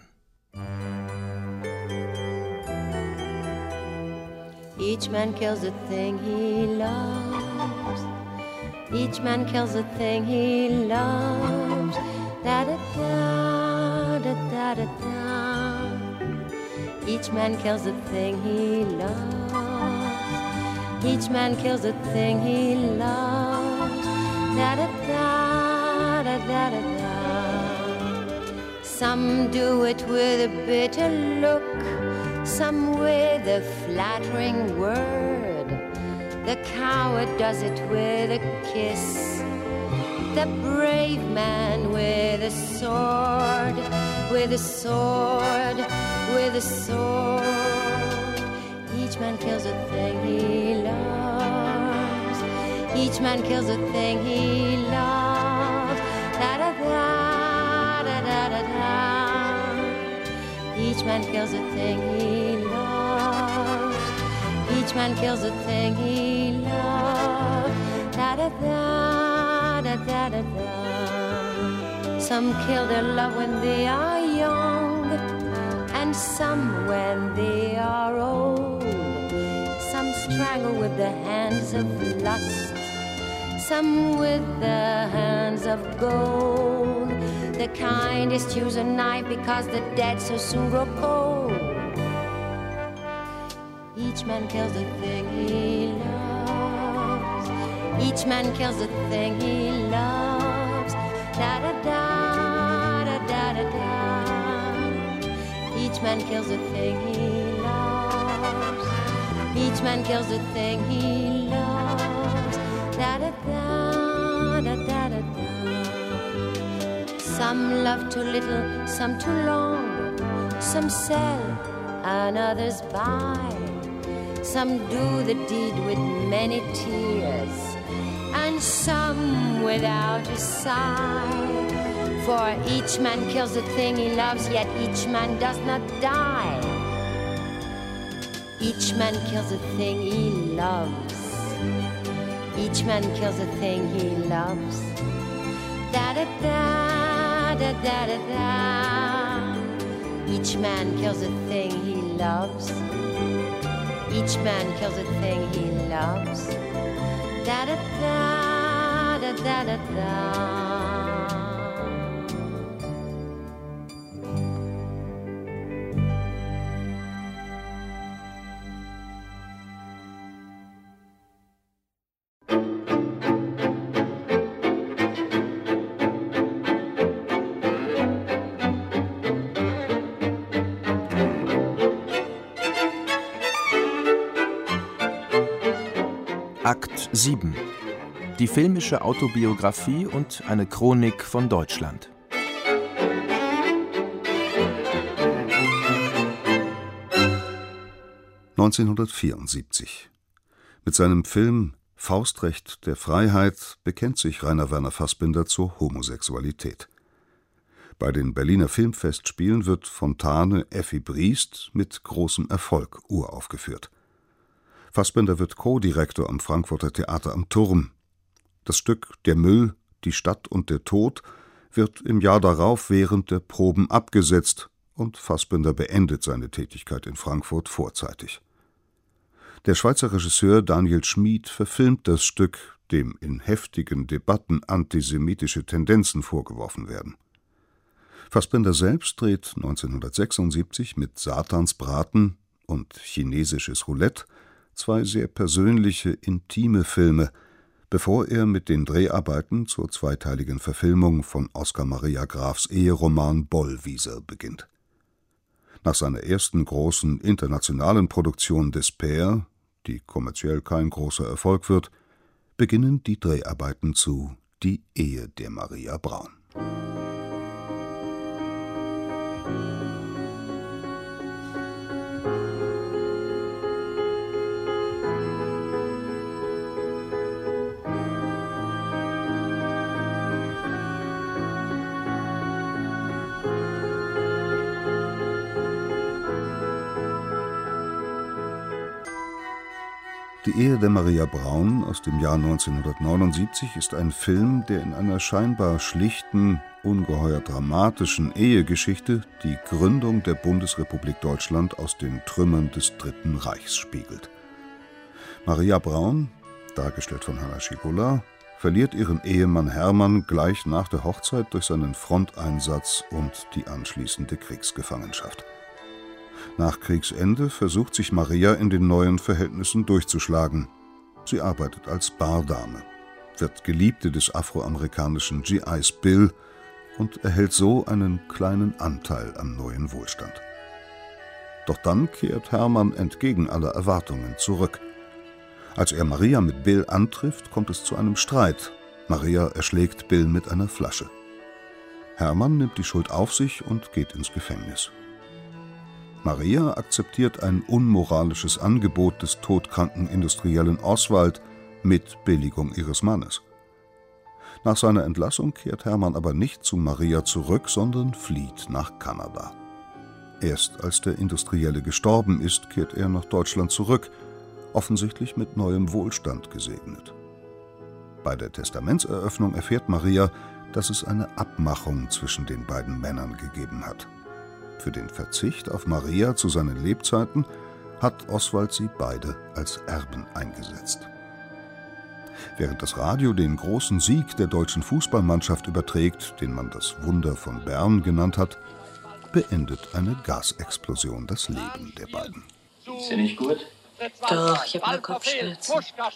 Each man kills the thing he loves. Each man kills the thing he loves. Da da da da da da da. Each man kills the thing he loves. Each man kills the thing he loves. Da da da da da da da. Some do it with a bitter look, some with a flattering word. The coward does it with a kiss, the brave man with a sword, with a sword, with a sword. Each man kills a thing he loves. Each man kills a thing he loves. Da da da da da da da. Each man kills a thing he loves. Each man kills a thing he loves. Da da da da da da da. Some kill their love when they are young, and some when they are old. Some strangle with the hands of lust, some with the hands of gold. The kindest use a knife because the dead so soon grow cold. Each man kills the thing he loves. Each man kills the thing he loves. Da da da da da da da. Each man kills the thing he loves. Each man kills the thing he loves. Da da da da da da da. Some love too little, some too long. Some sell and others buy. Some do the deed with many tears, and some without a sigh. For each man kills the thing he loves, yet each man does not die. Each man kills the thing he loves. Each man kills the thing he loves. Da da da da da da da. Each man kills the thing he loves. Each man kills the thing he loves. Da da da da da da da. Akt 7. Die filmische Autobiografie und eine Chronik von Deutschland. (1974) Mit seinem Film »Faustrecht der Freiheit« bekennt sich Rainer Werner Fassbinder zur Homosexualität. Bei den Berliner Filmfestspielen wird Fontane Effi Briest mit großem Erfolg uraufgeführt. Fassbinder wird Co-Direktor am Frankfurter Theater am Turm. Das Stück »Der Müll, die Stadt und der Tod« wird im Jahr darauf während der Proben abgesetzt und Fassbinder beendet seine Tätigkeit in Frankfurt vorzeitig. Der Schweizer Regisseur Daniel Schmid verfilmt das Stück, dem in heftigen Debatten antisemitische Tendenzen vorgeworfen werden. Fassbinder selbst dreht 1976 mit »Satansbraten« und »Chinesisches Roulette« 2 sehr persönliche, intime Filme, bevor er mit den Dreharbeiten zur zweiteiligen Verfilmung von Oskar Maria Grafs Eheroman »Bollwieser« beginnt. Nach seiner ersten großen internationalen Produktion »Despair«, die kommerziell kein großer Erfolg wird, beginnen die Dreharbeiten zu »Die Ehe der Maria Braun«. Die Ehe der Maria Braun aus dem Jahr 1979 ist ein Film, der in einer scheinbar schlichten, ungeheuer dramatischen Ehegeschichte die Gründung der Bundesrepublik Deutschland aus den Trümmern des Dritten Reichs spiegelt. Maria Braun, dargestellt von Hanna Schygulla, verliert ihren Ehemann Hermann gleich nach der Hochzeit durch seinen Fronteinsatz und die anschließende Kriegsgefangenschaft. Nach Kriegsende versucht sich Maria in den neuen Verhältnissen durchzuschlagen. Sie arbeitet als Bardame, wird Geliebte des afroamerikanischen GIs Bill und erhält so einen kleinen Anteil am neuen Wohlstand. Doch dann kehrt Hermann entgegen aller Erwartungen zurück. Als er Maria mit Bill antrifft, kommt es zu einem Streit. Maria erschlägt Bill mit einer Flasche. Hermann nimmt die Schuld auf sich und geht ins Gefängnis. Maria akzeptiert ein unmoralisches Angebot des todkranken Industriellen Oswald mit Billigung ihres Mannes. Nach seiner Entlassung kehrt Hermann aber nicht zu Maria zurück, sondern flieht nach Kanada. Erst als der Industrielle gestorben ist, kehrt er nach Deutschland zurück, offensichtlich mit neuem Wohlstand gesegnet. Bei der Testamentseröffnung erfährt Maria, dass es eine Abmachung zwischen den beiden Männern gegeben hat. Für den Verzicht auf Maria zu seinen Lebzeiten hat Oswald sie beide als Erben eingesetzt. Während das Radio den großen Sieg der deutschen Fußballmannschaft überträgt, den man das Wunder von Bern genannt hat, beendet eine Gasexplosion das Leben der beiden. Ist dir nicht gut? Doch, ich habe nur Kopfschmerzen.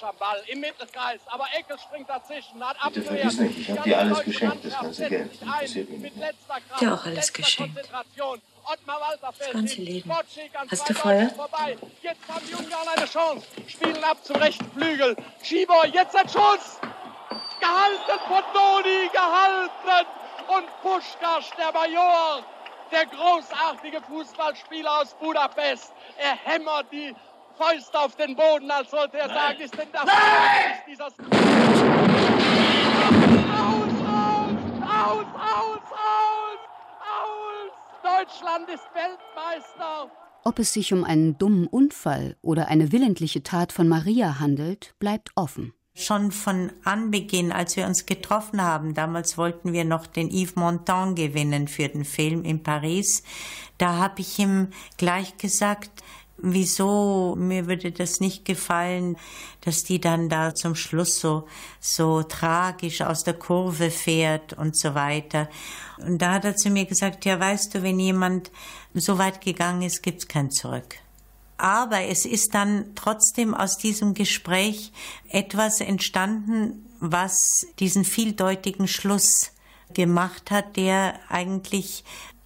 Bitte vergiss nicht, ich habe dir alles geschenkt, das ganze Geld. Das interessiert mich nicht. Dir auch alles geschenkt. Das ganze Leben. Hast du Feuer? Jetzt haben die Ungarn eine Chance. Spielen ab zum rechten Flügel. Schibor, jetzt ein Schuss. Gehalten von Doni, gehalten. Und Puschkasch, der Major, der großartige Fußballspieler aus Budapest. Er hämmert die Fäuste auf den Boden, als sollte er sagen, ist denn das dieser... Aus! Deutschland ist Weltmeister! Ob es sich um einen dummen Unfall oder eine willentliche Tat von Maria handelt, bleibt offen. Schon von Anbeginn, als wir uns getroffen haben, damals wollten wir noch den Yves Montand gewinnen für den Film in Paris, da habe ich ihm gleich gesagt, wieso, mir würde das nicht gefallen, dass die dann da zum Schluss so tragisch aus der Kurve fährt und so weiter. Und da hat er zu mir gesagt, ja, weißt du, wenn jemand so weit gegangen ist, gibt's kein Zurück. Aber es ist dann trotzdem aus diesem Gespräch etwas entstanden, was diesen vieldeutigen Schluss gemacht hat, der eigentlich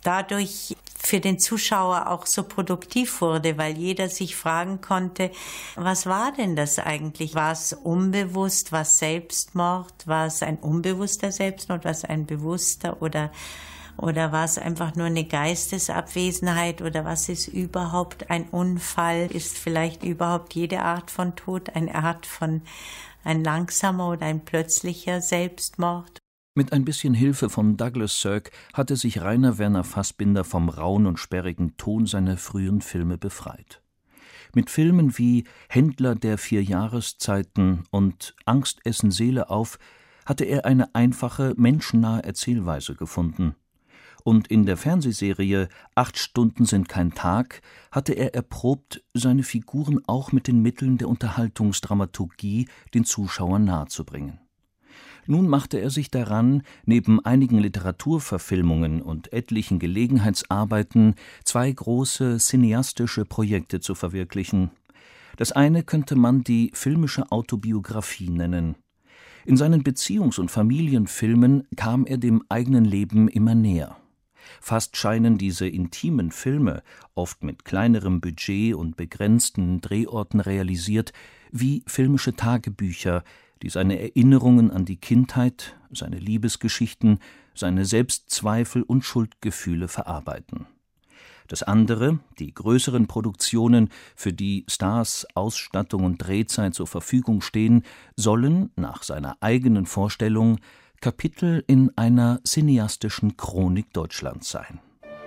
dadurch für den Zuschauer auch so produktiv wurde, weil jeder sich fragen konnte, was war denn das eigentlich? War es unbewusst, war es Selbstmord, war es ein unbewusster Selbstmord, war es ein bewusster oder war es einfach nur eine Geistesabwesenheit oder was ist überhaupt ein Unfall? Ist vielleicht überhaupt jede Art von Tod ein langsamer oder ein plötzlicher Selbstmord? Mit ein bisschen Hilfe von Douglas Sirk hatte sich Rainer Werner Fassbinder vom rauen und sperrigen Ton seiner frühen Filme befreit. Mit Filmen wie Händler der 4 Jahreszeiten und Angst essen Seele auf hatte er eine einfache, menschennahe Erzählweise gefunden. Und in der Fernsehserie 8 Stunden sind kein Tag hatte er erprobt, seine Figuren auch mit den Mitteln der Unterhaltungsdramaturgie den Zuschauern nahezubringen. Nun machte er sich daran, neben einigen Literaturverfilmungen und etlichen Gelegenheitsarbeiten 2 große cineastische Projekte zu verwirklichen. Das eine könnte man die filmische Autobiografie nennen. In seinen Beziehungs- und Familienfilmen kam er dem eigenen Leben immer näher. Fast scheinen diese intimen Filme, oft mit kleinerem Budget und begrenzten Drehorten realisiert, wie filmische Tagebücher, die seine Erinnerungen an die Kindheit, seine Liebesgeschichten, seine Selbstzweifel und Schuldgefühle verarbeiten. Das andere, die größeren Produktionen, für die Stars, Ausstattung und Drehzeit zur Verfügung stehen, sollen, nach seiner eigenen Vorstellung, Kapitel in einer cineastischen Chronik Deutschlands sein.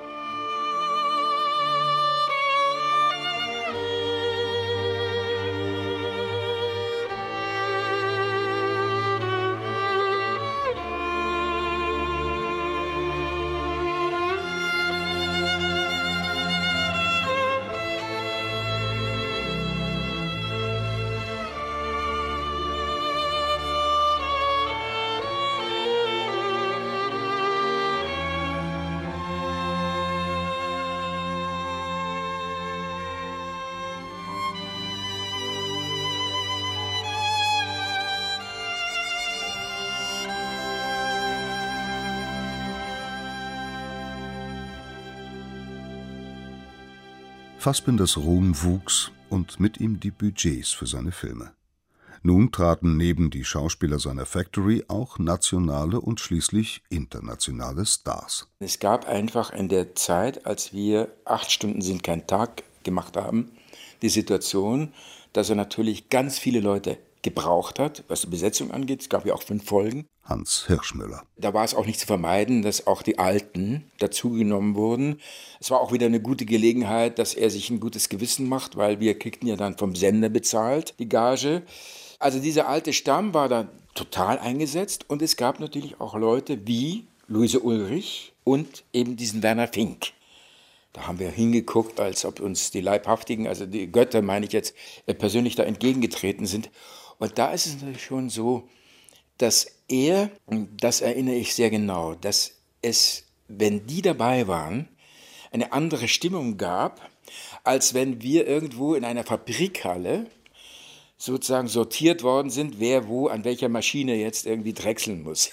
Fassbinders Ruhm wuchs und mit ihm die Budgets für seine Filme. Nun traten neben die Schauspieler seiner Factory auch nationale und schließlich internationale Stars. Es gab einfach in der Zeit, als wir 8 Stunden sind kein Tag gemacht haben, die Situation, dass er natürlich ganz viele Leute gebraucht hat, was die Besetzung angeht. Es gab ja auch 5 Folgen. Hans Hirschmüller. Da war es auch nicht zu vermeiden, dass auch die Alten dazugenommen wurden. Es war auch wieder eine gute Gelegenheit, dass er sich ein gutes Gewissen macht, weil wir kriegten ja dann vom Sender bezahlt, die Gage. Also dieser alte Stamm war dann total eingesetzt und es gab natürlich auch Leute wie Luise Ullrich und eben diesen Werner Fink. Da haben wir hingeguckt, als ob uns die Leibhaftigen, also die Götter meine ich jetzt, persönlich da entgegengetreten sind. Und da ist es natürlich schon so, dass er, das erinnere ich sehr genau, dass es, wenn die dabei waren, eine andere Stimmung gab, als wenn wir irgendwo in einer Fabrikhalle sozusagen sortiert worden sind, wer wo an welcher Maschine jetzt irgendwie drechseln muss.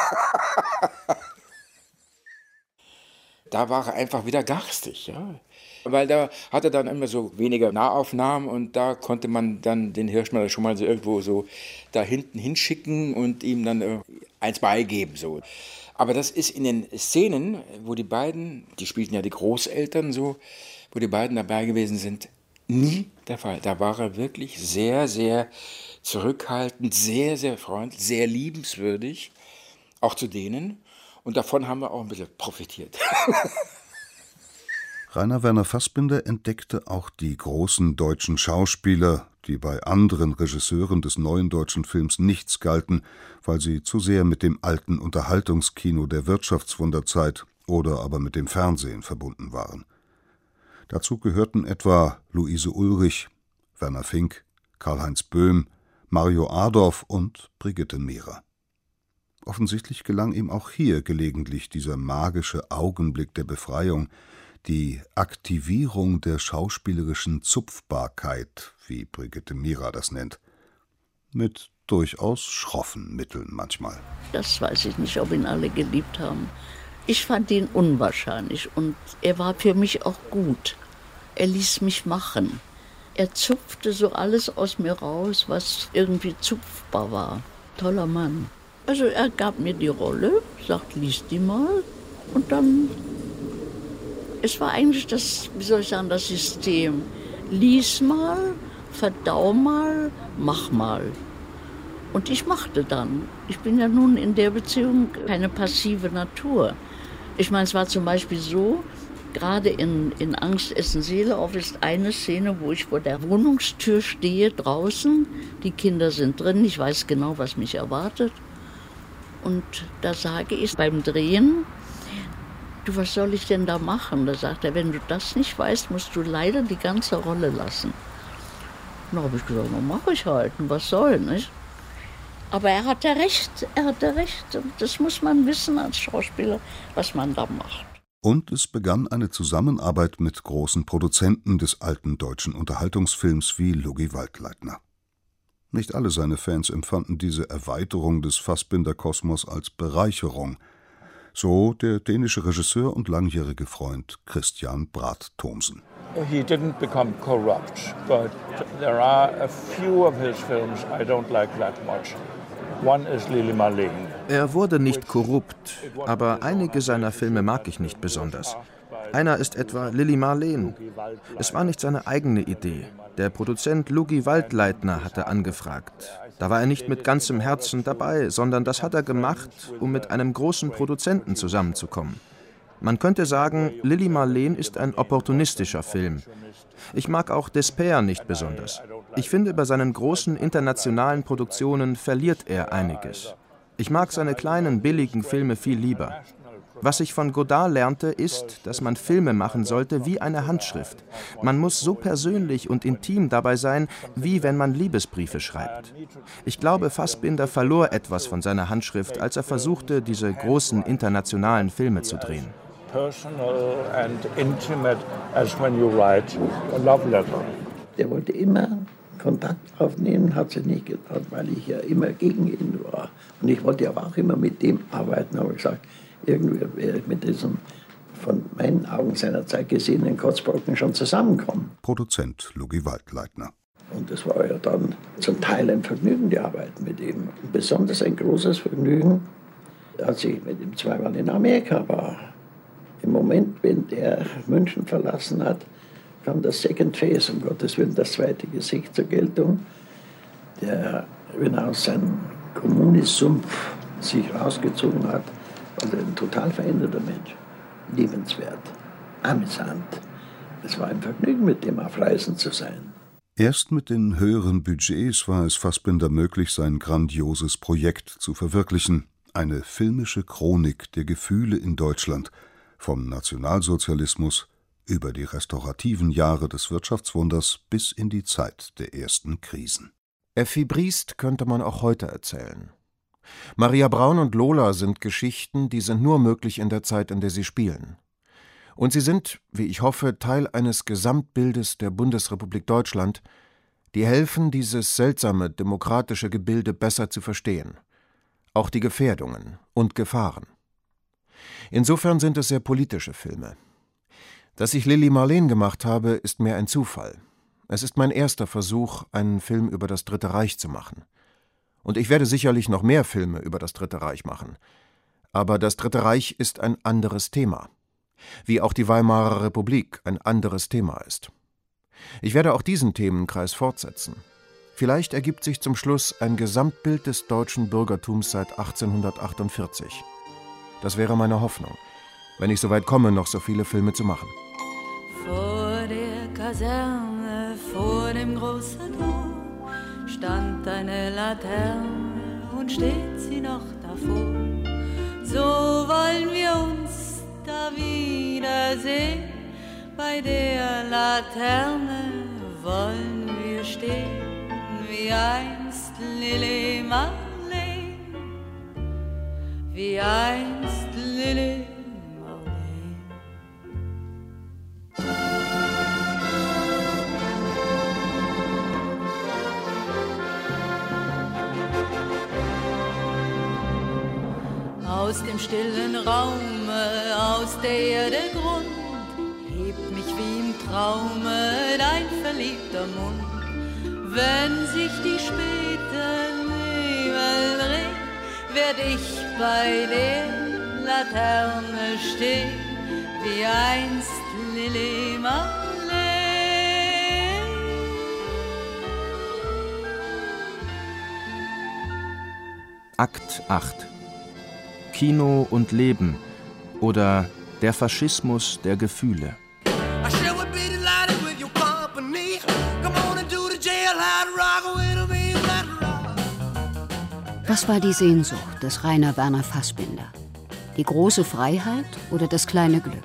Da war er einfach wieder garstig, ja. Weil da hatte er dann immer so weniger Nahaufnahmen und da konnte man dann den Hirschmüller schon mal so irgendwo so da hinten hinschicken und ihm dann eins beigeben. So. Aber das ist in den Szenen, wo die beiden, die spielten ja die Großeltern so, wo die beiden dabei gewesen sind, nie der Fall. Da war er wirklich sehr, sehr zurückhaltend, sehr, sehr freundlich, sehr liebenswürdig, auch zu denen. Und davon haben wir auch ein bisschen profitiert. Rainer Werner Fassbinder entdeckte auch die großen deutschen Schauspieler, die bei anderen Regisseuren des neuen deutschen Films nichts galten, weil sie zu sehr mit dem alten Unterhaltungskino der Wirtschaftswunderzeit oder aber mit dem Fernsehen verbunden waren. Dazu gehörten etwa Luise Ullrich, Werner Fink, Karl-Heinz Böhm, Mario Adorf und Brigitte Mehrer. Offensichtlich gelang ihm auch hier gelegentlich dieser magische Augenblick der Befreiung, die Aktivierung der schauspielerischen Zupfbarkeit, wie Brigitte Mehrer das nennt, mit durchaus schroffen Mitteln manchmal. Das weiß ich nicht, ob ihn alle geliebt haben. Ich fand ihn unwahrscheinlich und er war für mich auch gut. Er ließ mich machen. Er zupfte so alles aus mir raus, was irgendwie zupfbar war. Toller Mann. Also er gab mir die Rolle, sagt, lies die mal. Und dann, es war eigentlich das, wie soll ich sagen, das System. Lies mal, verdau mal, mach mal. Und ich machte dann. Ich bin ja nun in der Beziehung keine passive Natur. Ich meine, es war zum Beispiel so, gerade in Angst, Essen, Seele auf ist eine Szene, wo ich vor der Wohnungstür stehe, draußen. Die Kinder sind drin, ich weiß genau, was mich erwartet. Und da sage ich beim Drehen, du, was soll ich denn da machen? Da sagt er, wenn du das nicht weißt, musst du leider die ganze Rolle lassen. Da habe ich gesagt, na, mach ich halt, was soll, nicht? Aber er hatte recht. Das muss man wissen als Schauspieler, was man da macht. Und es begann eine Zusammenarbeit mit großen Produzenten des alten deutschen Unterhaltungsfilms wie Logi Waldleitner. Nicht alle seine Fans empfanden diese Erweiterung des Fassbinder-Kosmos als Bereicherung. So der dänische Regisseur und langjährige Freund Christian Braht-Thomsen. He didn't become corrupt, but there are a few of his films I don't like that much. One is Lili Marleen. Er wurde nicht korrupt, aber einige seiner Filme mag ich nicht besonders. Einer ist etwa Lili Marleen. Es war nicht seine eigene Idee. Der Produzent Logi Waldleitner hatte angefragt. Da war er nicht mit ganzem Herzen dabei, sondern das hat er gemacht, um mit einem großen Produzenten zusammenzukommen. Man könnte sagen, Lili Marleen ist ein opportunistischer Film. Ich mag auch Despair nicht besonders. Ich finde, bei seinen großen internationalen Produktionen verliert er einiges. Ich mag seine kleinen, billigen Filme viel lieber. Was ich von Godard lernte, ist, dass man Filme machen sollte wie eine Handschrift. Man muss so persönlich und intim dabei sein, wie wenn man Liebesbriefe schreibt. Ich glaube, Fassbinder verlor etwas von seiner Handschrift, als er versuchte, diese großen internationalen Filme zu drehen. Personal and intimate as when you write a love letter. Der wollte immer Kontakt aufnehmen, hat sich nicht getraut, weil ich ja immer gegen ihn war. Und ich wollte aber auch immer mit dem arbeiten, habe ich gesagt, irgendwie werde ich mit diesem von meinen Augen seiner Zeit gesehenen Kotzbrocken schon zusammenkommen. Produzent Logi Waldleitner. Und es war ja dann zum Teil ein Vergnügen, die Arbeit mit ihm. Besonders ein großes Vergnügen, als ich mit ihm zweimal in Amerika war. Im Moment, wenn der München verlassen hat, kam das Second Phase, um Gottes Willen, das zweite Gesicht zur Geltung. Der, wenn er aus seinem Kommunisumpf sich rausgezogen hat, war er ein total veränderter Mensch. Liebenswert, amüsant. Es war ein Vergnügen, mit dem auf Reisen zu sein. Erst mit den höheren Budgets war es Fassbinder möglich, sein grandioses Projekt zu verwirklichen. Eine filmische Chronik der Gefühle in Deutschland, vom Nationalsozialismus über die restaurativen Jahre des Wirtschaftswunders bis in die Zeit der ersten Krisen. Effi Briest könnte man auch heute erzählen. Maria Braun und Lola sind Geschichten, die sind nur möglich in der Zeit, in der sie spielen. Und sie sind, wie ich hoffe, Teil eines Gesamtbildes der Bundesrepublik Deutschland, die helfen, dieses seltsame demokratische Gebilde besser zu verstehen. Auch die Gefährdungen und Gefahren. Insofern sind es sehr politische Filme. Dass ich Lili Marleen gemacht habe, ist mehr ein Zufall. Es ist mein erster Versuch, einen Film über das Dritte Reich zu machen. Und ich werde sicherlich noch mehr Filme über das Dritte Reich machen. Aber das Dritte Reich ist ein anderes Thema. Wie auch die Weimarer Republik ein anderes Thema ist. Ich werde auch diesen Themenkreis fortsetzen. Vielleicht ergibt sich zum Schluss ein Gesamtbild des deutschen Bürgertums seit 1848. Das wäre meine Hoffnung, wenn ich so weit komme, noch so viele Filme zu machen. Vor der Kaserne, vor dem großen Tor, stand eine Laterne und steht sie noch davor. So wollen wir uns da wiedersehen, bei der Laterne wollen wir stehen, wie einst Lili Marleen, wie einst Lili Marleen. aus dem stillen Raume, aus der Erde Grund, hebt mich wie im Traume dein verliebter Mund. Wenn sich die späten Himmel drehen, werd ich bei der Laterne stehen, wie einst Lili Marleen. Akt 8. Kino und Leben oder der Faschismus der Gefühle. Was war die Sehnsucht des Rainer Werner Fassbinder? Die große Freiheit oder das kleine Glück?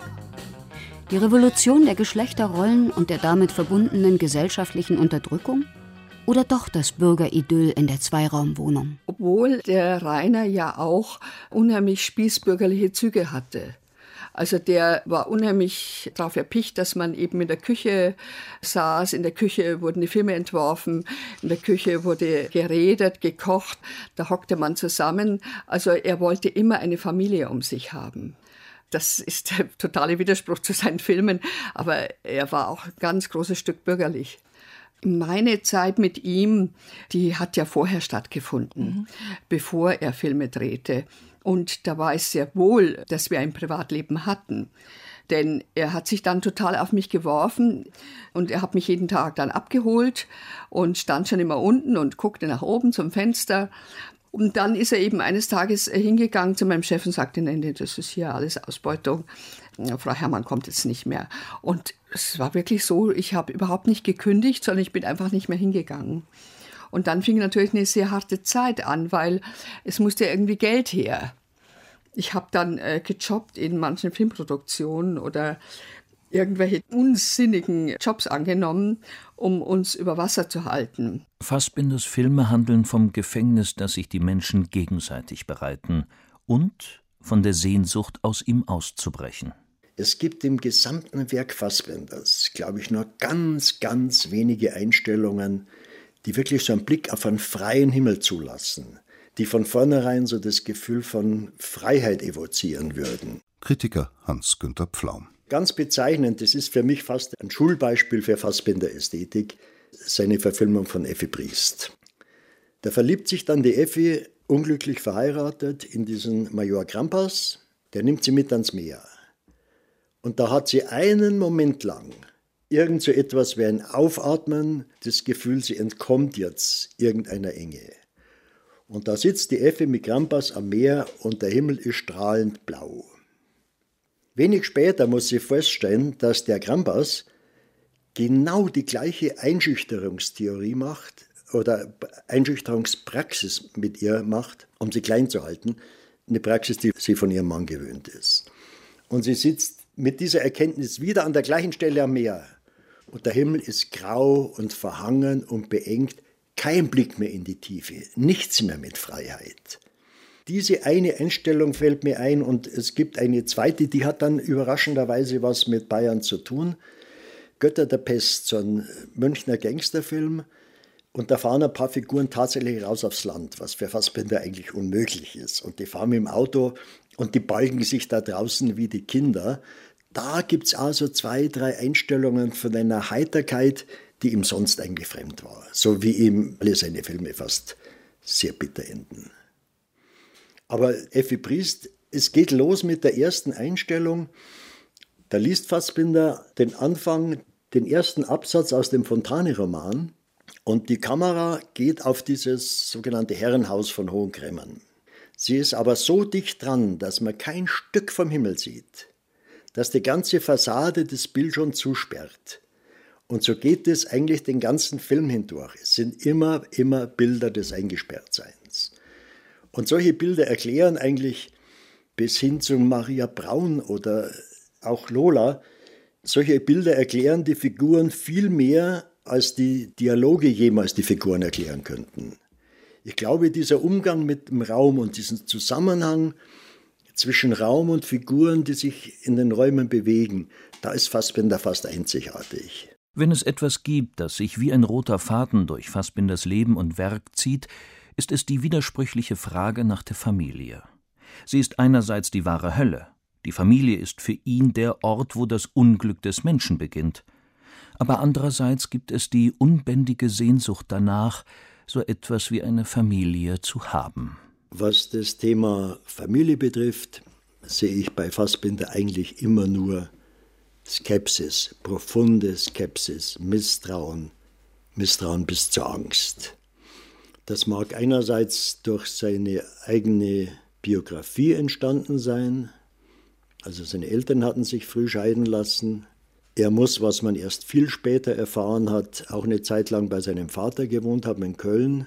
Die Revolution der Geschlechterrollen und der damit verbundenen gesellschaftlichen Unterdrückung? Oder doch das Bürgeridyll in der Zweiraumwohnung? Obwohl der Rainer ja auch unheimlich spießbürgerliche Züge hatte. Also der war unheimlich darauf erpicht, dass man eben in der Küche saß. In der Küche wurden die Filme entworfen, in der Küche wurde geredet, gekocht, da hockte man zusammen. Also er wollte immer eine Familie um sich haben. Das ist der totale Widerspruch zu seinen Filmen, aber er war auch ein ganz großes Stück bürgerlich. Meine Zeit mit ihm, die hat ja vorher stattgefunden, bevor er Filme drehte. Und da war es sehr wohl, dass wir ein Privatleben hatten. Denn er hat sich dann total auf mich geworfen und er hat mich jeden Tag dann abgeholt und stand schon immer unten und guckte nach oben zum Fenster. Und dann ist er eben eines Tages hingegangen zu meinem Chef und sagte, nein, das ist hier alles Ausbeutung. Frau Herrmann kommt jetzt nicht mehr. Und es war wirklich so, ich habe überhaupt nicht gekündigt, sondern ich bin einfach nicht mehr hingegangen. Und dann fing natürlich eine sehr harte Zeit an, weil es musste irgendwie Geld her. Ich habe dann gejobbt in manchen Filmproduktionen oder irgendwelche unsinnigen Jobs angenommen, um uns über Wasser zu halten. Fassbinders Filme handeln vom Gefängnis, das sich die Menschen gegenseitig bereiten, und von der Sehnsucht, aus ihm auszubrechen. Es gibt im gesamten Werk Fassbinders, glaube ich, nur ganz, ganz wenige Einstellungen, die wirklich so einen Blick auf einen freien Himmel zulassen, die von vornherein so das Gefühl von Freiheit evozieren würden. Kritiker Hans-Günther Pflaum. Ganz bezeichnend, das ist für mich fast ein Schulbeispiel für Fassbinder-Ästhetik, seine Verfilmung von Effi Briest. Da verliebt sich dann die Effi, unglücklich verheiratet, in diesen Major Krampas, der nimmt sie mit ans Meer. Und da hat sie einen Moment lang irgend so etwas wie ein Aufatmen, das Gefühl, sie entkommt jetzt irgendeiner Enge. Und da sitzt die Effi mit Krampas am Meer und der Himmel ist strahlend blau. Wenig später muss sie feststellen, dass der Krampas genau die gleiche Einschüchterungstheorie macht oder Einschüchterungspraxis mit ihr macht, um sie klein zu halten. Eine Praxis, die sie von ihrem Mann gewöhnt ist. Und sie sitzt mit dieser Erkenntnis wieder an der gleichen Stelle am Meer. Und der Himmel ist grau und verhangen und beengt. Kein Blick mehr in die Tiefe, nichts mehr mit Freiheit. Diese eine Einstellung fällt mir ein und es gibt eine zweite, die hat dann überraschenderweise was mit Bayern zu tun. Götter der Pest, so ein Münchner Gangsterfilm. Und da fahren ein paar Figuren tatsächlich raus aufs Land, was für Fassbinder eigentlich unmöglich ist. Und die fahren mit dem Auto und die balgen sich da draußen wie die Kinder. Da gibt es also 2, 3 Einstellungen von einer Heiterkeit, die ihm sonst eigentlich fremd war. So wie ihm alle seine Filme fast sehr bitter enden. Aber Effi Briest, es geht los mit der ersten Einstellung. Da liest Fassbinder den Anfang, den ersten Absatz aus dem Fontane-Roman. Und die Kamera geht auf dieses sogenannte Herrenhaus von Hohenkremmen. Sie ist aber so dicht dran, dass man kein Stück vom Himmel sieht, dass die ganze Fassade das Bild schon zusperrt. Und so geht es eigentlich den ganzen Film hindurch. Es sind immer Bilder des Eingesperrtseins. Und solche Bilder erklären eigentlich bis hin zu Maria Braun oder auch Lola, solche Bilder erklären die Figuren viel mehr, als die Dialoge jemals die Figuren erklären könnten. Ich glaube, dieser Umgang mit dem Raum und diesen Zusammenhang zwischen Raum und Figuren, die sich in den Räumen bewegen, da ist Fassbinder fast einzigartig. Wenn es etwas gibt, das sich wie ein roter Faden durch Fassbinders Leben und Werk zieht, ist es die widersprüchliche Frage nach der Familie. Sie ist einerseits die wahre Hölle. Die Familie ist für ihn der Ort, wo das Unglück des Menschen beginnt. Aber andererseits gibt es die unbändige Sehnsucht danach, so etwas wie eine Familie zu haben. Was das Thema Familie betrifft, sehe ich bei Fassbinder eigentlich immer nur Skepsis, profunde Skepsis, Misstrauen bis zur Angst. Das mag einerseits durch seine eigene Biografie entstanden sein. Also seine Eltern hatten sich früh scheiden lassen. Er muss, was man erst viel später erfahren hat, auch eine Zeit lang bei seinem Vater gewohnt haben in Köln.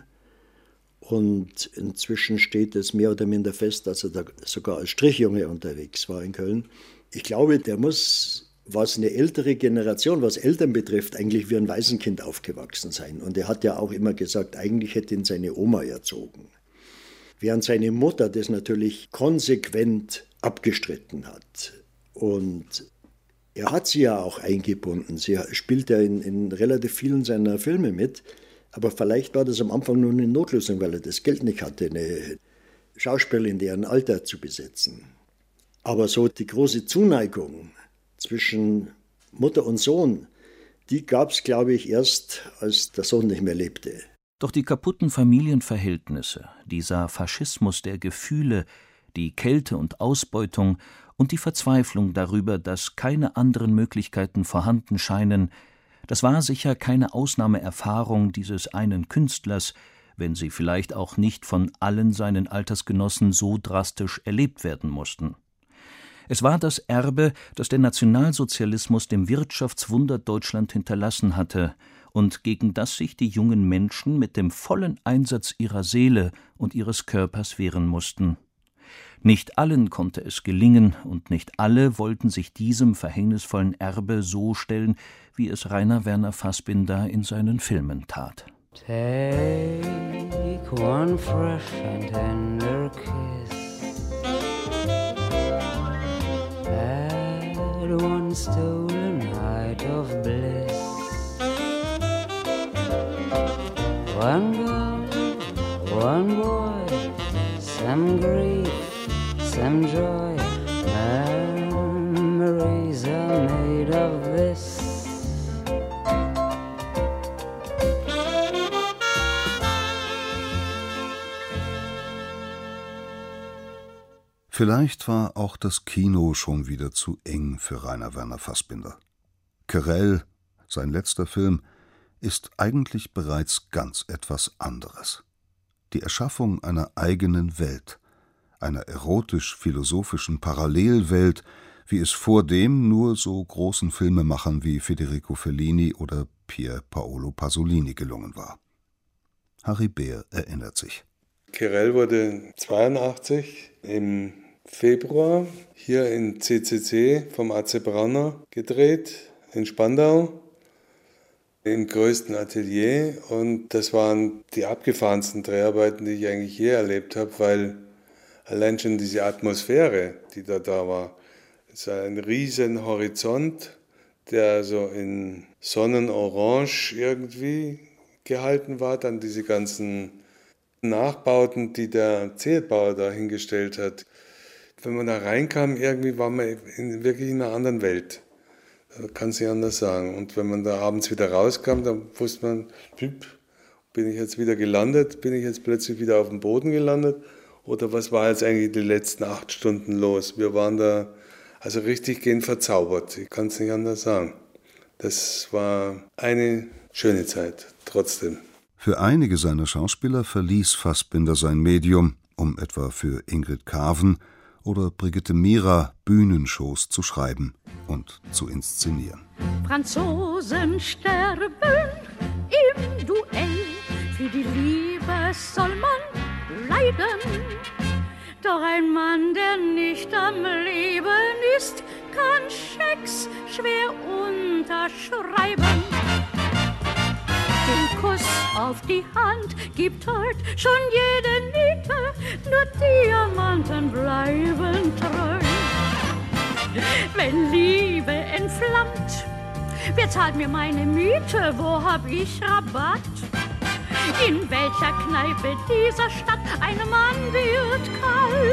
Und inzwischen steht es mehr oder minder fest, dass er da sogar als Strichjunge unterwegs war in Köln. Ich glaube, der muss, was eine ältere Generation, was Eltern betrifft, eigentlich wie ein Waisenkind aufgewachsen sein. Und er hat ja auch immer gesagt, eigentlich hätte ihn seine Oma erzogen. Während seine Mutter das natürlich konsequent abgestritten hat. Und er hat sie ja auch eingebunden. Sie spielt ja in relativ vielen seiner Filme mit. Aber vielleicht war das am Anfang nur eine Notlösung, weil er das Geld nicht hatte, eine Schauspielerin in deren Alter zu besetzen. Aber so die große Zuneigung zwischen Mutter und Sohn, die gab es, glaube ich, erst, als der Sohn nicht mehr lebte. Doch die kaputten Familienverhältnisse, dieser Faschismus der Gefühle, die Kälte und Ausbeutung und die Verzweiflung darüber, dass keine anderen Möglichkeiten vorhanden scheinen, das war sicher keine Ausnahmeerfahrung dieses einen Künstlers, wenn sie vielleicht auch nicht von allen seinen Altersgenossen so drastisch erlebt werden mussten. Es war das Erbe, das der Nationalsozialismus dem Wirtschaftswunder Deutschland hinterlassen hatte und gegen das sich die jungen Menschen mit dem vollen Einsatz ihrer Seele und ihres Körpers wehren mussten. Nicht allen konnte es gelingen, und nicht alle wollten sich diesem verhängnisvollen Erbe so stellen, wie es Rainer Werner Fassbinder in seinen Filmen tat. Take one fresh and tender kiss, add one stolen night of bliss, one girl, one boy, some grief, some joy, memories are made of this. Vielleicht war auch das Kino schon wieder zu eng für Rainer Werner Fassbinder. Querelle, sein letzter Film, ist eigentlich bereits ganz etwas anderes. Die Erschaffung einer eigenen Welt, einer erotisch-philosophischen Parallelwelt, wie es vordem nur so großen Filmemachern wie Federico Fellini oder Pier Paolo Pasolini gelungen war. Harry Beer erinnert sich. Querelle wurde 1982 im Februar hier in CCC vom AC Brauner gedreht, in Spandau, im größten Atelier. Und das waren die abgefahrensten Dreharbeiten, die ich eigentlich je erlebt habe, weil allein schon diese Atmosphäre, die da war, es war ein riesen Horizont, der so in Sonnenorange irgendwie gehalten war, dann diese ganzen Nachbauten, die der Erzählbauer da hingestellt hat. Wenn man da reinkam, irgendwie war man wirklich in einer anderen Welt. Das kann es nicht anders sagen. Und wenn man da abends wieder rauskam, dann wusste man, bin ich jetzt wieder gelandet? Bin ich jetzt plötzlich wieder auf dem Boden gelandet? Oder was war jetzt eigentlich die letzten 8 Stunden los? Wir waren da also richtig gehend verzaubert. Ich kann es nicht anders sagen. Das war eine schöne Zeit, trotzdem. Für einige seiner Schauspieler verließ Fassbinder sein Medium, um etwa für Ingrid Carven oder Brigitte Mira Bühnenshows zu schreiben und zu inszenieren. Franzosen sterben im Duell, für die Liebe soll man leiden. Doch ein Mann, der nicht am Leben ist, kann Schecks schwer unterschreiben. Den Kuss auf die Hand gibt heut schon jede Niete, nur Diamanten bleiben treu. Wenn Liebe entflammt, wer zahlt mir meine Miete, wo hab ich Rabatt? In welcher Kneipe dieser Stadt ein Mann wird kalt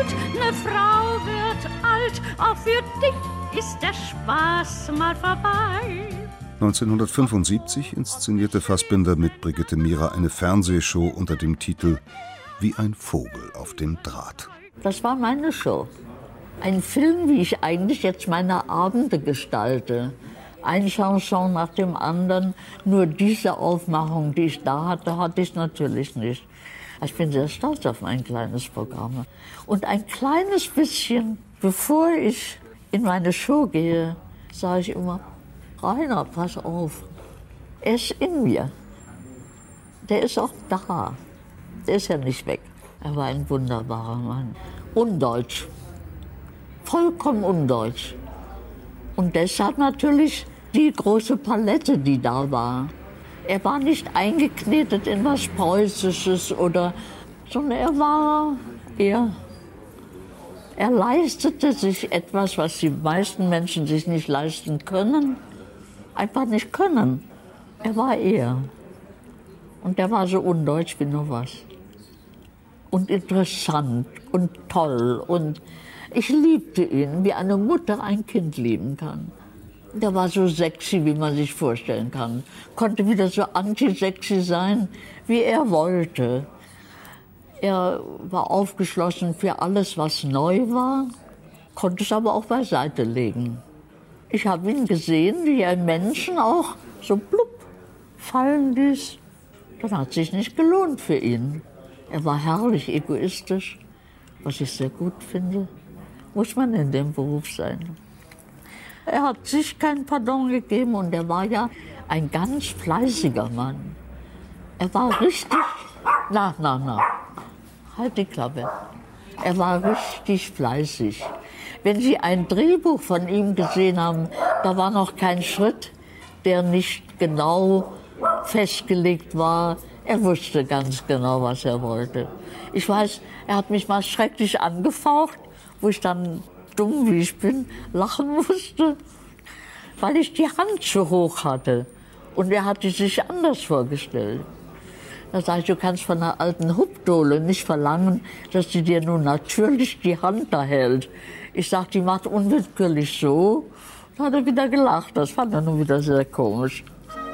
Junge Frau wird alt, auch für dich ist der Spaß mal vorbei. 1975 inszenierte Fassbinder mit Brigitte Mira eine Fernsehshow unter dem Titel »Wie ein Vogel auf dem Draht«. Das war meine Show. Ein Film, wie ich eigentlich jetzt meine Abende gestalte. Ein Chanson nach dem anderen. Nur diese Aufmachung, die ich da hatte, hatte ich natürlich nicht. Ich bin sehr stolz auf mein kleines Programm. Und ein kleines bisschen, bevor ich in meine Show gehe, sage ich immer, Rainer, pass auf, er ist in mir. Der ist auch da. Der ist ja nicht weg. Er war ein wunderbarer Mann. Undeutsch. Vollkommen undeutsch. Und deshalb natürlich die große Palette, die da war. Er war nicht eingeknetet in was Preußisches sondern er war eher. Er leistete sich etwas, was die meisten Menschen sich nicht leisten können. Einfach nicht können. Er war er. Und der war so undeutsch wie nur was. Und interessant und toll. Und ich liebte ihn, wie eine Mutter ein Kind lieben kann. Der war so sexy, wie man sich vorstellen kann. Konnte wieder so anti-sexy sein, wie er wollte. Er war aufgeschlossen für alles, was neu war, konnte es aber auch beiseite legen. Ich habe ihn gesehen, wie er Menschen auch so blub fallen ließ. Das hat sich nicht gelohnt für ihn. Er war herrlich egoistisch, was ich sehr gut finde. Muss man in dem Beruf sein. Er hat sich kein Pardon gegeben und er war ja ein ganz fleißiger Mann. Er war richtig, halt die Klappe. Er war richtig fleißig. Wenn Sie ein Drehbuch von ihm gesehen haben, da war noch kein Schritt, der nicht genau festgelegt war. Er wusste ganz genau, was er wollte. Ich weiß, er hat mich mal schrecklich angefaucht, wo ich dann, dumm wie ich bin, lachen musste, weil ich die Hand so hoch hatte. Und er hatte sich anders vorgestellt. Da sage ich, du kannst von einer alten Hubdole nicht verlangen, dass sie dir nun natürlich die Hand da hält. Ich sage, die macht unwillkürlich so. Da hat er wieder gelacht. Das fand er nun wieder sehr komisch.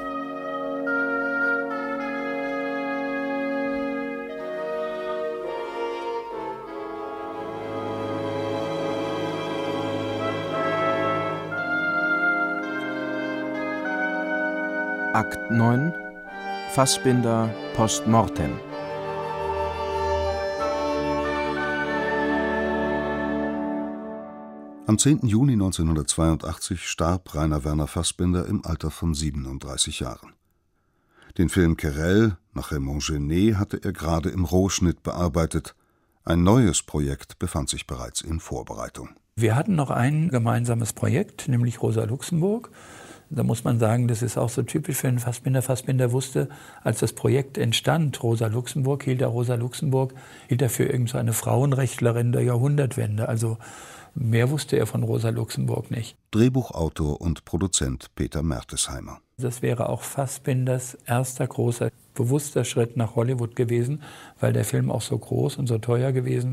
Akt 9 Fassbinder post mortem. Am 10. Juni 1982 starb Rainer Werner Fassbinder im Alter von 37 Jahren. Den Film Querelle nach Raymond Genet hatte er gerade im Rohschnitt bearbeitet. Ein neues Projekt befand sich bereits in Vorbereitung. Wir hatten noch ein gemeinsames Projekt, nämlich Rosa Luxemburg. Da muss man sagen, das ist auch so typisch für einen Fassbinder. Fassbinder wusste, als das Projekt entstand, Rosa Luxemburg, hielt er für irgendeine Frauenrechtlerin der Jahrhundertwende. Also mehr wusste er von Rosa Luxemburg nicht. Drehbuchautor und Produzent Peter Mertesheimer. Das wäre auch Fassbinders erster großer, bewusster Schritt nach Hollywood gewesen, weil der Film auch so groß und so teuer geworden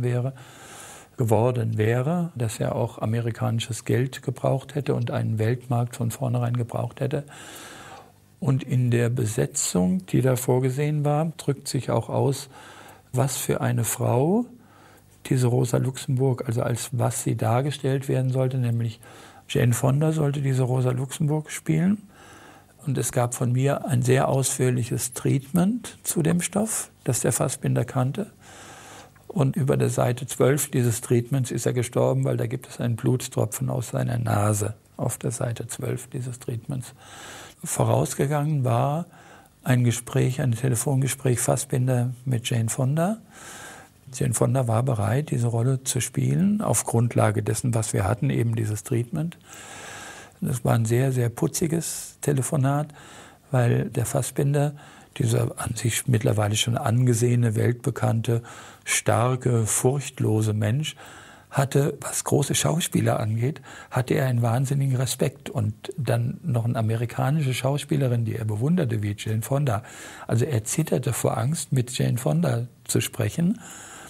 wäre, dass er auch amerikanisches Geld gebraucht hätte und einen Weltmarkt von vornherein gebraucht hätte. Und in der Besetzung, die da vorgesehen war, drückt sich auch aus, was für eine Frau diese Rosa Luxemburg, also als was sie dargestellt werden sollte, nämlich Jane Fonda sollte diese Rosa Luxemburg spielen. Und es gab von mir ein sehr ausführliches Treatment zu dem Stoff, das der Fassbinder kannte. Und über der Seite 12 dieses Treatments ist er gestorben, weil da gibt es einen Blutstropfen aus seiner Nase auf der Seite 12 dieses Treatments. Vorausgegangen war ein Telefongespräch Fassbinder mit Jane Fonda. Jane Fonda war bereit, diese Rolle zu spielen, auf Grundlage dessen, was wir hatten, eben dieses Treatment. Das war ein sehr, sehr putziges Telefonat, weil der Fassbinder, dieser an sich mittlerweile schon angesehene, weltbekannte, starke, furchtlose Mensch, hatte, was große Schauspieler angeht, hatte er einen wahnsinnigen Respekt. Und dann noch eine amerikanische Schauspielerin, die er bewunderte, wie Jane Fonda. Also er zitterte vor Angst, mit Jane Fonda zu sprechen.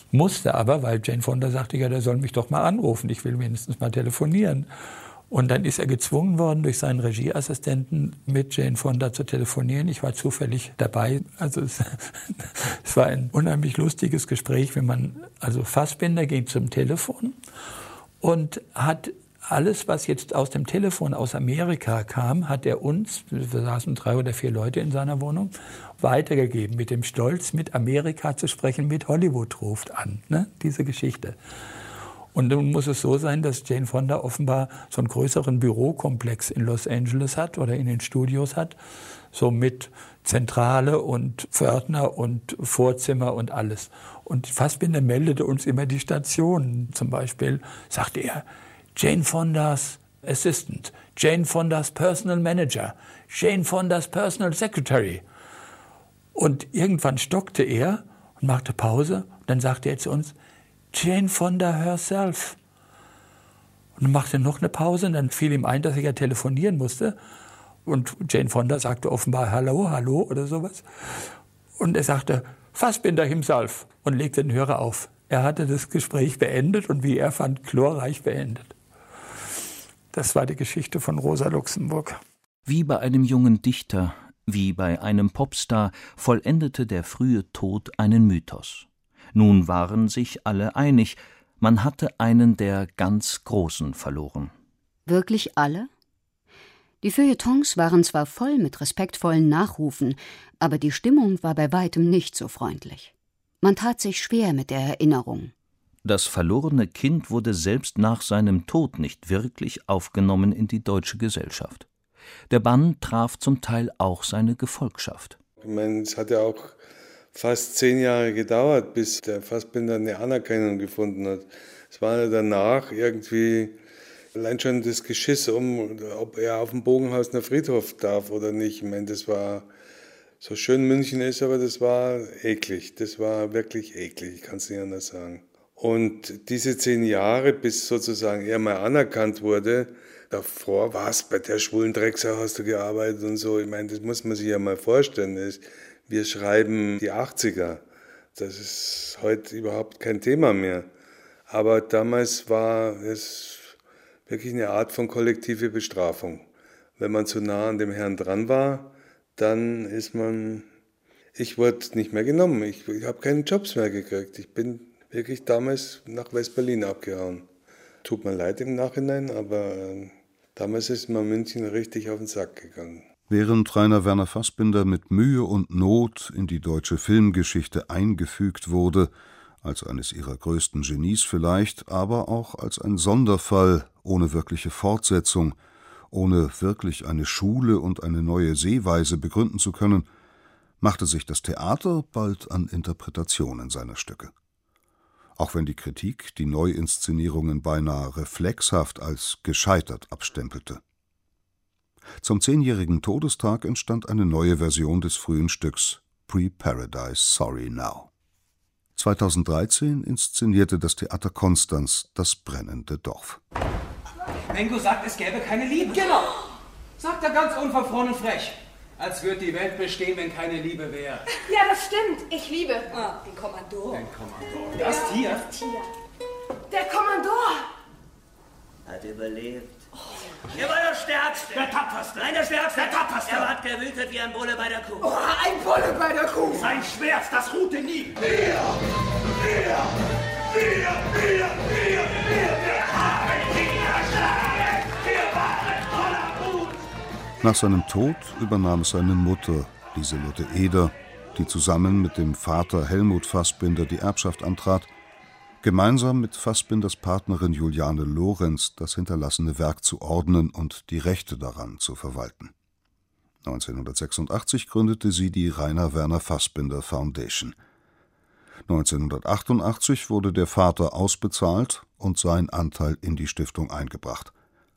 Musste aber, weil Jane Fonda sagte, ja, der soll mich doch mal anrufen, ich will wenigstens mal telefonieren. Und dann ist er gezwungen worden, durch seinen Regieassistenten mit Jane Fonda zu telefonieren. Ich war zufällig dabei. Also es war ein unheimlich lustiges Gespräch, also Fassbinder ging zum Telefon und hat alles, was jetzt aus dem Telefon aus Amerika kam, hat er uns, wir saßen 3 oder 4 Leute in seiner Wohnung, weitergegeben, mit dem Stolz, mit Amerika zu sprechen, mit Hollywood ruft an, ne? Diese Geschichte. Und nun muss es so sein, dass Jane Fonda offenbar so einen größeren Bürokomplex in Los Angeles hat oder in den Studios hat, so mit Zentrale und Pförtner und Vorzimmer und alles. Und Fassbinder meldete uns immer die Stationen. Zum Beispiel sagte er, Jane Fondas Assistant, Jane Fondas Personal Manager, Jane Fondas Personal Secretary. Und irgendwann stockte er und machte Pause. Und dann sagte er zu uns, Jane Fonda herself. Und dann machte er noch eine Pause und dann fiel ihm ein, dass er ja telefonieren musste. Und Jane Fonda sagte offenbar Hallo, hallo oder sowas. Und er sagte Fassbinder himself und legte den Hörer auf. Er hatte das Gespräch beendet und wie er fand, glorreich beendet. Das war die Geschichte von Rosa Luxemburg. Wie bei einem jungen Dichter, wie bei einem Popstar, vollendete der frühe Tod einen Mythos. Nun waren sich alle einig, man hatte einen der ganz Großen verloren. Wirklich alle? Die Feuilletons waren zwar voll mit respektvollen Nachrufen, aber die Stimmung war bei weitem nicht so freundlich. Man tat sich schwer mit der Erinnerung. Das verlorene Kind wurde selbst nach seinem Tod nicht wirklich aufgenommen in die deutsche Gesellschaft. Der Bann traf zum Teil auch seine Gefolgschaft. Ich meine, es hat ja auch fast 10 Jahre gedauert, bis der Fassbinder eine Anerkennung gefunden hat. Es war ja danach irgendwie allein schon das Geschiss ob er auf dem Bogenhausener Friedhof darf oder nicht. Ich meine, das war, so schön München ist, aber das war eklig. Das war wirklich eklig, ich kann es nicht anders sagen. Und diese 10 Jahre, bis sozusagen er mal anerkannt wurde, davor war es bei der schwulen Drecksau hast du gearbeitet und so. Ich meine, das muss man sich ja mal vorstellen. Wir schreiben die 80er. Das ist heute überhaupt kein Thema mehr. Aber damals war es wirklich eine Art von kollektive Bestrafung. Wenn man zu nah an dem Herrn dran war, dann ist man... Ich wurde nicht mehr genommen. Ich habe keine Jobs mehr gekriegt. Ich bin wirklich damals nach West-Berlin abgehauen. Tut mir leid im Nachhinein, aber damals ist mir München richtig auf den Sack gegangen. Während Rainer Werner Fassbinder mit Mühe und Not in die deutsche Filmgeschichte eingefügt wurde, als eines ihrer größten Genies vielleicht, aber auch als ein Sonderfall ohne wirkliche Fortsetzung, ohne wirklich eine Schule und eine neue Sehweise begründen zu können, machte sich das Theater bald an Interpretationen seiner Stücke. Auch wenn die Kritik die Neuinszenierungen beinahe reflexhaft als gescheitert abstempelte. Zum 10-jährigen Todestag entstand eine neue Version des frühen Stücks Pre-Paradise Sorry Now. 2013 inszenierte das Theater Konstanz das brennende Dorf. Mengo sagt, es gäbe keine Liebe. Genau. Sagt er ganz unverfroren und frech. Als würde die Welt bestehen, wenn keine Liebe wäre. Ja, das stimmt. Ich liebe den Kommandor. Den Kommandor. Das Tier? Das Tier. Der Kommandor. Hat überlebt. Oh. Er war der Stärkste. Der Tapferste. Nein, der Stärkste. Der Tapferste. Er hat gewütet wie ein Bulle bei der Kuh. Oh, ein Bulle bei der Kuh. Sein Schwert, das ruhte nie. Wir haben ihn erschlagen. Wir waren voller Mut. Nach seinem Tod übernahm es seine Mutter, Lieselotte Eder, die zusammen mit dem Vater Helmut Fassbinder die Erbschaft antrat, gemeinsam mit Fassbinders Partnerin Juliane Lorenz das hinterlassene Werk zu ordnen und die Rechte daran zu verwalten. 1986 gründete sie die Rainer Werner Fassbinder Foundation. 1988 wurde der Vater ausbezahlt und sein Anteil in die Stiftung eingebracht.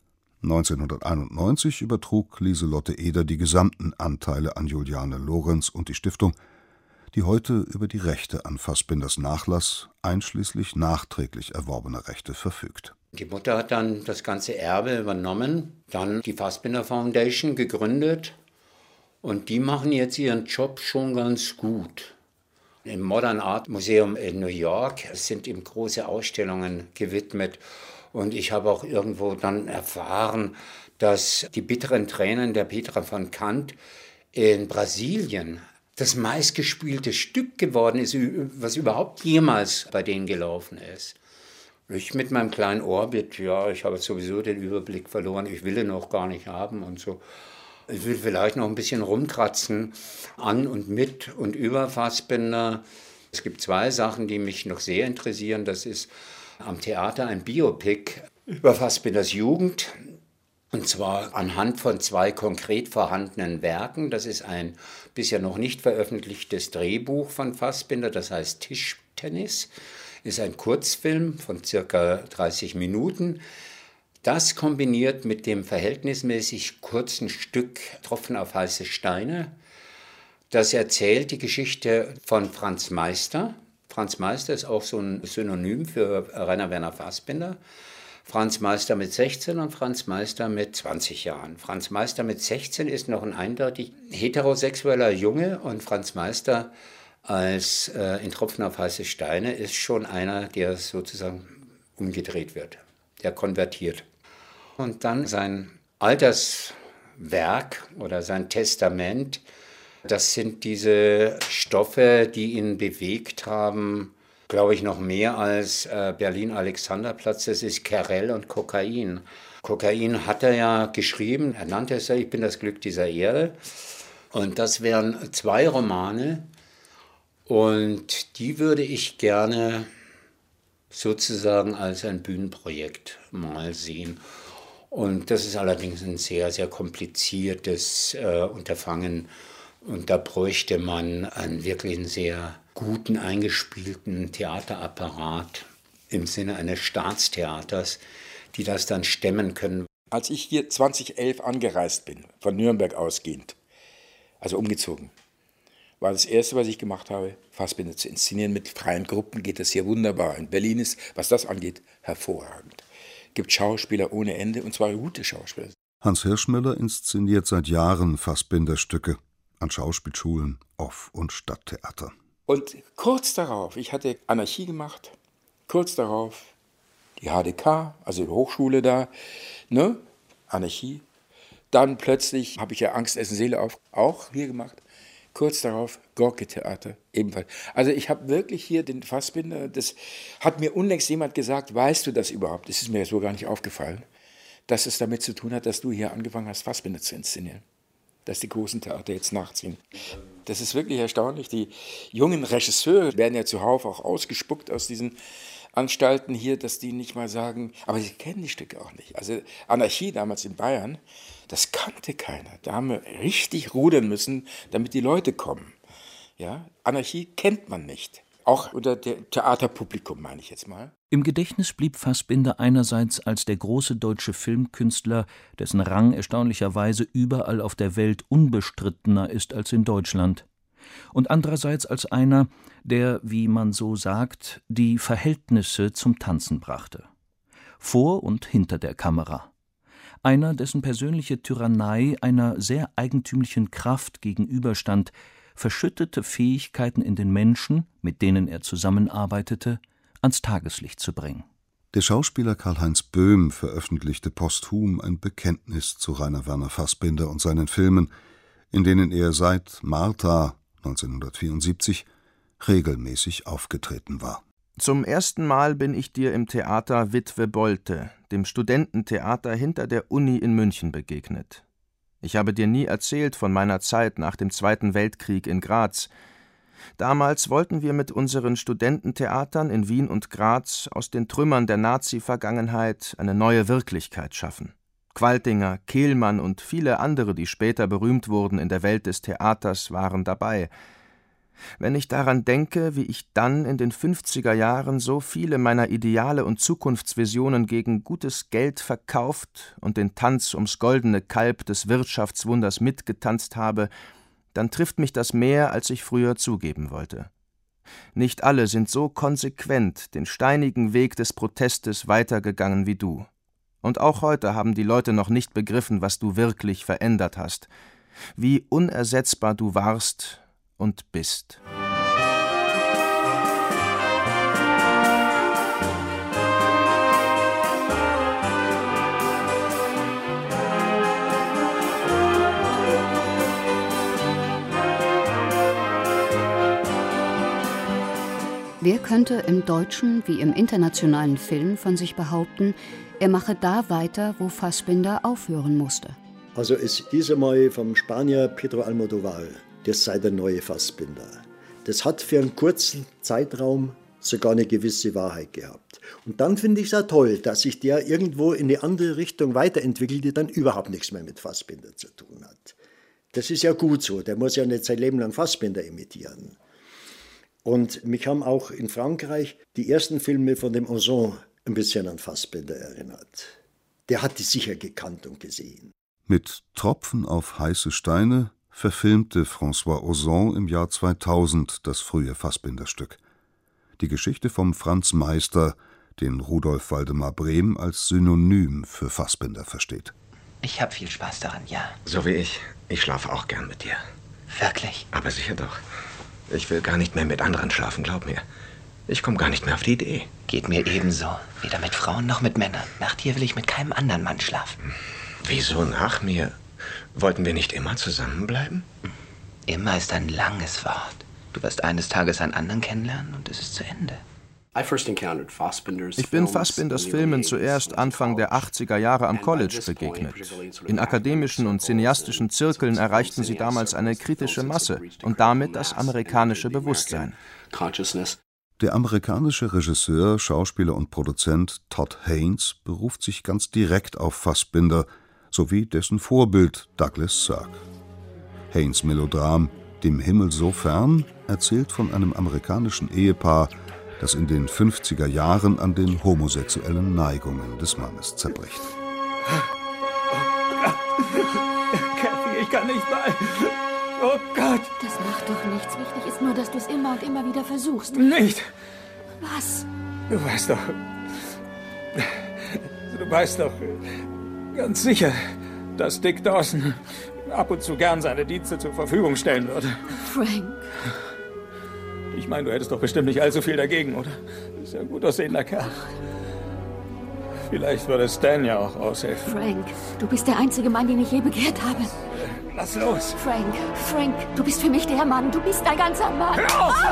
1991 übertrug Lieselotte Eder die gesamten Anteile an Juliane Lorenz und die Stiftung, die heute über die Rechte an Fassbinders Nachlass, einschließlich nachträglich erworbener Rechte, verfügt. Die Mutter hat dann das ganze Erbe übernommen, dann die Fassbinder Foundation gegründet und die machen jetzt ihren Job schon ganz gut. Im Modern Art Museum in New York sind ihm große Ausstellungen gewidmet. Und ich habe auch irgendwo dann erfahren, dass die bitteren Tränen der Petra von Kant in Brasilien das meistgespielte Stück geworden ist, was überhaupt jemals bei denen gelaufen ist. Ich mit meinem kleinen Orbit, ja, ich habe sowieso den Überblick verloren, ich will ihn auch gar nicht haben und so. Ich will vielleicht noch ein bisschen rumkratzen an und mit und über Fassbinder. Es gibt 2 Sachen, die mich noch sehr interessieren. Das ist am Theater ein Biopic über Fassbinders Jugend. Und zwar anhand von 2 konkret vorhandenen Werken. Das ist ein bisher noch nicht veröffentlichtes Drehbuch von Fassbinder, das heißt Tischtennis. Ist ein Kurzfilm von circa 30 Minuten. Das kombiniert mit dem verhältnismäßig kurzen Stück Tropfen auf heiße Steine. Das erzählt die Geschichte von Franz Meister. Franz Meister ist auch so ein Synonym für Rainer Werner Fassbinder. Franz Meister mit 16 und Franz Meister mit 20 Jahren. Franz Meister mit 16 ist noch ein eindeutig heterosexueller Junge und Franz Meister als in Tropfen auf heiße Steine ist schon einer, der sozusagen umgedreht wird, der konvertiert. Und dann sein Alterswerk oder sein Testament, das sind diese Stoffe, die ihn bewegt haben, glaube ich, noch mehr als Berlin-Alexanderplatz, das ist Querelle und Kokain. Kokain hat er ja geschrieben, er nannte es ja Ich bin das Glück dieser Erde. Und das wären 2 Romane und die würde ich gerne sozusagen als ein Bühnenprojekt mal sehen. Und das ist allerdings ein sehr, sehr kompliziertes Unterfangen. Und da bräuchte man einen wirklich sehr guten, eingespielten Theaterapparat im Sinne eines Staatstheaters, die das dann stemmen können. Als ich hier 2011 angereist bin, von Nürnberg ausgehend, also umgezogen, war das Erste, was ich gemacht habe, Fassbinder zu inszenieren. Mit freien Gruppen geht das hier wunderbar. In Berlin ist, was das angeht, hervorragend. Gibt Schauspieler ohne Ende, und zwar gute Schauspieler. Hans Hirschmüller inszeniert seit Jahren Fassbinder-Stücke an Schauspielschulen, Off- und Stadttheater. Und kurz darauf, ich hatte Anarchie gemacht, kurz darauf die HDK, also die Hochschule da, ne? Anarchie. Dann plötzlich habe ich ja Angst, Essen, Seele auf, auch hier gemacht. Kurz darauf Gorki-Theater, ebenfalls. Also ich habe wirklich hier den Fassbinder, das hat mir unlängst jemand gesagt, weißt du das überhaupt? Das ist mir so gar nicht aufgefallen, dass es damit zu tun hat, dass du hier angefangen hast, Fassbinder zu inszenieren. Dass die großen Theater jetzt nachziehen. Das ist wirklich erstaunlich. Die jungen Regisseure werden ja zuhauf auch ausgespuckt aus diesen Anstalten hier, dass die nicht mal sagen, aber sie kennen die Stücke auch nicht. Also Anarchie damals in Bayern, das kannte keiner. Da haben wir richtig rudern müssen, damit die Leute kommen. Ja? Anarchie kennt man nicht. Auch unter dem Theaterpublikum, meine ich jetzt mal. Im Gedächtnis blieb Fassbinder einerseits als der große deutsche Filmkünstler, dessen Rang erstaunlicherweise überall auf der Welt unbestrittener ist als in Deutschland, und andererseits als einer, der, wie man so sagt, die Verhältnisse zum Tanzen brachte. Vor und hinter der Kamera. Einer, dessen persönliche Tyrannei einer sehr eigentümlichen Kraft gegenüberstand, verschüttete Fähigkeiten in den Menschen, mit denen er zusammenarbeitete, ans Tageslicht zu bringen. Der Schauspieler Karl-Heinz Böhm veröffentlichte posthum ein Bekenntnis zu Rainer Werner Fassbinder und seinen Filmen, in denen er seit Martha 1974 regelmäßig aufgetreten war. Zum ersten Mal bin ich dir im Theater Witwe Bolte, dem Studententheater hinter der Uni in München, begegnet. Ich habe dir nie erzählt von meiner Zeit nach dem Zweiten Weltkrieg in Graz. Damals wollten wir mit unseren Studententheatern in Wien und Graz aus den Trümmern der Nazi-Vergangenheit eine neue Wirklichkeit schaffen. Qualtinger, Kehlmann und viele andere, die später berühmt wurden in der Welt des Theaters, waren dabei. Wenn ich daran denke, wie ich dann in den 50er Jahren so viele meiner Ideale und Zukunftsvisionen gegen gutes Geld verkauft und den Tanz ums goldene Kalb des Wirtschaftswunders mitgetanzt habe, dann trifft mich das mehr, als ich früher zugeben wollte. Nicht alle sind so konsequent den steinigen Weg des Protestes weitergegangen wie du. Und auch heute haben die Leute noch nicht begriffen, was du wirklich verändert hast, wie unersetzbar du warst und bist. Wer könnte im deutschen wie im internationalen Film von sich behaupten, er mache da weiter, wo Fassbinder aufhören musste? Also es hieß einmal vom Spanier Pedro Almodóvar, das sei der neue Fassbinder. Das hat für einen kurzen Zeitraum sogar eine gewisse Wahrheit gehabt. Und dann finde ich es auch toll, dass sich der irgendwo in eine andere Richtung weiterentwickelt, die dann überhaupt nichts mehr mit Fassbinder zu tun hat. Das ist ja gut so, der muss ja nicht sein Leben lang Fassbinder imitieren. Und mich haben auch in Frankreich die ersten Filme von dem Ozon ein bisschen an Fassbinder erinnert. Der hat die sicher gekannt und gesehen. Mit Tropfen auf heiße Steine verfilmte François Ozon im Jahr 2000 das frühe Fassbinder-Stück. Die Geschichte vom Franz Meister, den Rudolf Waldemar Brehm als Synonym für Fassbinder versteht. Ich habe viel Spaß daran, ja. So wie ich. Ich schlafe auch gern mit dir. Wirklich? Aber sicher doch. Ich will gar nicht mehr mit anderen schlafen, glaub mir. Ich komme gar nicht mehr auf die Idee. Geht mir ebenso. Weder mit Frauen noch mit Männern. Nach dir will ich mit keinem anderen Mann schlafen. Wieso nach mir? Wollten wir nicht immer zusammenbleiben? Immer ist ein langes Wort. Du wirst eines Tages einen anderen kennenlernen und es ist zu Ende. Ich bin Fassbinders Filmen zuerst Anfang der 80er Jahre am College begegnet. In akademischen und cineastischen Zirkeln erreichten sie damals eine kritische Masse und damit das amerikanische Bewusstsein. Der amerikanische Regisseur, Schauspieler und Produzent Todd Haynes beruft sich ganz direkt auf Fassbinder sowie dessen Vorbild Douglas Sirk. Haynes' Melodram »Dem Himmel so fern« erzählt von einem amerikanischen Ehepaar, das in den 50er Jahren an den homosexuellen Neigungen des Mannes zerbricht. Kathy, ich kann nicht mal. Oh Gott. Das macht doch nichts. Wichtig ist nur, dass du es immer und immer wieder versuchst. Nicht. Was? Du weißt doch ganz sicher, dass Dick Dawson ab und zu gern seine Dienste zur Verfügung stellen würde. Frank. Ich meine, du hättest doch bestimmt nicht allzu viel dagegen, oder? Ist ja ein gut aussehender Kerl. Vielleicht würde Stan ja auch aushelfen. Frank, du bist der einzige Mann, den ich je begehrt habe. Lass los. Frank, du bist für mich der Mann. Du bist ein ganzer Mann. Hör auf!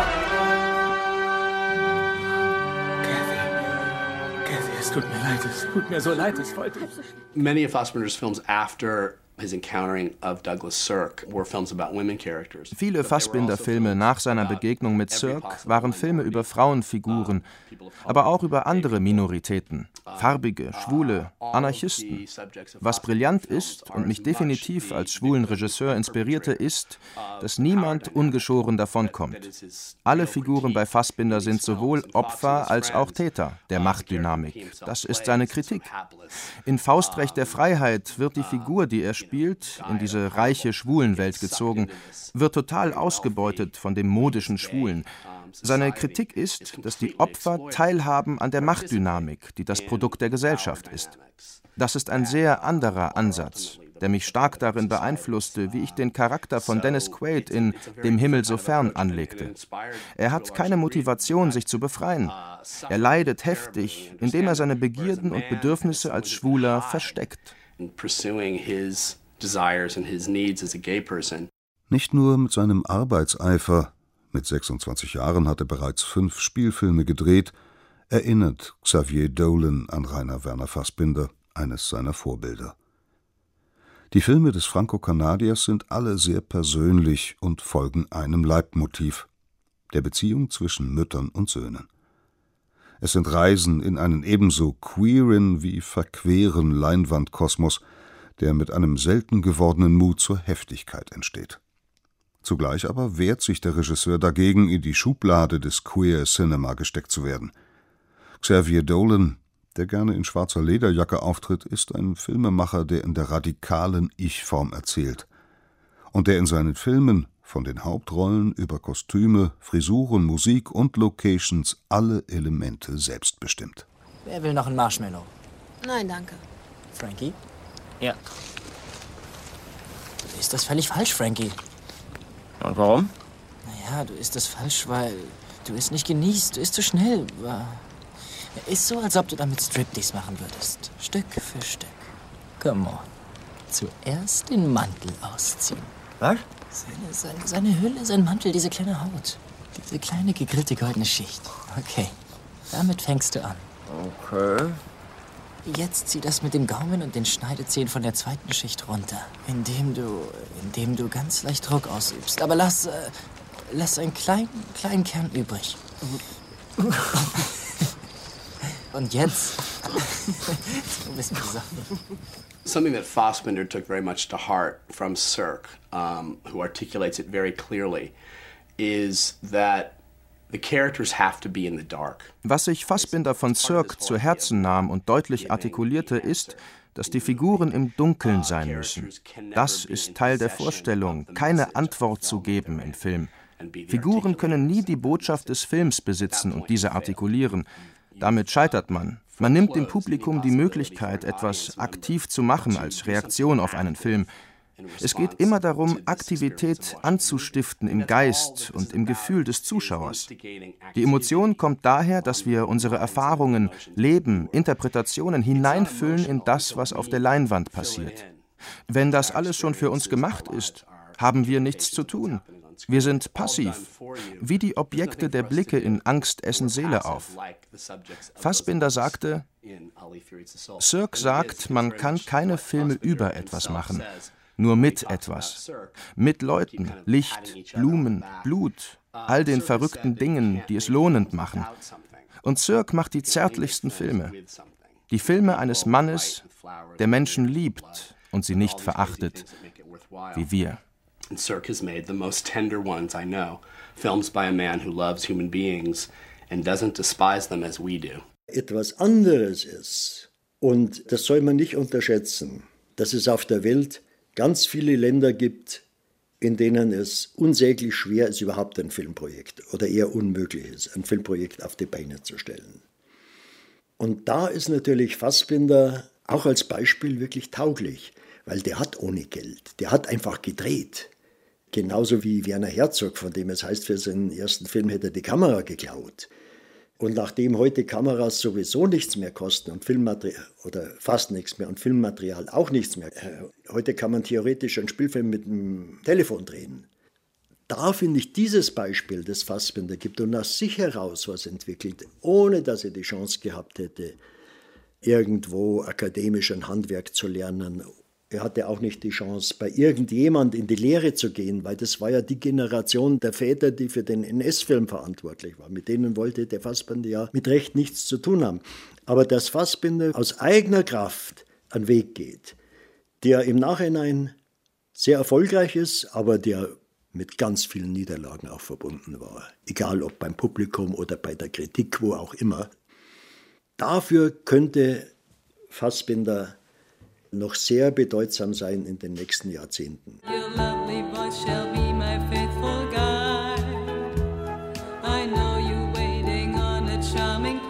Kathy, es tut mir leid. Es tut mir so leid. Es wollte ich. Many of Fassbinder's films after his encountering of Douglas Sirk were films about women characters. Viele Fassbinder-Filme nach seiner Begegnung mit Sirk waren Filme über Frauenfiguren, aber auch über andere Minoritäten, Farbige, Schwule, Anarchisten. Was brillant ist und mich definitiv als schwulen Regisseur inspirierte, ist, dass niemand ungeschoren davonkommt. Alle Figuren bei Fassbinder sind sowohl Opfer als auch Täter der Machtdynamik. Das ist seine Kritik. In Faustrecht der Freiheit wird die Figur, die er spielt, in diese reiche Schwulenwelt gezogen, wird total ausgebeutet von dem modischen Schwulen. Seine Kritik ist, dass die Opfer teilhaben an der Machtdynamik, die das Produkt der Gesellschaft ist. Das ist ein sehr anderer Ansatz, der mich stark darin beeinflusste, wie ich den Charakter von Dennis Quaid in »Dem Himmel so fern« anlegte. Er hat keine Motivation, sich zu befreien. Er leidet heftig, indem er seine Begierden und Bedürfnisse als Schwuler versteckt. Nicht nur mit seinem Arbeitseifer, mit 26 Jahren hat er bereits 5 Spielfilme gedreht, erinnert Xavier Dolan an Rainer Werner Fassbinder, eines seiner Vorbilder. Die Filme des Franco-Kanadiers sind alle sehr persönlich und folgen einem Leitmotiv, der Beziehung zwischen Müttern und Söhnen. Es sind Reisen in einen ebenso queeren wie verqueren Leinwandkosmos, der mit einem selten gewordenen Mut zur Heftigkeit entsteht. Zugleich aber wehrt sich der Regisseur dagegen, in die Schublade des Queer Cinema gesteckt zu werden. Xavier Dolan, der gerne in schwarzer Lederjacke auftritt, ist ein Filmemacher, der in der radikalen Ich-Form erzählt und der in seinen Filmen von den Hauptrollen über Kostüme, Frisuren, Musik und Locations alle Elemente selbst bestimmt. Wer will noch ein Marshmallow? Nein, danke. Frankie? Ja. Du isst das völlig falsch, Frankie. Und warum? Naja, du isst das falsch, weil du es nicht genießt. Du isst zu schnell. Ist so, als ob du damit Striptease machen würdest. Stück für Stück. Come on. Zuerst den Mantel ausziehen. Was? Seine Hülle, sein Mantel, diese kleine Haut. Diese kleine gegrillte goldene Schicht. Okay, damit fängst du an. Okay. Jetzt zieh das mit dem Gaumen und den Schneidezähnen von der zweiten Schicht runter, indem du ganz leicht Druck ausübst. Aber lass einen kleinen Kern übrig. Und jetzt ein bisschen besoffen. Something that Fassbinder took very much to heart from Cirque, who articulates it very clearly, is that the characters have to be in the dark. Was sich Fassbinder von Cirque zu Herzen nahm und deutlich artikulierte, ist, dass die Figuren im Dunkeln sein müssen. Das ist Teil der Vorstellung, keine Antwort zu geben im Film. Figuren können nie die Botschaft des Films besitzen und diese artikulieren. Damit scheitert man. Man nimmt dem Publikum die Möglichkeit, etwas aktiv zu machen als Reaktion auf einen Film. Es geht immer darum, Aktivität anzustiften im Geist und im Gefühl des Zuschauers. Die Emotion kommt daher, dass wir unsere Erfahrungen, Leben, Interpretationen hineinfüllen in das, was auf der Leinwand passiert. Wenn das alles schon für uns gemacht ist, haben wir nichts zu tun. Wir sind passiv, wie die Objekte der Blicke in Angst essen Seele auf. Fassbinder sagte, Cirque sagt, man kann keine Filme über etwas machen, nur mit etwas. Mit Leuten, Licht, Blumen, Blut, all den verrückten Dingen, die es lohnend machen. Und Cirque macht die zärtlichsten Filme. Die Filme eines Mannes, der Menschen liebt und sie nicht verachtet, wie wir. And Cirque has made the most tender ones I know. Films by a man who loves human beings and doesn't despise them as we do. Etwas anderes ist, und das soll man nicht unterschätzen, dass es auf der Welt ganz viele Länder gibt, in denen es unsäglich schwer ist, überhaupt ein Filmprojekt oder eher unmöglich ist, ein Filmprojekt auf die Beine zu stellen. Und da ist natürlich Fassbinder auch als Beispiel wirklich tauglich, weil der hat ohne Geld, der hat einfach gedreht. Genauso wie Werner Herzog, von dem es heißt, für seinen ersten Film hätte er die Kamera geklaut. Und nachdem heute Kameras sowieso nichts mehr kosten und Filmmaterial, oder fast nichts mehr und Filmmaterial auch nichts mehr, heute kann man theoretisch einen Spielfilm mit dem Telefon drehen. Da finde ich dieses Beispiel, das Fassbinder gibt und aus sich heraus was entwickelt, ohne dass er die Chance gehabt hätte, irgendwo akademisch ein Handwerk zu lernen. Er hatte auch nicht die Chance, bei irgendjemand in die Lehre zu gehen, weil das war ja die Generation der Väter, die für den NS-Film verantwortlich war. Mit denen wollte der Fassbinder ja mit Recht nichts zu tun haben. Aber dass Fassbinder aus eigener Kraft einen Weg geht, der im Nachhinein sehr erfolgreich ist, aber der mit ganz vielen Niederlagen auch verbunden war. Egal ob beim Publikum oder bei der Kritik, wo auch immer. Dafür könnte Fassbinder noch sehr bedeutsam sein in den nächsten Jahrzehnten. Your lovely voice shall be my faithful guide. I know you waiting on a charming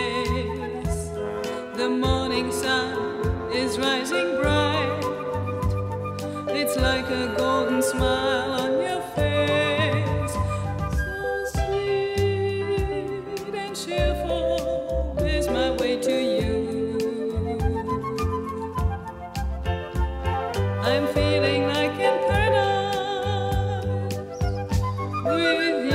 place. The morning sun is rising bright. It's like a golden smile on your face. So sweet and cheerful is my way to you. I'm feeling like in paradise with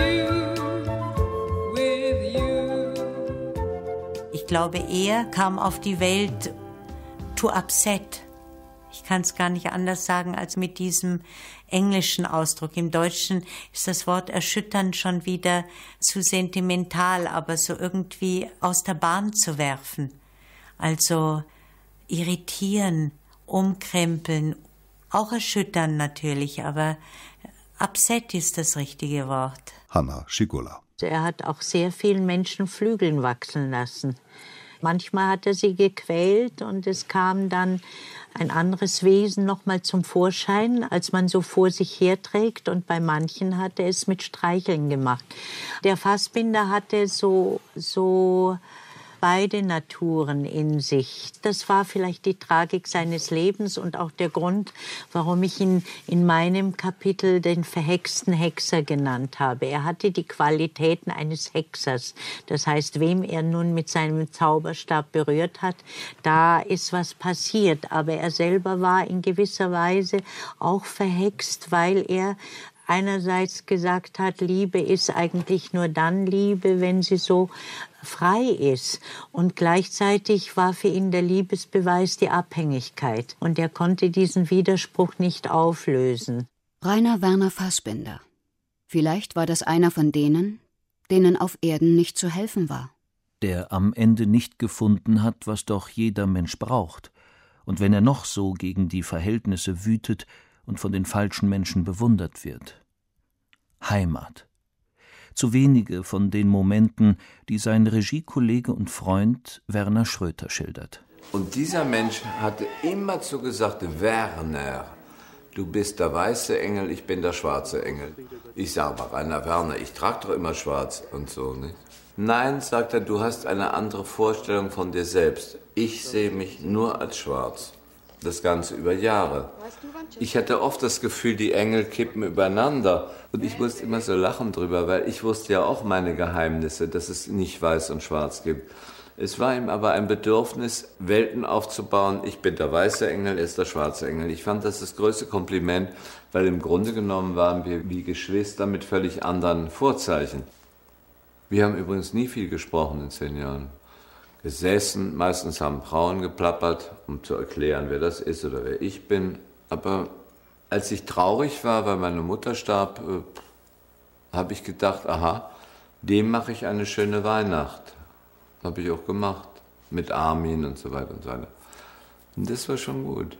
you. Ich glaube, er kam auf die Welt to upset. Ich kann es gar nicht anders sagen als mit diesem englischen Ausdruck. Im Deutschen ist das Wort erschüttern schon wieder zu sentimental, aber so irgendwie aus der Bahn zu werfen. Also irritieren, umkrempeln, auch erschüttern natürlich, aber upset ist das richtige Wort. Hanna Schigula. Er hat auch sehr vielen Menschen Flügeln wachsen lassen. Manchmal hat er sie gequält und es kam dann ein anderes Wesen noch mal zum Vorschein, als man so vor sich herträgt. Und bei manchen hat er es mit Streicheln gemacht. Der Fassbinder hatte so beide Naturen in sich. Das war vielleicht die Tragik seines Lebens und auch der Grund, warum ich ihn in meinem Kapitel den verhexten Hexer genannt habe. Er hatte die Qualitäten eines Hexers. Das heißt, wem er nun mit seinem Zauberstab berührt hat, da ist was passiert. Aber er selber war in gewisser Weise auch verhext, weil er einerseits gesagt hat, Liebe ist eigentlich nur dann Liebe, wenn sie so frei ist. Und gleichzeitig war für ihn der Liebesbeweis die Abhängigkeit. Und er konnte diesen Widerspruch nicht auflösen. Rainer Werner Fassbinder. Vielleicht war das einer von denen, denen auf Erden nicht zu helfen war. Der am Ende nicht gefunden hat, was doch jeder Mensch braucht. Und wenn er noch so gegen die Verhältnisse wütet und von den falschen Menschen bewundert wird. Heimat. Zu wenige von den Momenten, die sein Regiekollege und Freund Werner Schröter schildert. Und dieser Mensch hatte immerzu gesagt, Werner, du bist der weiße Engel, ich bin der schwarze Engel. Ich sage aber, Rainer Werner, ich trage doch immer schwarz und so, nicht? Nein, sagt er, du hast eine andere Vorstellung von dir selbst. Ich sehe mich nur als schwarz. Das Ganze über Jahre. Ich hatte oft das Gefühl, die Engel kippen übereinander. Und ich musste immer so lachen drüber, weil ich wusste ja auch meine Geheimnisse, dass es nicht weiß und schwarz gibt. Es war ihm aber ein Bedürfnis, Welten aufzubauen. Ich bin der weiße Engel, er ist der schwarze Engel. Ich fand das größte Kompliment, weil im Grunde genommen waren wir wie Geschwister mit völlig anderen Vorzeichen. Wir haben übrigens nie viel gesprochen in 10 Jahren. Gesessen, meistens haben Frauen geplappert, um zu erklären, wer das ist oder wer ich bin. Aber als ich traurig war, weil meine Mutter starb, habe ich gedacht, aha, dem mache ich eine schöne Weihnacht. Habe ich auch gemacht, mit Armin und so weiter und so weiter. Und das war schon gut.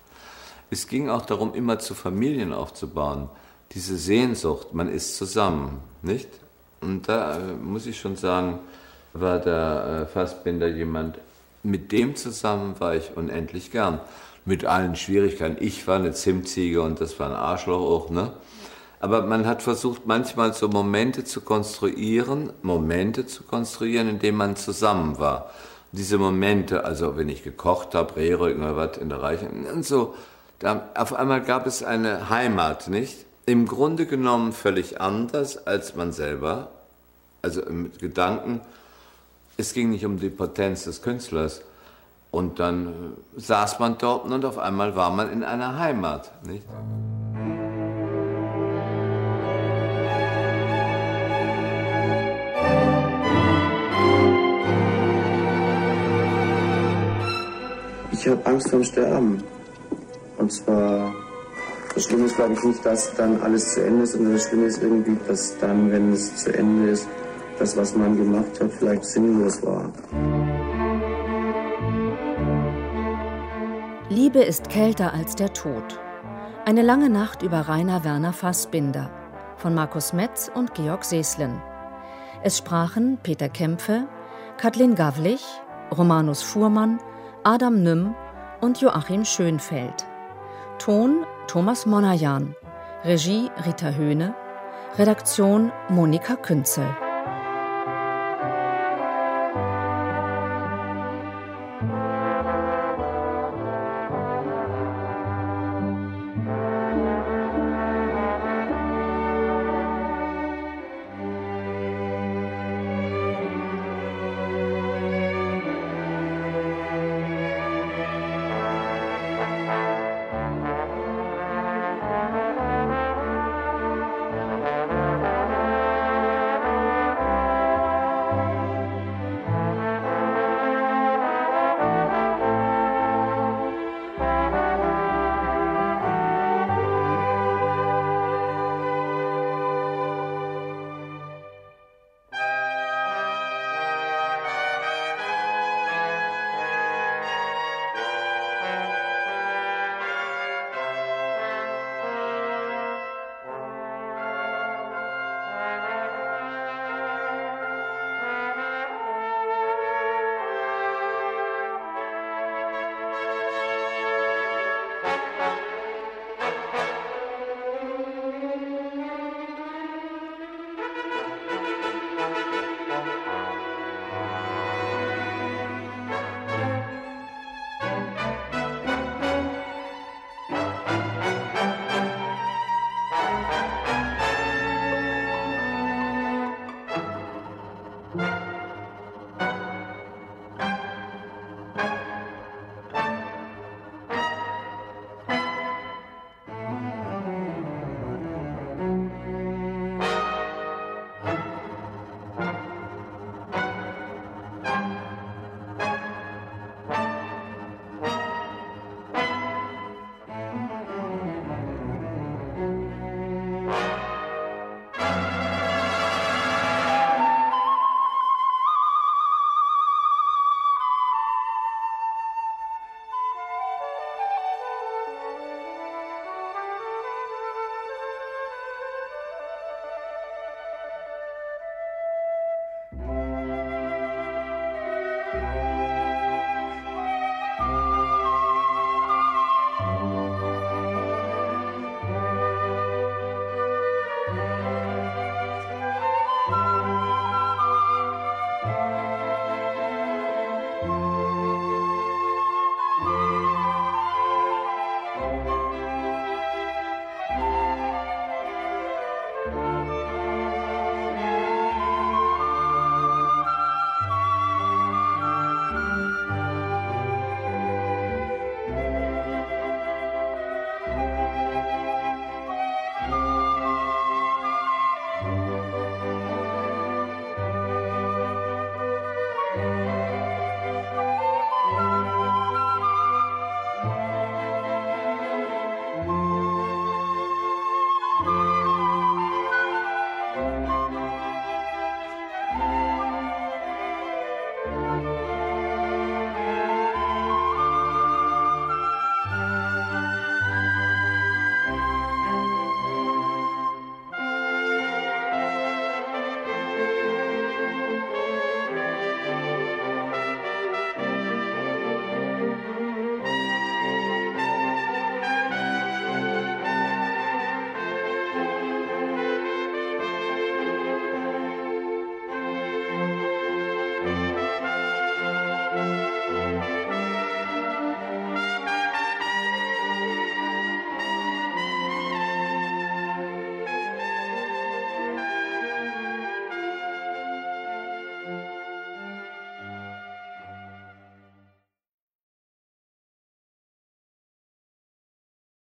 Es ging auch darum, immer zu Familien aufzubauen. Diese Sehnsucht, man ist zusammen, nicht? Und da muss ich schon sagen, war der Fassbinder jemand, mit dem zusammen war ich unendlich gern. Mit allen Schwierigkeiten. Ich war eine Zimtziege und das war ein Arschloch auch, ne? Aber man hat versucht, manchmal so Momente zu konstruieren, in denen man zusammen war. Diese Momente, also wenn ich gekocht habe, Rehrücken oder was in der Reiche und so, da, auf einmal gab es eine Heimat, nicht? Im Grunde genommen völlig anders als man selber. Also mit Gedanken, es ging nicht um die Potenz des Künstlers. Und dann saß man dort und auf einmal war man in einer Heimat, nicht? Ich habe Angst vorm Sterben. Und zwar, das Schlimme ist, glaube ich, nicht, dass dann alles zu Ende ist, sondern das Schlimme ist irgendwie, dass dann, wenn es zu Ende ist, das, was man gemacht hat, vielleicht sinnlos war. Liebe ist kälter als der Tod. Eine lange Nacht über Rainer Werner Fassbinder von Markus Metz und Georg Seeslen. Es sprachen Peter Kämpfe, Kathleen Gawlich, Romanus Fuhrmann, Adam Nümm und Joachim Schönfeld. Ton Thomas Monajan, Regie Rita Höhne, Redaktion Monika Künzel.